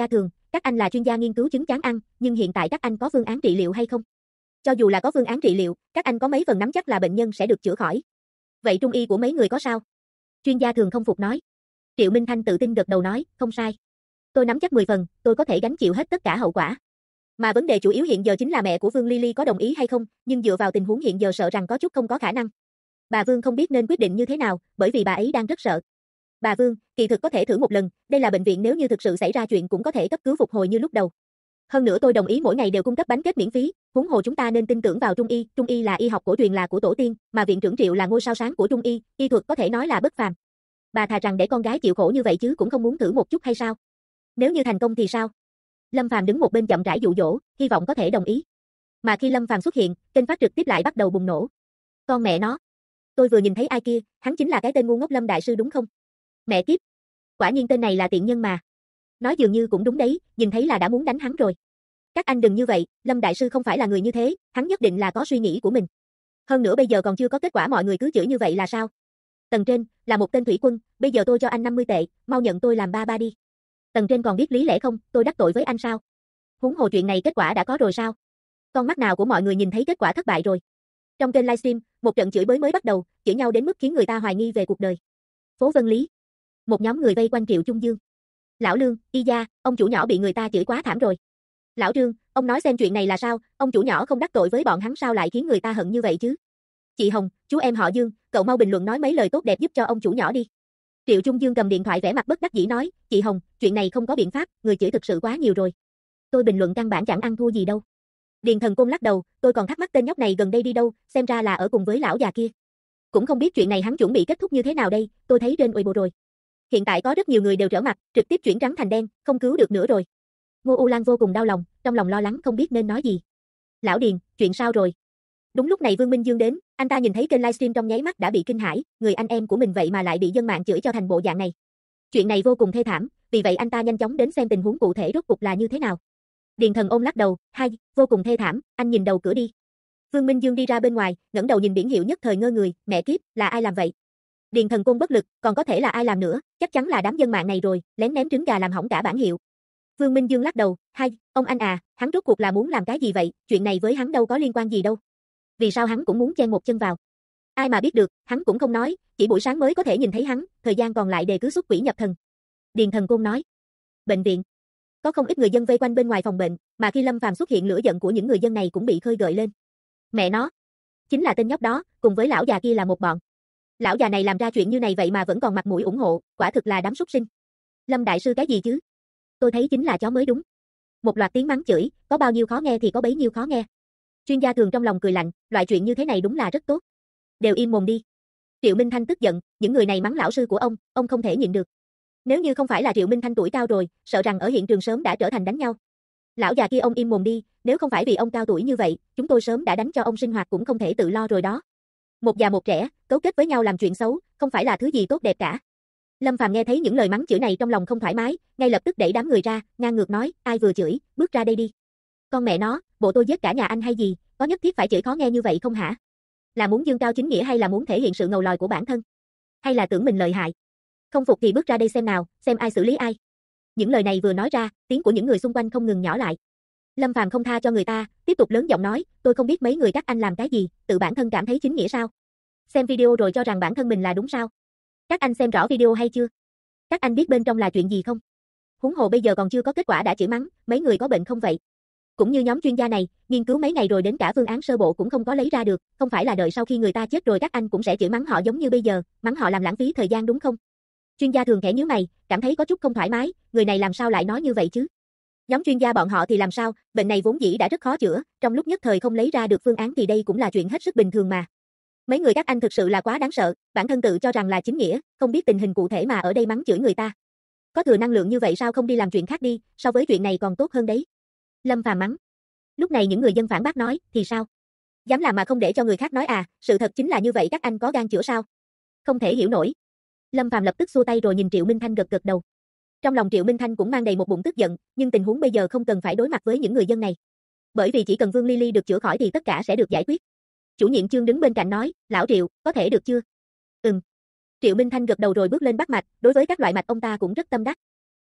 các anh là chuyên gia nghiên cứu trứng chán ăn, nhưng hiện tại các anh có phương án trị liệu hay không? Cho dù là có phương án trị liệu, các anh có mấy phần nắm chắc là bệnh nhân sẽ được chữa khỏi. Vậy trung y của mấy người có sao? Chuyên gia Thường không phục nói. Triệu Minh Thanh tự tin gật đầu nói, không sai. Tôi nắm chắc 10 phần, tôi có thể gánh chịu hết tất cả hậu quả. Mà vấn đề chủ yếu hiện giờ chính là mẹ của Vương Ly Ly có đồng ý hay không, nhưng dựa vào tình huống hiện giờ sợ rằng có chút không có khả năng. Bà Vương không biết nên quyết định như thế nào, bởi vì bà ấy đang rất sợ. Bà Vương, kỳ thực có thể thử một lần, đây là bệnh viện nếu như thực sự xảy ra chuyện cũng có thể cấp cứu phục hồi như lúc đầu. Hơn nữa tôi đồng ý mỗi ngày đều cung cấp bánh kết miễn phí, huống hồ chúng ta nên tin tưởng vào Trung y là y học cổ truyền là của tổ tiên, mà viện trưởng Triệu là ngôi sao sáng của Trung y, y thuật có thể nói là bất phàm. Bà thà rằng để con gái chịu khổ như vậy chứ cũng không muốn thử một chút hay sao? Nếu như thành công thì sao? Lâm Phàm đứng một bên chậm rãi dụ dỗ, hy vọng có thể đồng ý. Mà khi Lâm Phàm xuất hiện, kênh phát trực tiếp lại bắt đầu bùng nổ. Con mẹ nó, tôi vừa nhìn thấy ai kia, hắn chính là cái tên ngu ngốc Lâm đại sư đúng không? Mẹ kiếp, quả nhiên tên này là tiện nhân mà. Nói dường như cũng đúng đấy, nhìn thấy là đã muốn đánh hắn rồi. Các anh đừng như vậy, Lâm đại sư không phải là người như thế, hắn nhất định là có suy nghĩ của mình. Hơn nữa bây giờ còn chưa có kết quả mọi người cứ chửi như vậy là sao? Tầng trên, là một tên thủy quân, bây giờ tôi cho anh 50 tệ, mau nhận tôi làm ba ba đi. Tầng trên còn biết lý lẽ không, tôi đắc tội với anh sao? Huống hồ chuyện này kết quả đã có rồi sao? Con mắt nào của mọi người nhìn thấy kết quả thất bại rồi. Trong kênh livestream, một trận chửi bới mới bắt đầu, chửi nhau đến mức khiến người ta hoài nghi về cuộc đời. Phố Vân Lý. Một nhóm người vây quanh Triệu Trung Dương. Lão Lương, y gia, ông chủ nhỏ bị người ta chửi quá thảm rồi. Lão Trương, ông nói xem chuyện này là sao, ông chủ nhỏ không đắc tội với bọn hắn sao lại khiến người ta hận như vậy chứ? Chị Hồng, chú em họ Dương, cậu mau bình luận nói mấy lời tốt đẹp giúp cho ông chủ nhỏ đi. Triệu Trung Dương cầm điện thoại vẻ mặt bất đắc dĩ nói, chị Hồng, chuyện này không có biện pháp, người chửi thực sự quá nhiều rồi. Tôi bình luận căn bản chẳng ăn thua gì đâu. Điền Thần Côn lắc đầu, tôi còn thắc mắc tên nhóc này gần đây đi đâu, xem ra là ở cùng với lão già kia. Cũng không biết chuyện này hắn chuẩn bị kết thúc như thế nào đây, tôi thấy trên Weibo rồi. Hiện tại có rất nhiều người đều trở mặt, trực tiếp chuyển trắng thành đen, không cứu được nữa rồi. Ngô U Lan vô cùng đau lòng, trong lòng lo lắng không biết nên nói gì. Lão Điền, chuyện sao rồi? Đúng lúc này Vương Minh Dương đến, anh ta nhìn thấy kênh livestream trong nháy mắt đã bị kinh hãi, người anh em của mình vậy mà lại bị dân mạng chửi cho thành bộ dạng này. Chuyện này vô cùng thê thảm, vì vậy anh ta nhanh chóng đến xem tình huống cụ thể rốt cuộc là như thế nào. Điền Thần ôm lắc đầu, hai, vô cùng thê thảm, anh nhìn đầu cửa đi. Vương Minh Dương đi ra bên ngoài, ngẩng đầu nhìn biển hiệu nhất thời ngơ người, mẹ kiếp, là ai làm vậy? Điền Thần Côn bất lực, còn có thể là ai làm nữa, chắc chắn là đám dân mạng này rồi, lén ném trứng gà làm hỏng cả bản hiệu. Vương Minh Dương lắc đầu, hai, ông anh à, hắn rốt cuộc là muốn làm cái gì vậy, chuyện này với hắn đâu có liên quan gì đâu. Vì sao hắn cũng muốn chen một chân vào? Ai mà biết được, hắn cũng không nói, chỉ buổi sáng mới có thể nhìn thấy hắn, thời gian còn lại đều cứ xuất quỷ nhập thần. Điền Thần Côn nói. Bệnh viện. Có không ít người dân vây quanh bên ngoài phòng bệnh, mà khi Lâm Phàm xuất hiện lửa giận của những người dân này cũng bị khơi gợi lên. Mẹ nó, chính là tên nhóc đó, cùng với lão già kia là một bọn. Lão già này làm ra chuyện như này vậy mà vẫn còn mặt mũi ủng hộ, quả thực là đám súc sinh. Lâm đại sư cái gì chứ? Tôi thấy chính là chó mới đúng. Một loạt tiếng mắng chửi, có bao nhiêu khó nghe thì có bấy nhiêu khó nghe. Chuyên gia Thường trong lòng cười lạnh, loại chuyện như thế này đúng là rất tốt. Đều im mồm đi. Triệu Minh Thanh tức giận, những người này mắng lão sư của ông không thể nhịn được. Nếu như không phải là Triệu Minh Thanh tuổi cao rồi, sợ rằng ở hiện trường sớm đã trở thành đánh nhau. Lão già kia ông im mồm đi, nếu không phải vì ông cao tuổi như vậy, chúng tôi sớm đã đánh cho ông sinh hoạt cũng không thể tự lo rồi đó. Một già một trẻ, cấu kết với nhau làm chuyện xấu, không phải là thứ gì tốt đẹp cả. Lâm Phàm nghe thấy những lời mắng chửi này trong lòng không thoải mái, ngay lập tức đẩy đám người ra, ngang ngược nói, ai vừa chửi, bước ra đây đi. Con mẹ nó, bộ tôi giết cả nhà anh hay gì, có nhất thiết phải chửi khó nghe như vậy không hả? Là muốn dương cao chính nghĩa hay là muốn thể hiện sự ngầu lòi của bản thân? Hay là tưởng mình lợi hại? Không phục thì bước ra đây xem nào, xem ai xử lý ai. Những lời này vừa nói ra, tiếng của những người xung quanh không ngừng nhỏ lại. Lâm Phàm không tha cho người ta, tiếp tục lớn giọng nói, tôi không biết mấy người các anh làm cái gì, tự bản thân cảm thấy chính nghĩa sao? Xem video rồi cho rằng bản thân mình là đúng sao? Các anh xem rõ video hay chưa? Các anh biết bên trong là chuyện gì không? Huống hồ bây giờ còn chưa có kết quả đã chửi mắng, mấy người có bệnh không vậy? Cũng như nhóm chuyên gia này, nghiên cứu mấy ngày rồi đến cả phương án sơ bộ cũng không có lấy ra được, không phải là đợi sau khi người ta chết rồi các anh cũng sẽ chửi mắng họ giống như bây giờ, mắng họ làm lãng phí thời gian đúng không? Chuyên gia Thường khẽ nhíu mày, cảm thấy có chút không thoải mái, người này làm sao lại nói như vậy chứ? Nhóm chuyên gia bọn họ thì làm sao, bệnh này vốn dĩ đã rất khó chữa, trong lúc nhất thời không lấy ra được phương án thì đây cũng là chuyện hết sức bình thường mà. Mấy người các anh thực sự là quá đáng sợ, bản thân tự cho rằng là chính nghĩa, không biết tình hình cụ thể mà ở đây mắng chửi người ta. Có thừa năng lượng như vậy sao không đi làm chuyện khác đi, so với chuyện này còn tốt hơn đấy. Lâm Phàm mắng. Lúc này những người dân phản bác nói, thì sao? Dám làm mà không để cho người khác nói à, sự thật chính là như vậy các anh có gan chữa sao? Không thể hiểu nổi. Lâm Phàm lập tức xua tay rồi nhìn Triệu Minh Thanh gật gật đầu. Trong lòng Triệu Minh Thanh cũng mang đầy một bụng tức giận, nhưng tình huống bây giờ không cần phải đối mặt với những người dân này. Bởi vì chỉ cần Vương Ly Ly được chữa khỏi thì tất cả sẽ được giải quyết. Chủ nhiệm Chương đứng bên cạnh nói, lão Triệu, có thể được chưa? Triệu Minh Thanh gật đầu rồi bước lên bắt mạch, đối với các loại mạch ông ta cũng rất tâm đắc.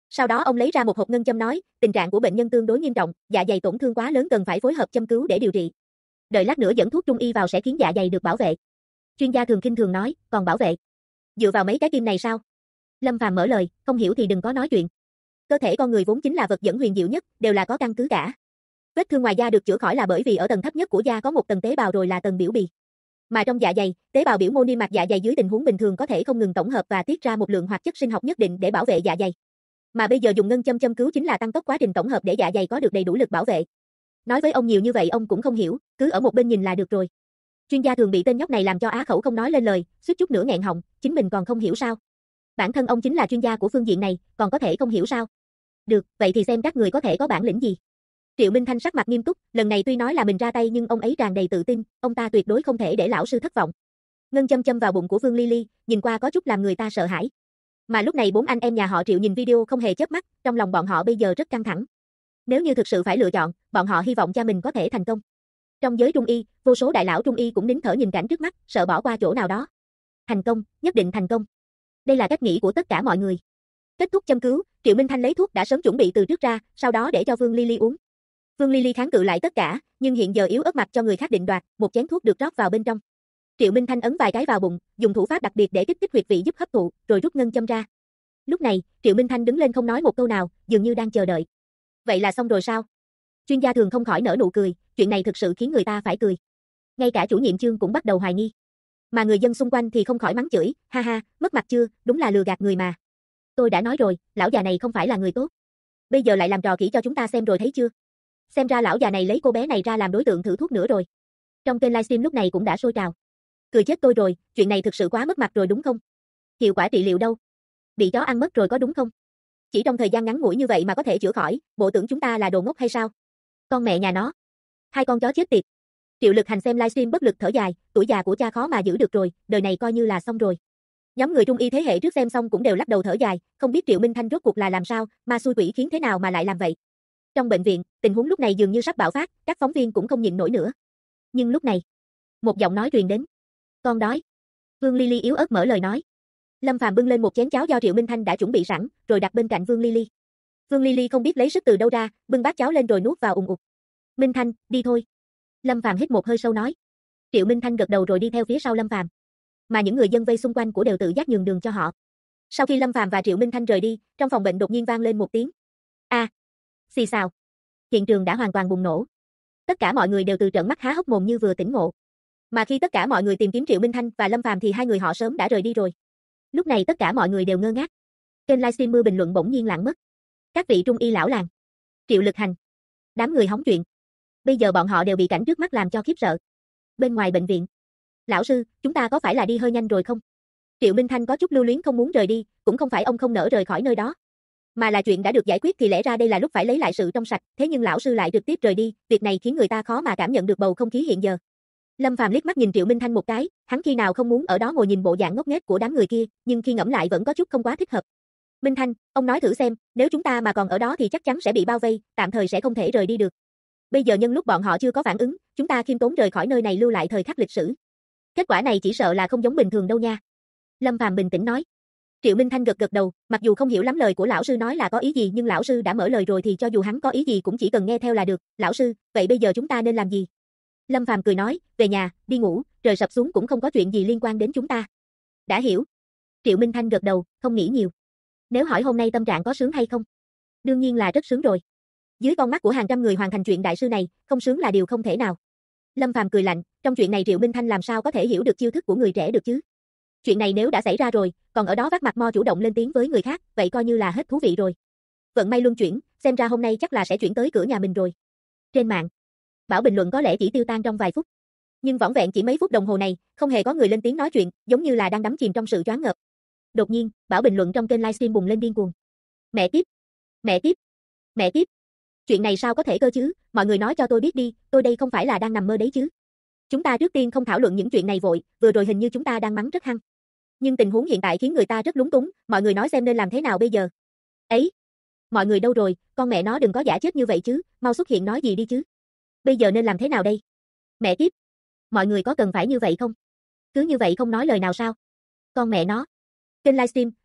Sau đó ông lấy ra một hộp ngân châm nói, tình trạng của bệnh nhân tương đối nghiêm trọng, dạ dày tổn thương quá lớn cần phải phối hợp châm cứu để điều trị. Đợi lát nữa dẫn thuốc trung y vào sẽ khiến dạ dày được bảo vệ. Chuyên gia thường khinh thường nói, còn bảo vệ? Dựa vào mấy cái kim này sao? Lâm Phàm mở lời, không hiểu thì đừng có nói chuyện. Cơ thể con người vốn chính là vật dẫn huyền diệu nhất, đều là có căn cứ cả. Vết thương ngoài da được chữa khỏi là bởi vì ở tầng thấp nhất của da có một tầng tế bào rồi là tầng biểu bì. Mà trong dạ dày, tế bào biểu mô niêm mạc dạ dày dưới tình huống bình thường có thể không ngừng tổng hợp và tiết ra một lượng hoạt chất sinh học nhất định để bảo vệ dạ dày. Mà bây giờ dùng ngân châm châm cứu chính là tăng tốc quá trình tổng hợp để dạ dày có được đầy đủ lực bảo vệ. Nói với ông nhiều như vậy ông cũng không hiểu, cứ ở một bên nhìn là được rồi. Chuyên gia thường bị tên nhóc này làm cho á khẩu không nói lên lời, suýt chút nữa nghẹn họng, chính mình còn không hiểu sao? Bản thân ông chính là chuyên gia của phương diện này, còn có thể không hiểu sao? Được, vậy thì xem các người có thể có bản lĩnh gì. Triệu Minh Thanh sắc mặt nghiêm túc, lần này tuy nói là mình ra tay nhưng ông ấy tràn đầy tự tin, ông ta tuyệt đối không thể để lão sư thất vọng. Ngân châm châm vào bụng của Vương Ly Ly, nhìn qua có chút làm người ta sợ hãi. Mà lúc này bốn anh em nhà họ Triệu nhìn video không hề chớp mắt, trong lòng bọn họ bây giờ rất căng thẳng. Nếu như thực sự phải lựa chọn, bọn họ hy vọng cha mình có thể thành công. Trong giới trung y, vô số đại lão trung y cũng nín thở nhìn cảnh trước mắt, sợ bỏ qua chỗ nào đó. Thành công, nhất định thành công. Đây là cách nghĩ của tất cả mọi người. Kết thúc châm cứu, Triệu Minh Thanh lấy thuốc đã sớm chuẩn bị từ trước ra, sau đó để cho Vương Ly Ly uống. Vương Ly Ly kháng cự lại tất cả, nhưng hiện giờ yếu ớt mặt cho người khác định đoạt, một chén thuốc được rót vào bên trong. Triệu Minh Thanh ấn vài cái vào bụng, dùng thủ pháp đặc biệt để kích thích huyệt vị giúp hấp thụ, rồi rút ngân châm ra. Lúc này, Triệu Minh Thanh đứng lên không nói một câu nào, dường như đang chờ đợi. Vậy là xong rồi sao? Chuyên gia thường không khỏi nở nụ cười, chuyện này thực sự khiến người ta phải cười. Ngay cả chủ nhiệm chương cũng bắt đầu hoài nghi. Mà người dân xung quanh thì không khỏi mắng chửi, ha ha, mất mặt chưa, đúng là lừa gạt người mà. Tôi đã nói rồi, lão già này không phải là người tốt. Bây giờ lại làm trò khỉ cho chúng ta xem rồi thấy chưa? Xem ra lão già này lấy cô bé này ra làm đối tượng thử thuốc nữa rồi. Trong kênh livestream lúc này cũng đã sôi trào. Cười chết tôi rồi, chuyện này thực sự quá mất mặt rồi đúng không? Hiệu quả trị liệu đâu? Bị chó ăn mất rồi có đúng không? Chỉ trong thời gian ngắn ngủi như vậy mà có thể chữa khỏi, bộ tưởng chúng ta là đồ ngốc hay sao? Con mẹ nhà nó. Hai con chó chết tiệt. Triệu Lực Hành xem livestream bất lực thở dài, tuổi già của cha khó mà giữ được rồi, đời này coi như là xong rồi. Nhóm người trung y thế hệ trước xem xong cũng đều lắc đầu thở dài, không biết Triệu Minh Thanh rốt cuộc là làm sao, ma xui quỷ khiến thế nào mà lại làm vậy. Trong bệnh viện, tình huống lúc này dường như sắp bạo phát, các phóng viên cũng không nhịn nổi nữa. Nhưng lúc này, một giọng nói truyền đến. Con đói. Vương Ly Ly yếu ớt mở lời nói. Lâm Phàm bưng lên một chén cháo do Triệu Minh Thanh đã chuẩn bị sẵn, rồi đặt bên cạnh Vương Ly Ly. Vương Ly Ly không biết lấy sức từ đâu ra, bưng bát cháo lên rồi nuốt vào ùng ục. Minh Thanh, đi thôi. Lâm Phàm hít một hơi sâu nói. Triệu Minh Thanh gật đầu rồi đi theo phía sau Lâm Phàm. Mà những người dân vây xung quanh của đều tự giác nhường đường cho họ. Sau khi Lâm Phàm và Triệu Minh Thanh rời đi, trong phòng bệnh đột nhiên vang lên một tiếng. A. Xì xào. Hiện trường đã hoàn toàn bùng nổ. Tất cả mọi người đều từ trợn mắt há hốc mồm như vừa tỉnh ngộ. Mà khi tất cả mọi người tìm kiếm Triệu Minh Thanh và Lâm Phàm thì hai người họ sớm đã rời đi rồi. Lúc này tất cả mọi người đều ngơ ngác. Kênh livestream mưa bình luận bỗng nhiên lặng mất. Các vị trung y lão làng. Triệu Lực Hành. Đám người hóng chuyện. Bây giờ bọn họ đều bị cảnh trước mắt làm cho khiếp sợ. Bên ngoài bệnh viện. Lão sư, chúng ta có phải là đi hơi nhanh rồi không? Triệu Minh Thanh có chút lưu luyến không muốn rời đi, cũng không phải ông không nỡ rời khỏi nơi đó. Mà là chuyện đã được giải quyết thì lẽ ra đây là lúc phải lấy lại sự trong sạch, thế nhưng lão sư lại trực tiếp rời đi, việc này khiến người ta khó mà cảm nhận được bầu không khí hiện giờ. Lâm Phàm liếc mắt nhìn Triệu Minh Thanh một cái, hắn khi nào không muốn ở đó ngồi nhìn bộ dạng ngốc nghếch của đám người kia, nhưng khi ngẫm lại vẫn có chút không quá thích hợp. Minh Thanh, ông nói thử xem, nếu chúng ta mà còn ở đó thì chắc chắn sẽ bị bao vây, tạm thời sẽ không thể rời đi được. Bây giờ nhân lúc bọn họ chưa có phản ứng, chúng ta khiêm tốn rời khỏi nơi này lưu lại thời khắc lịch sử. Kết quả này chỉ sợ là không giống bình thường đâu nha. Lâm Phàm bình tĩnh nói. Triệu Minh Thanh gật gật đầu, mặc dù không hiểu lắm lời của lão sư nói là có ý gì nhưng lão sư đã mở lời rồi thì cho dù hắn có ý gì cũng chỉ cần nghe theo là được. Lão sư, vậy bây giờ chúng ta nên làm gì? Lâm Phàm cười nói, về nhà, đi ngủ, trời sập xuống cũng không có chuyện gì liên quan đến chúng ta. Đã hiểu. Triệu Minh Thanh gật đầu, không nghĩ nhiều. Nếu hỏi hôm nay tâm trạng có sướng hay không? Đương nhiên là rất sướng rồi. Dưới con mắt của hàng trăm người hoàn thành chuyện đại sư này, không sướng là điều không thể nào. Lâm Phàm cười lạnh, trong chuyện này Triệu Minh Thanh làm sao có thể hiểu được chiêu thức của người trẻ được chứ? Chuyện này nếu đã xảy ra rồi, còn ở đó vắt mặt mo chủ động lên tiếng với người khác, vậy coi như là hết thú vị rồi. Vận may luân chuyển, xem ra hôm nay chắc là sẽ chuyển tới cửa nhà mình rồi. Trên mạng, Bảo bình luận có lẽ chỉ tiêu tan trong vài phút. Nhưng vỏn vẹn chỉ mấy phút đồng hồ này, không hề có người lên tiếng nói chuyện, giống như là đang đắm chìm trong sự choáng ngợp. Đột nhiên, Bảo bình luận trong kênh livestream bùng lên điên cuồng. Mẹ kiếp, mẹ kiếp, mẹ kiếp. Chuyện này sao có thể cơ chứ, mọi người nói cho tôi biết đi, tôi đây không phải là đang nằm mơ đấy chứ. Chúng ta trước tiên không thảo luận những chuyện này vội, vừa rồi hình như chúng ta đang mắng rất hăng. Nhưng tình huống hiện tại khiến người ta rất lúng túng, mọi người nói xem nên làm thế nào bây giờ. Ấy, mọi người đâu rồi, con mẹ nó đừng có giả chết như vậy chứ, mau xuất hiện nói gì đi chứ. Bây giờ nên làm thế nào đây? Mẹ kiếp, mọi người có cần phải như vậy không? Cứ như vậy không nói lời nào sao? Con mẹ nó. Kênh livestream,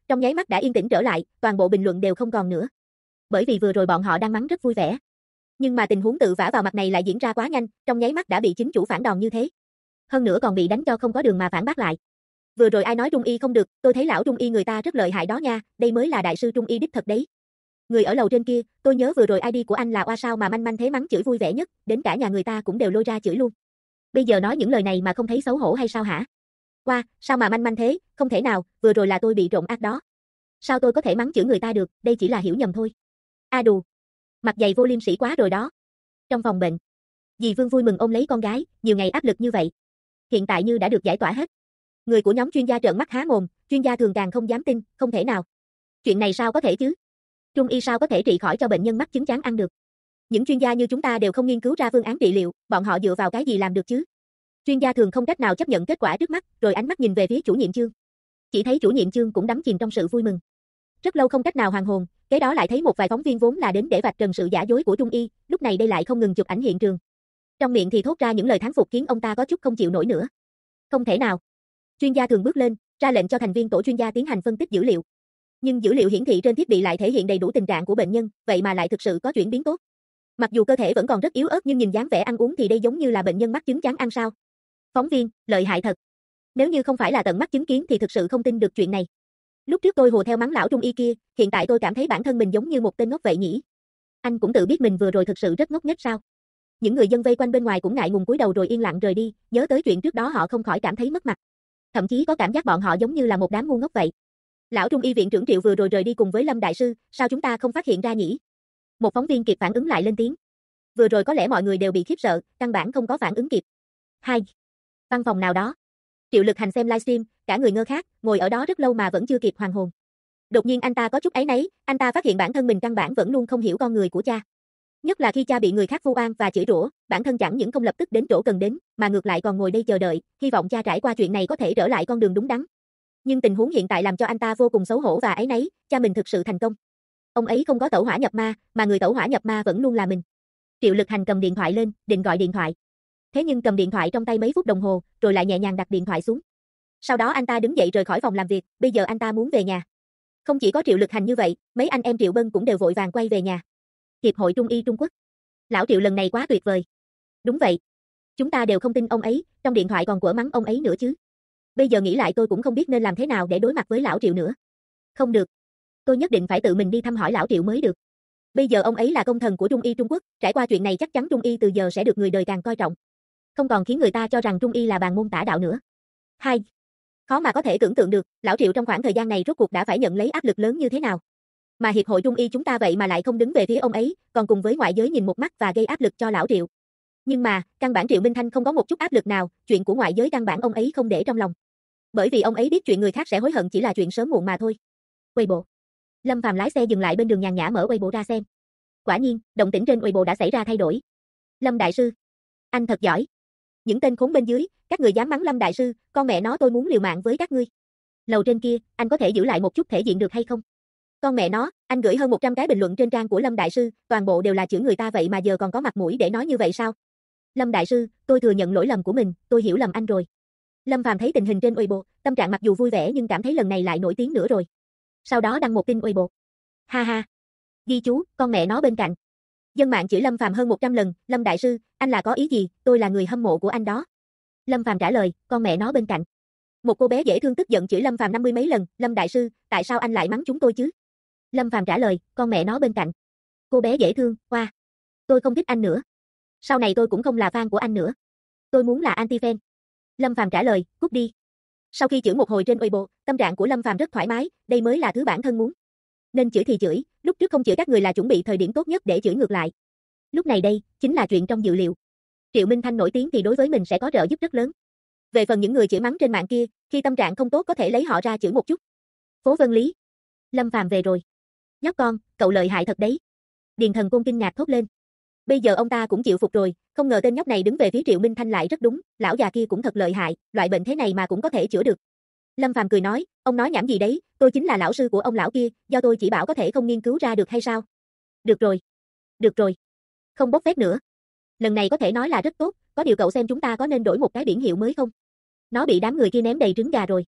trong nháy mắt đã yên tĩnh trở lại, toàn bộ bình luận đều không còn nữa. Bởi vì vừa rồi bọn họ đang mắng rất vui vẻ. Nhưng mà tình huống tự vả vào mặt này lại diễn ra quá nhanh, trong nháy mắt đã bị chính chủ phản đòn như thế. Hơn nữa còn bị đánh cho không có đường mà phản bác lại. Vừa rồi ai nói Trung Y không được, tôi thấy lão Trung Y người ta rất lợi hại đó nha, đây mới là đại sư Trung Y đích thật đấy. Người ở lầu trên kia, tôi nhớ vừa rồi ID của anh là oa sao mà manh manh thế mắng chửi vui vẻ nhất, đến cả nhà người ta cũng đều lôi ra chửi luôn. Bây giờ nói những lời này mà không thấy xấu hổ hay sao hả? Qua, sao mà manh manh thế, không thể nào, vừa rồi là tôi bị trộn ác đó. Sao tôi có thể mắng chửi người ta được, đây chỉ là hiểu nhầm thôi. A đù, mặt dày vô liêm sỉ quá rồi đó. Trong phòng bệnh, dì Vương vui mừng ôm lấy con gái, nhiều ngày áp lực như vậy. Hiện tại như đã được giải tỏa hết. Người của nhóm chuyên gia trợn mắt há mồm, chuyên gia thường càng không dám tin, không thể nào. Chuyện này sao có thể chứ? Trung y sao có thể trị khỏi cho bệnh nhân mắc chứng chán ăn được? Những chuyên gia như chúng ta đều không nghiên cứu ra phương án trị liệu, bọn họ dựa vào cái gì làm được chứ? Chuyên gia thường không cách nào chấp nhận kết quả trước mắt, rồi ánh mắt nhìn về phía chủ nhiệm Chương. Chỉ thấy chủ nhiệm Chương cũng đắm chìm trong sự vui mừng. Rất lâu không cách nào hoàn hồn, kế đó lại thấy một vài phóng viên vốn là đến để vạch trần sự giả dối của Trung y, lúc này đây lại không ngừng chụp ảnh hiện trường. Trong miệng thì thốt ra những lời thán phục khiến ông ta có chút không chịu nổi nữa. Không thể nào. Chuyên gia thường bước lên, ra lệnh cho thành viên tổ chuyên gia tiến hành phân tích dữ liệu. Nhưng dữ liệu hiển thị trên thiết bị lại thể hiện đầy đủ tình trạng của bệnh nhân, vậy mà lại thực sự có chuyển biến tốt. Mặc dù cơ thể vẫn còn rất yếu ớt nhưng nhìn dáng vẻ ăn uống thì đây giống như là bệnh nhân mắc chứng chán ăn sao. Phóng viên, lợi hại thật. Nếu như không phải là tận mắt chứng kiến thì thực sự không tin được chuyện này. Lúc trước tôi hùa theo mắng lão Trung y kia, hiện tại tôi cảm thấy bản thân mình giống như một tên ngốc vậy nhỉ. Anh cũng tự biết mình vừa rồi thực sự rất ngốc nhất sao? Những người dân vây quanh bên ngoài cũng ngại ngùng cúi đầu rồi yên lặng rời đi, nhớ tới chuyện trước đó họ không khỏi cảm thấy mất mặt. Thậm chí có cảm giác bọn họ giống như là một đám ngu ngốc vậy. Lão Trung y viện trưởng Triệu vừa rồi rời đi cùng với Lâm đại sư, sao chúng ta không phát hiện ra nhỉ? Một phóng viên kịp phản ứng lại lên tiếng. Vừa rồi có lẽ mọi người đều bị khiếp sợ, căn bản không có phản ứng kịp. 2. Văn phòng nào đó. Triệu Lực Hành xem livestream, cả người ngơ khác, ngồi ở đó rất lâu mà vẫn chưa kịp hoàn hồn. Đột nhiên anh ta có chút áy náy, anh ta phát hiện bản thân mình căn bản vẫn luôn không hiểu con người của cha. Nhất là khi cha bị người khác vu oan và chửi rủa, bản thân chẳng những không lập tức đến chỗ cần đến, mà ngược lại còn ngồi đây chờ đợi, hy vọng cha trải qua chuyện này có thể trở lại con đường đúng đắn. Nhưng tình huống hiện tại làm cho anh ta vô cùng xấu hổ và áy náy, cha mình thực sự thành công. Ông ấy không có tẩu hỏa nhập ma, mà người tẩu hỏa nhập ma vẫn luôn là mình. Triệu Lực Hành cầm điện thoại lên, định gọi điện thoại. Thế nhưng cầm điện thoại trong tay mấy phút đồng hồ, rồi lại nhẹ nhàng đặt điện thoại xuống. Sau đó anh ta đứng dậy rời khỏi phòng làm việc, bây giờ anh ta muốn về nhà. Không chỉ có Triệu Lực Hành như vậy, mấy anh em Triệu Bân cũng đều vội vàng quay về nhà. Hiệp hội Trung y Trung Quốc. Lão Triệu lần này quá tuyệt vời. Đúng vậy. Chúng ta đều không tin ông ấy, trong điện thoại còn quở mắng ông ấy nữa chứ. Bây giờ nghĩ lại tôi cũng không biết nên làm thế nào để đối mặt với lão Triệu nữa. Không được. Tôi nhất định phải tự mình đi thăm hỏi lão Triệu mới được. Bây giờ ông ấy là công thần của Trung y Trung Quốc, trải qua chuyện này chắc chắn Trung y từ giờ sẽ được người đời càng coi trọng. Không còn khiến người ta cho rằng Trung y là bàn môn tả đạo nữa. 2. Khó mà có thể tưởng tượng được, lão Triệu trong khoảng thời gian này rốt cuộc đã phải nhận lấy áp lực lớn như thế nào. Mà hiệp hội Trung y chúng ta vậy mà lại không đứng về phía ông ấy, còn cùng với ngoại giới nhìn một mắt và gây áp lực cho lão Triệu. Nhưng mà, căn bản Triệu Minh Thanh không có một chút áp lực nào, chuyện của ngoại giới căn bản ông ấy không để trong lòng. Bởi vì ông ấy biết chuyện người khác sẽ hối hận chỉ là chuyện sớm muộn mà thôi. Weibo. Lâm Phàm lái xe dừng lại bên đường nhàn nhã mở Weibo ra xem. Quả nhiên, động tĩnh trên Weibo đã xảy ra thay đổi. Lâm đại sư, anh thật giỏi. Những tên khốn bên dưới, các người dám mắng Lâm đại sư, con mẹ nó tôi muốn liều mạng với các ngươi. Lầu trên kia, anh có thể giữ lại một chút thể diện được hay không? Con mẹ nó, anh gửi hơn 100 cái bình luận trên trang của Lâm đại sư, toàn bộ đều là chửi người ta vậy mà giờ còn có mặt mũi để nói như vậy sao? Lâm đại sư, tôi thừa nhận lỗi lầm của mình, tôi hiểu lầm anh rồi. Lâm Phàm thấy tình hình trên Weibo, tâm trạng mặc dù vui vẻ nhưng cảm thấy lần này lại nổi tiếng nữa rồi. Sau đó đăng một tin Weibo. Ha ha. Ghi chú, con mẹ nó bên cạnh. Dân mạng chửi Lâm Phàm hơn 100 lần, Lâm đại sư, anh là có ý gì, tôi là người hâm mộ của anh đó. Lâm Phàm trả lời, con mẹ nó bên cạnh. Một cô bé dễ thương tức giận chửi Lâm Phàm 50 mấy lần, Lâm đại sư, tại sao anh lại mắng chúng tôi chứ? Lâm Phàm trả lời, con mẹ nó bên cạnh. Cô bé dễ thương, hoa. Tôi không thích anh nữa. Sau này tôi cũng không là fan của anh nữa. Tôi muốn là anti-fan. Lâm Phàm trả lời, cút đi. Sau khi chửi một hồi trên Weibo, tâm trạng của Lâm Phàm rất thoải mái, đây mới là thứ bản thân muốn. Nên chửi thì chửi, lúc trước không chửi các người là chuẩn bị thời điểm tốt nhất để chửi ngược lại. Lúc này đây, chính là chuyện trong dự liệu. Triệu Minh Thanh nổi tiếng thì đối với mình sẽ có trợ giúp rất lớn. Về phần những người chửi mắng trên mạng kia, khi tâm trạng không tốt có thể lấy họ ra chửi một chút. Phố Vân Lý. Lâm Phàm về rồi. Nhóc con, cậu lợi hại thật đấy. Điền Thần Côn kinh ngạc thốt lên. Bây giờ ông ta cũng chịu phục rồi, không ngờ tên nhóc này đứng về phía Triệu Minh Thanh lại rất đúng, lão già kia cũng thật lợi hại, loại bệnh thế này mà cũng có thể chữa được. Lâm Phàm cười nói, ông nói nhảm gì đấy, tôi chính là lão sư của ông lão kia, do tôi chỉ bảo có thể không nghiên cứu ra được hay sao? Được rồi. Được rồi. Không bốc phét nữa. Lần này có thể nói là rất tốt, có điều cậu xem chúng ta có nên đổi một cái biển hiệu mới không? Nó bị đám người kia ném đầy trứng gà rồi.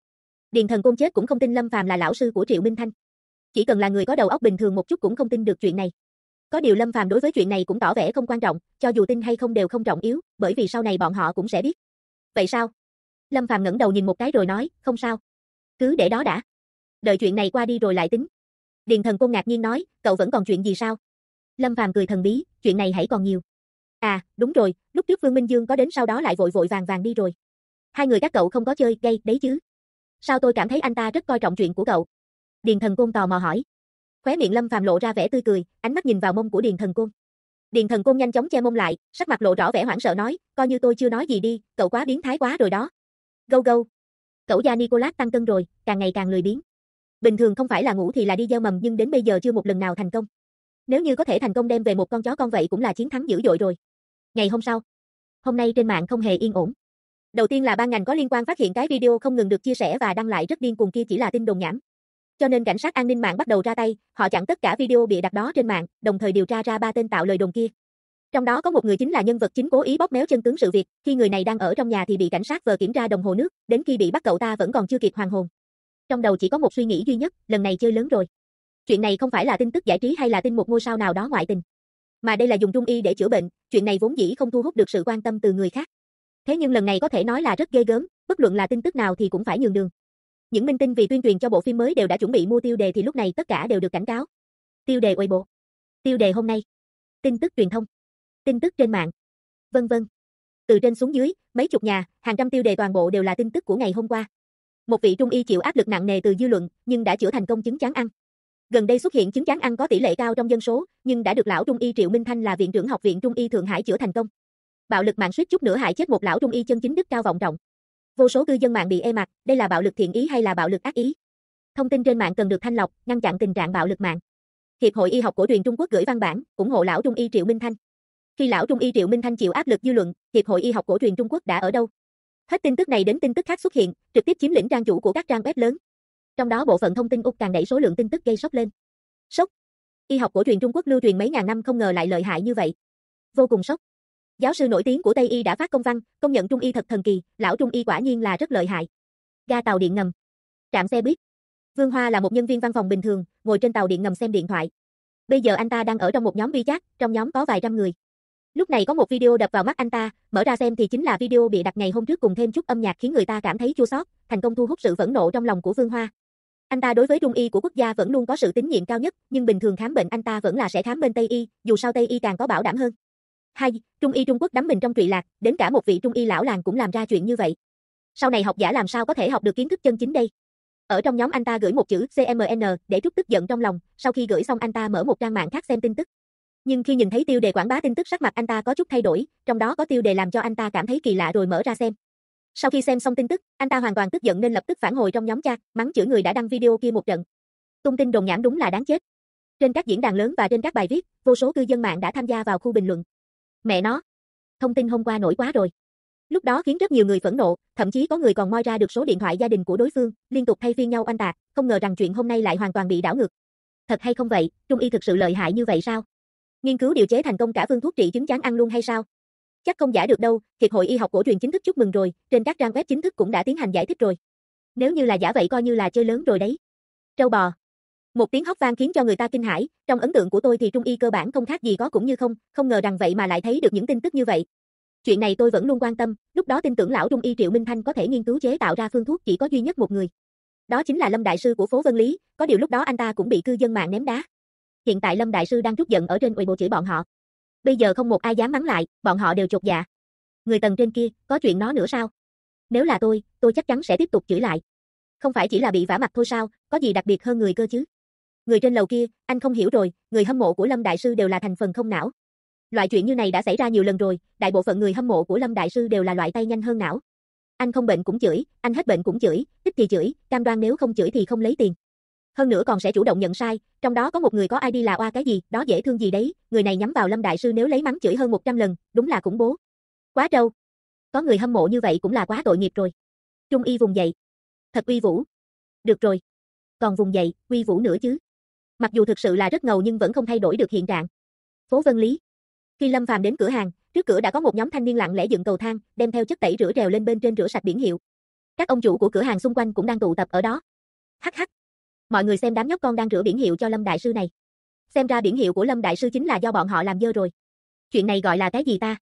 Điền Thần Côn chết cũng không tin Lâm Phàm là lão sư của Triệu Minh Thanh. Chỉ cần là người có đầu óc bình thường một chút cũng không tin được chuyện này. Có điều Lâm Phàm đối với chuyện này cũng tỏ vẻ không quan trọng, cho dù tin hay không đều không trọng yếu, bởi vì sau này bọn họ cũng sẽ biết. Vậy sao? Lâm Phàm ngẩng đầu nhìn một cái rồi nói, không sao. Cứ để đó đã. Đợi chuyện này qua đi rồi lại tính. Điền Thần Côn ngạc nhiên nói, cậu vẫn còn chuyện gì sao? Lâm Phàm cười thần bí, chuyện này hãy còn nhiều. À, đúng rồi, lúc trước Vương Minh Dương có đến sau đó lại vội vội vàng vàng đi rồi. Hai người các cậu không có chơi gay đấy chứ? Sao tôi cảm thấy anh ta rất coi trọng chuyện của cậu? Điền Thần Côn tò mò hỏi. Khóe miệng Lâm Phàm lộ ra vẻ tươi cười, ánh mắt nhìn vào mông của Điền Thần Côn. Điền Thần Côn nhanh chóng che mông lại, sắc mặt lộ rõ vẻ hoảng sợ nói, coi như tôi chưa nói gì đi, cậu quá biến thái quá rồi đó. Gâu gâu. Cậu gia Nicolas tăng cân rồi, càng ngày càng lười biếng. Bình thường không phải là ngủ thì là đi gieo mầm nhưng đến bây giờ chưa một lần nào thành công. Nếu như có thể thành công đem về một con chó con vậy cũng là chiến thắng dữ dội rồi. Ngày hôm sau, hôm nay trên mạng không hề yên ổn. Đầu tiên là ban ngành có liên quan phát hiện cái video không ngừng được chia sẻ và đăng lại rất điên cuồng kia chỉ là tin đồn nhảm. Cho nên cảnh sát an ninh mạng bắt đầu ra tay, họ chặn tất cả video bịa đặt đó trên mạng, đồng thời điều tra ra 3 tên tạo lời đồn kia. Trong đó có một người chính là nhân vật chính cố ý bóp méo chân tướng sự việc, khi người này đang ở trong nhà thì bị cảnh sát vờ kiểm tra đồng hồ nước, đến khi bị bắt cậu ta vẫn còn chưa kịp hoàn hồn. Trong đầu chỉ có một suy nghĩ duy nhất, lần này chơi lớn rồi. Chuyện này không phải là tin tức giải trí hay là tin một ngôi sao nào đó ngoại tình, mà đây là dùng trung y để chữa bệnh, chuyện này vốn dĩ không thu hút được sự quan tâm từ người khác. Thế nhưng lần này có thể nói là rất ghê gớm, bất luận là tin tức nào thì cũng phải nhường đường. Những minh tinh vì tuyên truyền cho bộ phim mới đều đã chuẩn bị mua tiêu đề thì lúc này tất cả đều được cảnh cáo. Tiêu đề Weibo, tiêu đề hôm nay, tin tức truyền thông, tin tức trên mạng, vân vân. Từ trên xuống dưới, mấy chục nhà, hàng trăm tiêu đề toàn bộ đều là tin tức của ngày hôm qua. Một vị trung y chịu áp lực nặng nề từ dư luận, nhưng đã chữa thành công chứng chán ăn. Gần đây xuất hiện chứng chán ăn có tỷ lệ cao trong dân số, nhưng đã được lão trung y Triệu Minh Thanh là viện trưởng Học viện Trung y Thượng Hải chữa thành công. Bạo lực mạng suýt chút nữa hại chết một lão trung y chân chính đức cao vọng trọng. Vô số cư dân mạng bị ê mặt, đây là bạo lực thiện ý hay là bạo lực ác ý? Thông tin trên mạng cần được thanh lọc, ngăn chặn tình trạng bạo lực mạng. Hiệp hội Y học cổ truyền Trung Quốc gửi văn bản ủng hộ lão trung y Triệu Minh Thanh. Khi lão trung y Triệu Minh Thanh chịu áp lực dư luận, Hiệp hội Y học cổ truyền Trung Quốc đã ở đâu? Hết tin tức này đến tin tức khác xuất hiện, trực tiếp chiếm lĩnh trang chủ của các trang web lớn. Trong đó bộ phận thông tin Úc càng đẩy số lượng tin tức gây sốc lên. Sốc. Y học cổ truyền Trung Quốc lưu truyền mấy ngàn năm không ngờ lại lợi hại như vậy. Vô cùng sốc. Giáo sư nổi tiếng của Tây Y đã phát công văn, công nhận Trung y thật thần kỳ, lão Trung y quả nhiên là rất lợi hại. Ga tàu điện ngầm, trạm xe buýt. Vương Hoa là một nhân viên văn phòng bình thường, ngồi trên tàu điện ngầm xem điện thoại. Bây giờ anh ta đang ở trong một nhóm WeChat, trong nhóm có vài trăm người. Lúc này có một video đập vào mắt anh ta, mở ra xem thì chính là video bị đặt ngày hôm trước cùng thêm chút âm nhạc khiến người ta cảm thấy chua xót, thành công thu hút sự phẫn nộ trong lòng của Vương Hoa. Anh ta đối với Trung y của quốc gia vẫn luôn có sự tín nhiệm cao nhất, nhưng bình thường khám bệnh anh ta vẫn là sẽ khám bên Tây y, dù sao Tây y càng có bảo đảm hơn. 2. Trung y Trung Quốc đắm mình trong trụy lạc, đến cả một vị trung y lão làng cũng làm ra chuyện như vậy. Sau này học giả làm sao có thể học được kiến thức chân chính đây? Ở trong nhóm anh ta gửi một chữ CMN để trút tức giận trong lòng, sau khi gửi xong anh ta mở một trang mạng khác xem tin tức. Nhưng khi nhìn thấy tiêu đề quảng bá tin tức sắc mặt anh ta có chút thay đổi, trong đó có tiêu đề làm cho anh ta cảm thấy kỳ lạ rồi mở ra xem. Sau khi xem xong tin tức, anh ta hoàn toàn tức giận nên lập tức phản hồi trong nhóm chat, mắng chửi người đã đăng video kia một trận. Tung tin đồn nhảm đúng là đáng chết. Trên các diễn đàn lớn và trên các bài viết, vô số cư dân mạng đã tham gia vào khu bình luận. Mẹ nó, thông tin hôm qua nổi quá rồi. Lúc đó khiến rất nhiều người phẫn nộ, thậm chí có người còn moi ra được số điện thoại gia đình của đối phương, liên tục thay phiên nhau oanh tạc, không ngờ rằng chuyện hôm nay lại hoàn toàn bị đảo ngược. Thật hay không vậy, Trung y thực sự lợi hại như vậy sao? Nghiên cứu điều chế thành công cả phương thuốc trị chứng chán ăn luôn hay sao? Chắc không giả được đâu, Hiệp hội Y học cổ truyền chính thức chúc mừng rồi, trên các trang web chính thức cũng đã tiến hành giải thích rồi. Nếu như là giả vậy coi như là chơi lớn rồi đấy. Trâu bò. Một tiếng hóc vang khiến cho người ta kinh hãi, trong ấn tượng của tôi thì Trung y cơ bản không khác gì có cũng như không, không ngờ rằng vậy mà lại thấy được những tin tức như vậy. Chuyện này tôi vẫn luôn quan tâm, lúc đó tin tưởng lão Trung y Triệu Minh Thanh có thể nghiên cứu chế tạo ra phương thuốc chỉ có duy nhất một người. Đó chính là Lâm đại sư của phố Vân Lý, có điều lúc đó anh ta cũng bị cư dân mạng ném đá. Hiện tại Lâm đại sư đang trút giận ở trên Weibo chửi bọn họ. Bây giờ không một ai dám mắng lại, bọn họ đều chột dạ. Người tầng trên kia, có chuyện nó nữa sao? Nếu là tôi chắc chắn sẽ tiếp tục chửi lại. Không phải chỉ là bị vả mặt thôi sao, có gì đặc biệt hơn người cơ chứ? Người trên lầu kia, anh không hiểu rồi, người hâm mộ của Lâm đại sư đều là thành phần không não. Loại chuyện như này đã xảy ra nhiều lần rồi, đại bộ phận người hâm mộ của Lâm đại sư đều là loại tay nhanh hơn não. Anh không bệnh cũng chửi, anh hết bệnh cũng chửi, thích thì chửi, cam đoan nếu không chửi thì không lấy tiền. Hơn nữa còn sẽ chủ động nhận sai, trong đó có một người có ID là oa cái gì, đó dễ thương gì đấy, người này nhắm vào Lâm đại sư nếu lấy mắng chửi hơn 100 lần, đúng là khủng bố. Quá trâu. Có người hâm mộ như vậy cũng là quá tội nghiệp rồi. Trung y vùng dậy. Thật uy vũ. Được rồi. Còn vùng dậy, uy vũ nữa chứ. Mặc dù thực sự là rất ngầu nhưng vẫn không thay đổi được hiện trạng. Phố Vân Lý. Khi Lâm Phàm đến cửa hàng, trước cửa đã có một nhóm thanh niên lặng lẽ dựng cầu thang, đem theo chất tẩy rửa trèo lên bên trên rửa sạch biển hiệu. Các ông chủ của cửa hàng xung quanh cũng đang tụ tập ở đó. Hắc hắc. Mọi người xem đám nhóc con đang rửa biển hiệu cho Lâm đại sư này. Xem ra biển hiệu của Lâm đại sư chính là do bọn họ làm dơ rồi. Chuyện này gọi là cái gì ta?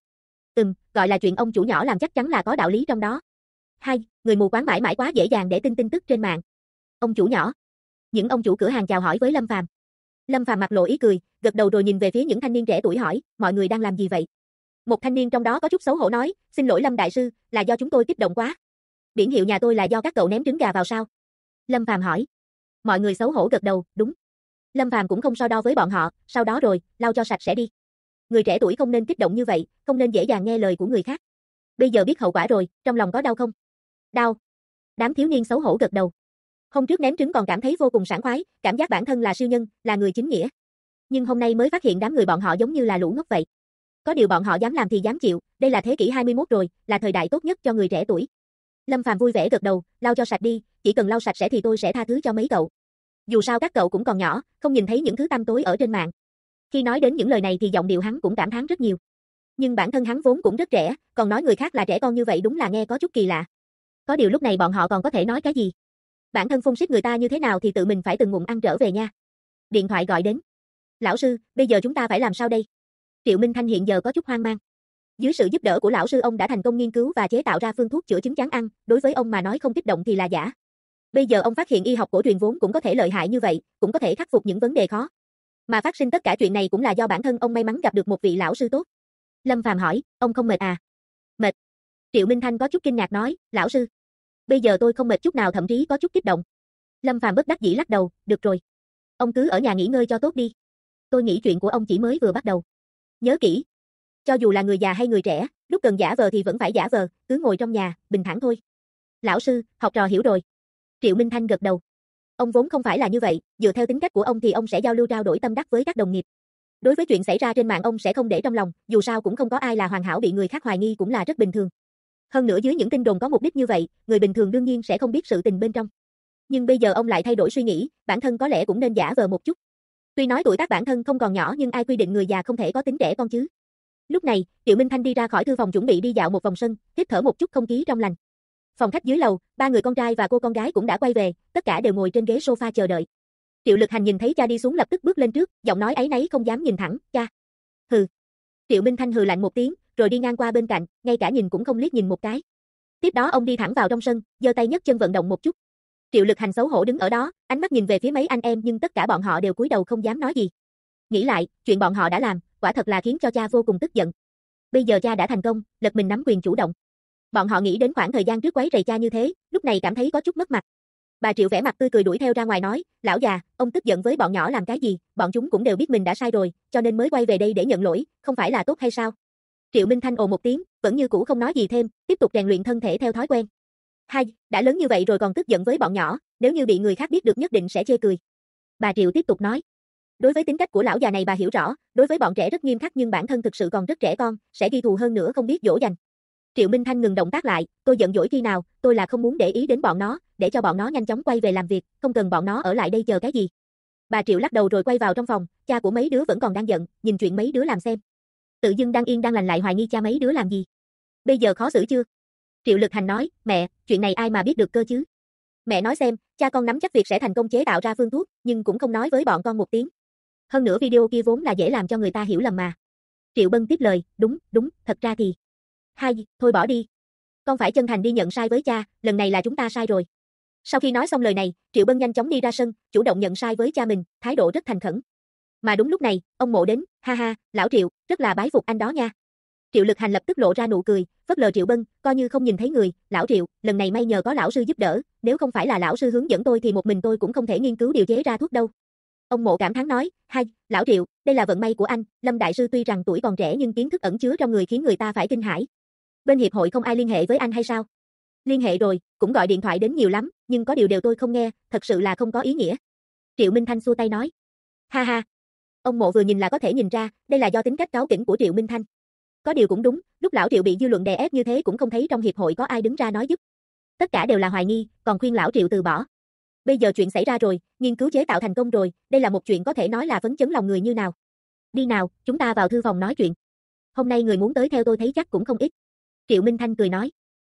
Gọi là chuyện ông chủ nhỏ làm chắc chắn là có đạo lý trong đó. Hai, người mù quáng mãi mãi quá dễ dàng để tin tin tức trên mạng. Ông chủ nhỏ. Những ông chủ cửa hàng chào hỏi với Lâm Phàm. Lâm Phàm mặt lộ ý cười, gật đầu rồi nhìn về phía những thanh niên trẻ tuổi hỏi, mọi người đang làm gì vậy? Một thanh niên trong đó có chút xấu hổ nói, xin lỗi Lâm đại sư, là do chúng tôi kích động quá. Biển hiệu nhà tôi là do các cậu ném trứng gà vào sao? Lâm Phàm hỏi. Mọi người xấu hổ gật đầu, đúng. Lâm Phàm cũng không so đo với bọn họ, sau đó rồi, lau cho sạch sẽ đi. Người trẻ tuổi không nên kích động như vậy, không nên dễ dàng nghe lời của người khác. Bây giờ biết hậu quả rồi, trong lòng có đau không? Đau. Đám thiếu niên xấu hổ gật đầu. Hôm trước ném trứng còn cảm thấy vô cùng sảng khoái, cảm giác bản thân là siêu nhân, là người chính nghĩa. Nhưng hôm nay mới phát hiện đám người bọn họ giống như là lũ ngốc vậy. Có điều bọn họ dám làm thì dám chịu, đây là thế kỷ 21 rồi, là thời đại tốt nhất cho người trẻ tuổi. Lâm Phàm vui vẻ gật đầu, lau cho sạch đi, chỉ cần lau sạch sẽ thì tôi sẽ tha thứ cho mấy cậu. Dù sao các cậu cũng còn nhỏ, không nhìn thấy những thứ tăm tối ở trên mạng. Khi nói đến những lời này thì giọng điệu hắn cũng cảm thán rất nhiều. Nhưng bản thân hắn vốn cũng rất trẻ, còn nói người khác là trẻ con như vậy đúng là nghe có chút kỳ lạ. Có điều lúc này bọn họ còn có thể nói cái gì? Bản thân phun xít người ta như thế nào thì tự mình phải từng ngụm ăn trở về nha. Điện thoại gọi đến. Lão sư, bây giờ chúng ta phải làm sao đây? Triệu Minh Thanh hiện giờ có chút hoang mang. Dưới sự giúp đỡ của lão sư ông đã thành công nghiên cứu và chế tạo ra phương thuốc chữa chứng chán ăn, đối với ông mà nói không kích động thì là giả. Bây giờ ông phát hiện y học cổ truyền vốn cũng có thể lợi hại như vậy, cũng có thể khắc phục những vấn đề khó. Mà phát sinh tất cả chuyện này cũng là do bản thân ông may mắn gặp được một vị lão sư tốt. Lâm Phàm hỏi, ông không mệt à? Mệt. Triệu Minh Thanh có chút kinh ngạc nói, lão sư. Bây giờ tôi không mệt chút nào, thậm chí có chút kích động. Lâm Phàm bất đắc dĩ lắc đầu, được rồi. Ông cứ ở nhà nghỉ ngơi cho tốt đi. Tôi nghĩ chuyện của ông chỉ mới vừa bắt đầu. Nhớ kỹ. Cho dù là người già hay người trẻ, lúc cần giả vờ thì vẫn phải giả vờ, cứ ngồi trong nhà, bình thản thôi. Lão sư, học trò hiểu rồi. Triệu Minh Thanh gật đầu. Ông vốn không phải là như vậy, dựa theo tính cách của ông thì ông sẽ giao lưu trao đổi tâm đắc với các đồng nghiệp. Đối với chuyện xảy ra trên mạng ông sẽ không để trong lòng, dù sao cũng không có ai là hoàn hảo, bị người khác hoài nghi cũng là rất bình thường. Hơn nữa dưới những tin đồn có mục đích như vậy, người bình thường đương nhiên sẽ không biết sự tình bên trong. Nhưng bây giờ ông lại thay đổi suy nghĩ, bản thân có lẽ cũng nên giả vờ một chút. Tuy nói tuổi tác bản thân không còn nhỏ nhưng ai quy định người già không thể có tính trẻ con chứ. Lúc này, Triệu Minh Thanh đi ra khỏi thư phòng chuẩn bị đi dạo một vòng sân, hít thở một chút không khí trong lành. Phòng khách dưới lầu, ba người con trai và cô con gái cũng đã quay về, tất cả đều ngồi trên ghế sofa chờ đợi. Triệu Lực Hành nhìn thấy cha đi xuống lập tức bước lên trước, giọng nói áy náy không dám nhìn thẳng, cha. Hừ. Triệu Minh Thanh hừ lạnh một tiếng, rồi đi ngang qua bên cạnh, ngay cả nhìn cũng không liếc nhìn một cái. Tiếp đó ông đi thẳng vào trong sân, giơ tay nhấc chân vận động một chút. Triệu Lực Hành xấu hổ đứng ở đó, ánh mắt nhìn về phía mấy anh em nhưng tất cả bọn họ đều cúi đầu không dám nói gì. Nghĩ lại, chuyện bọn họ đã làm, quả thật là khiến cho cha vô cùng tức giận. Bây giờ cha đã thành công, lật mình nắm quyền chủ động. Bọn họ nghĩ đến khoảng thời gian trước quấy rầy cha như thế, lúc này cảm thấy có chút mất mặt. Bà Triệu vẻ mặt tươi cười đuổi theo ra ngoài nói, lão già, ông tức giận với bọn nhỏ làm cái gì, bọn chúng cũng đều biết mình đã sai rồi, cho nên mới quay về đây để nhận lỗi, không phải là tốt hay sao? Triệu Minh Thanh ồ một tiếng, vẫn như cũ không nói gì thêm, tiếp tục rèn luyện thân thể theo thói quen. Hai, đã lớn như vậy rồi còn tức giận với bọn nhỏ, nếu như bị người khác biết được nhất định sẽ chê cười. Bà Triệu tiếp tục nói. Đối với tính cách của lão già này bà hiểu rõ, đối với bọn trẻ rất nghiêm khắc nhưng bản thân thực sự còn rất trẻ con, sẽ ghi thù hơn nữa không biết dỗ dành. Triệu Minh Thanh ngừng động tác lại, tôi giận dỗi khi nào, tôi là không muốn để ý đến bọn nó, để cho bọn nó nhanh chóng quay về làm việc, không cần bọn nó ở lại đây chờ cái gì. Bà Triệu lắc đầu rồi quay vào trong phòng, cha của mấy đứa vẫn còn đang giận, nhìn chuyện mấy đứa làm xem. Tự dưng đang yên đang lành lại hoài nghi cha mấy đứa làm gì. Bây giờ khó xử chưa? Triệu Lực Hành nói, mẹ, chuyện này ai mà biết được cơ chứ? Mẹ nói xem, cha con nắm chắc việc sẽ thành công chế tạo ra phương thuốc, nhưng cũng không nói với bọn con một tiếng. Hơn nữa video kia vốn là dễ làm cho người ta hiểu lầm mà. Triệu Bân tiếp lời, đúng, thật ra thì. Hai, thôi bỏ đi. Con phải chân thành đi nhận sai với cha, lần này là chúng ta sai rồi. Sau khi nói xong lời này, Triệu Bân nhanh chóng đi ra sân, chủ động nhận sai với cha mình, thái độ rất thành khẩn. Mà đúng lúc này, ông Mộ đến, ha ha, lão Triệu, rất là bái phục anh đó nha. Triệu Lực Hành lập tức lộ ra nụ cười, phớt lờ Triệu Bân, coi như không nhìn thấy người, lão Triệu, lần này may nhờ có lão sư giúp đỡ, nếu không phải là lão sư hướng dẫn tôi thì một mình tôi cũng không thể nghiên cứu điều chế ra thuốc đâu. Ông Mộ cảm thán nói, hai, lão Triệu, đây là vận may của anh, Lâm đại sư tuy rằng tuổi còn trẻ nhưng kiến thức ẩn chứa trong người khiến người ta phải kinh hãi. Bên hiệp hội không ai liên hệ với anh hay sao? Liên hệ rồi, cũng gọi điện thoại đến nhiều lắm, nhưng có điều đều tôi không nghe, thật sự là không có ý nghĩa. Triệu Minh Thanh xua tay nói. Ha ha. Ông Mộ vừa nhìn là có thể nhìn ra, đây là do tính cách cáu kỉnh của Triệu Minh Thanh. Có điều cũng đúng, lúc lão Triệu bị dư luận đè ép như thế cũng không thấy trong hiệp hội có ai đứng ra nói giúp. Tất cả đều là hoài nghi, còn khuyên lão Triệu từ bỏ. Bây giờ chuyện xảy ra rồi, nghiên cứu chế tạo thành công rồi, đây là một chuyện có thể nói là phấn chấn lòng người như nào. Đi nào, chúng ta vào thư phòng nói chuyện. Hôm nay người muốn tới theo tôi thấy chắc cũng không ít. Triệu Minh Thanh cười nói.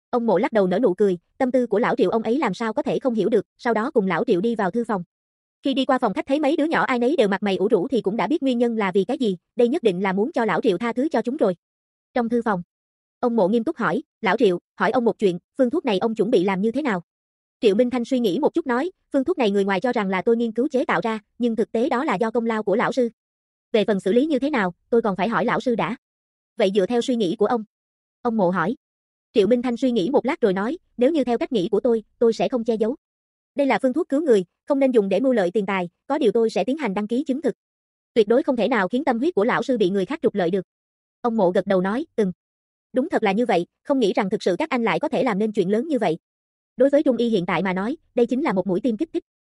Ông Mộ lắc đầu nở nụ cười, tâm tư của lão Triệu ông ấy làm sao có thể không hiểu được, sau đó cùng lão Triệu đi vào thư phòng. Khi đi qua phòng khách thấy mấy đứa nhỏ ai nấy đều mặt mày ủ rũ thì cũng đã biết nguyên nhân là vì cái gì, đây nhất định là muốn cho lão Triệu tha thứ cho chúng rồi. Trong thư phòng, ông Mộ nghiêm túc hỏi, lão Triệu, hỏi ông một chuyện, phương thuốc này ông chuẩn bị làm như thế nào? Triệu Minh Thanh suy nghĩ một chút nói, phương thuốc này người ngoài cho rằng là tôi nghiên cứu chế tạo ra, nhưng thực tế đó là do công lao của lão sư. Về phần xử lý như thế nào, tôi còn phải hỏi lão sư đã. Vậy dựa theo suy nghĩ của ông Mộ hỏi. Triệu Minh Thanh suy nghĩ một lát rồi nói, nếu như theo cách nghĩ của tôi sẽ không che giấu. Đây là phương thuốc cứu người, không nên dùng để mưu lợi tiền tài, có điều tôi sẽ tiến hành đăng ký chứng thực. Tuyệt đối không thể nào khiến tâm huyết của lão sư bị người khác trục lợi được. Ông Mộ gật đầu nói, đúng thật là như vậy, không nghĩ rằng thực sự các anh lại có thể làm nên chuyện lớn như vậy. Đối với Trung Y hiện tại mà nói, đây chính là một mũi tim kích thích.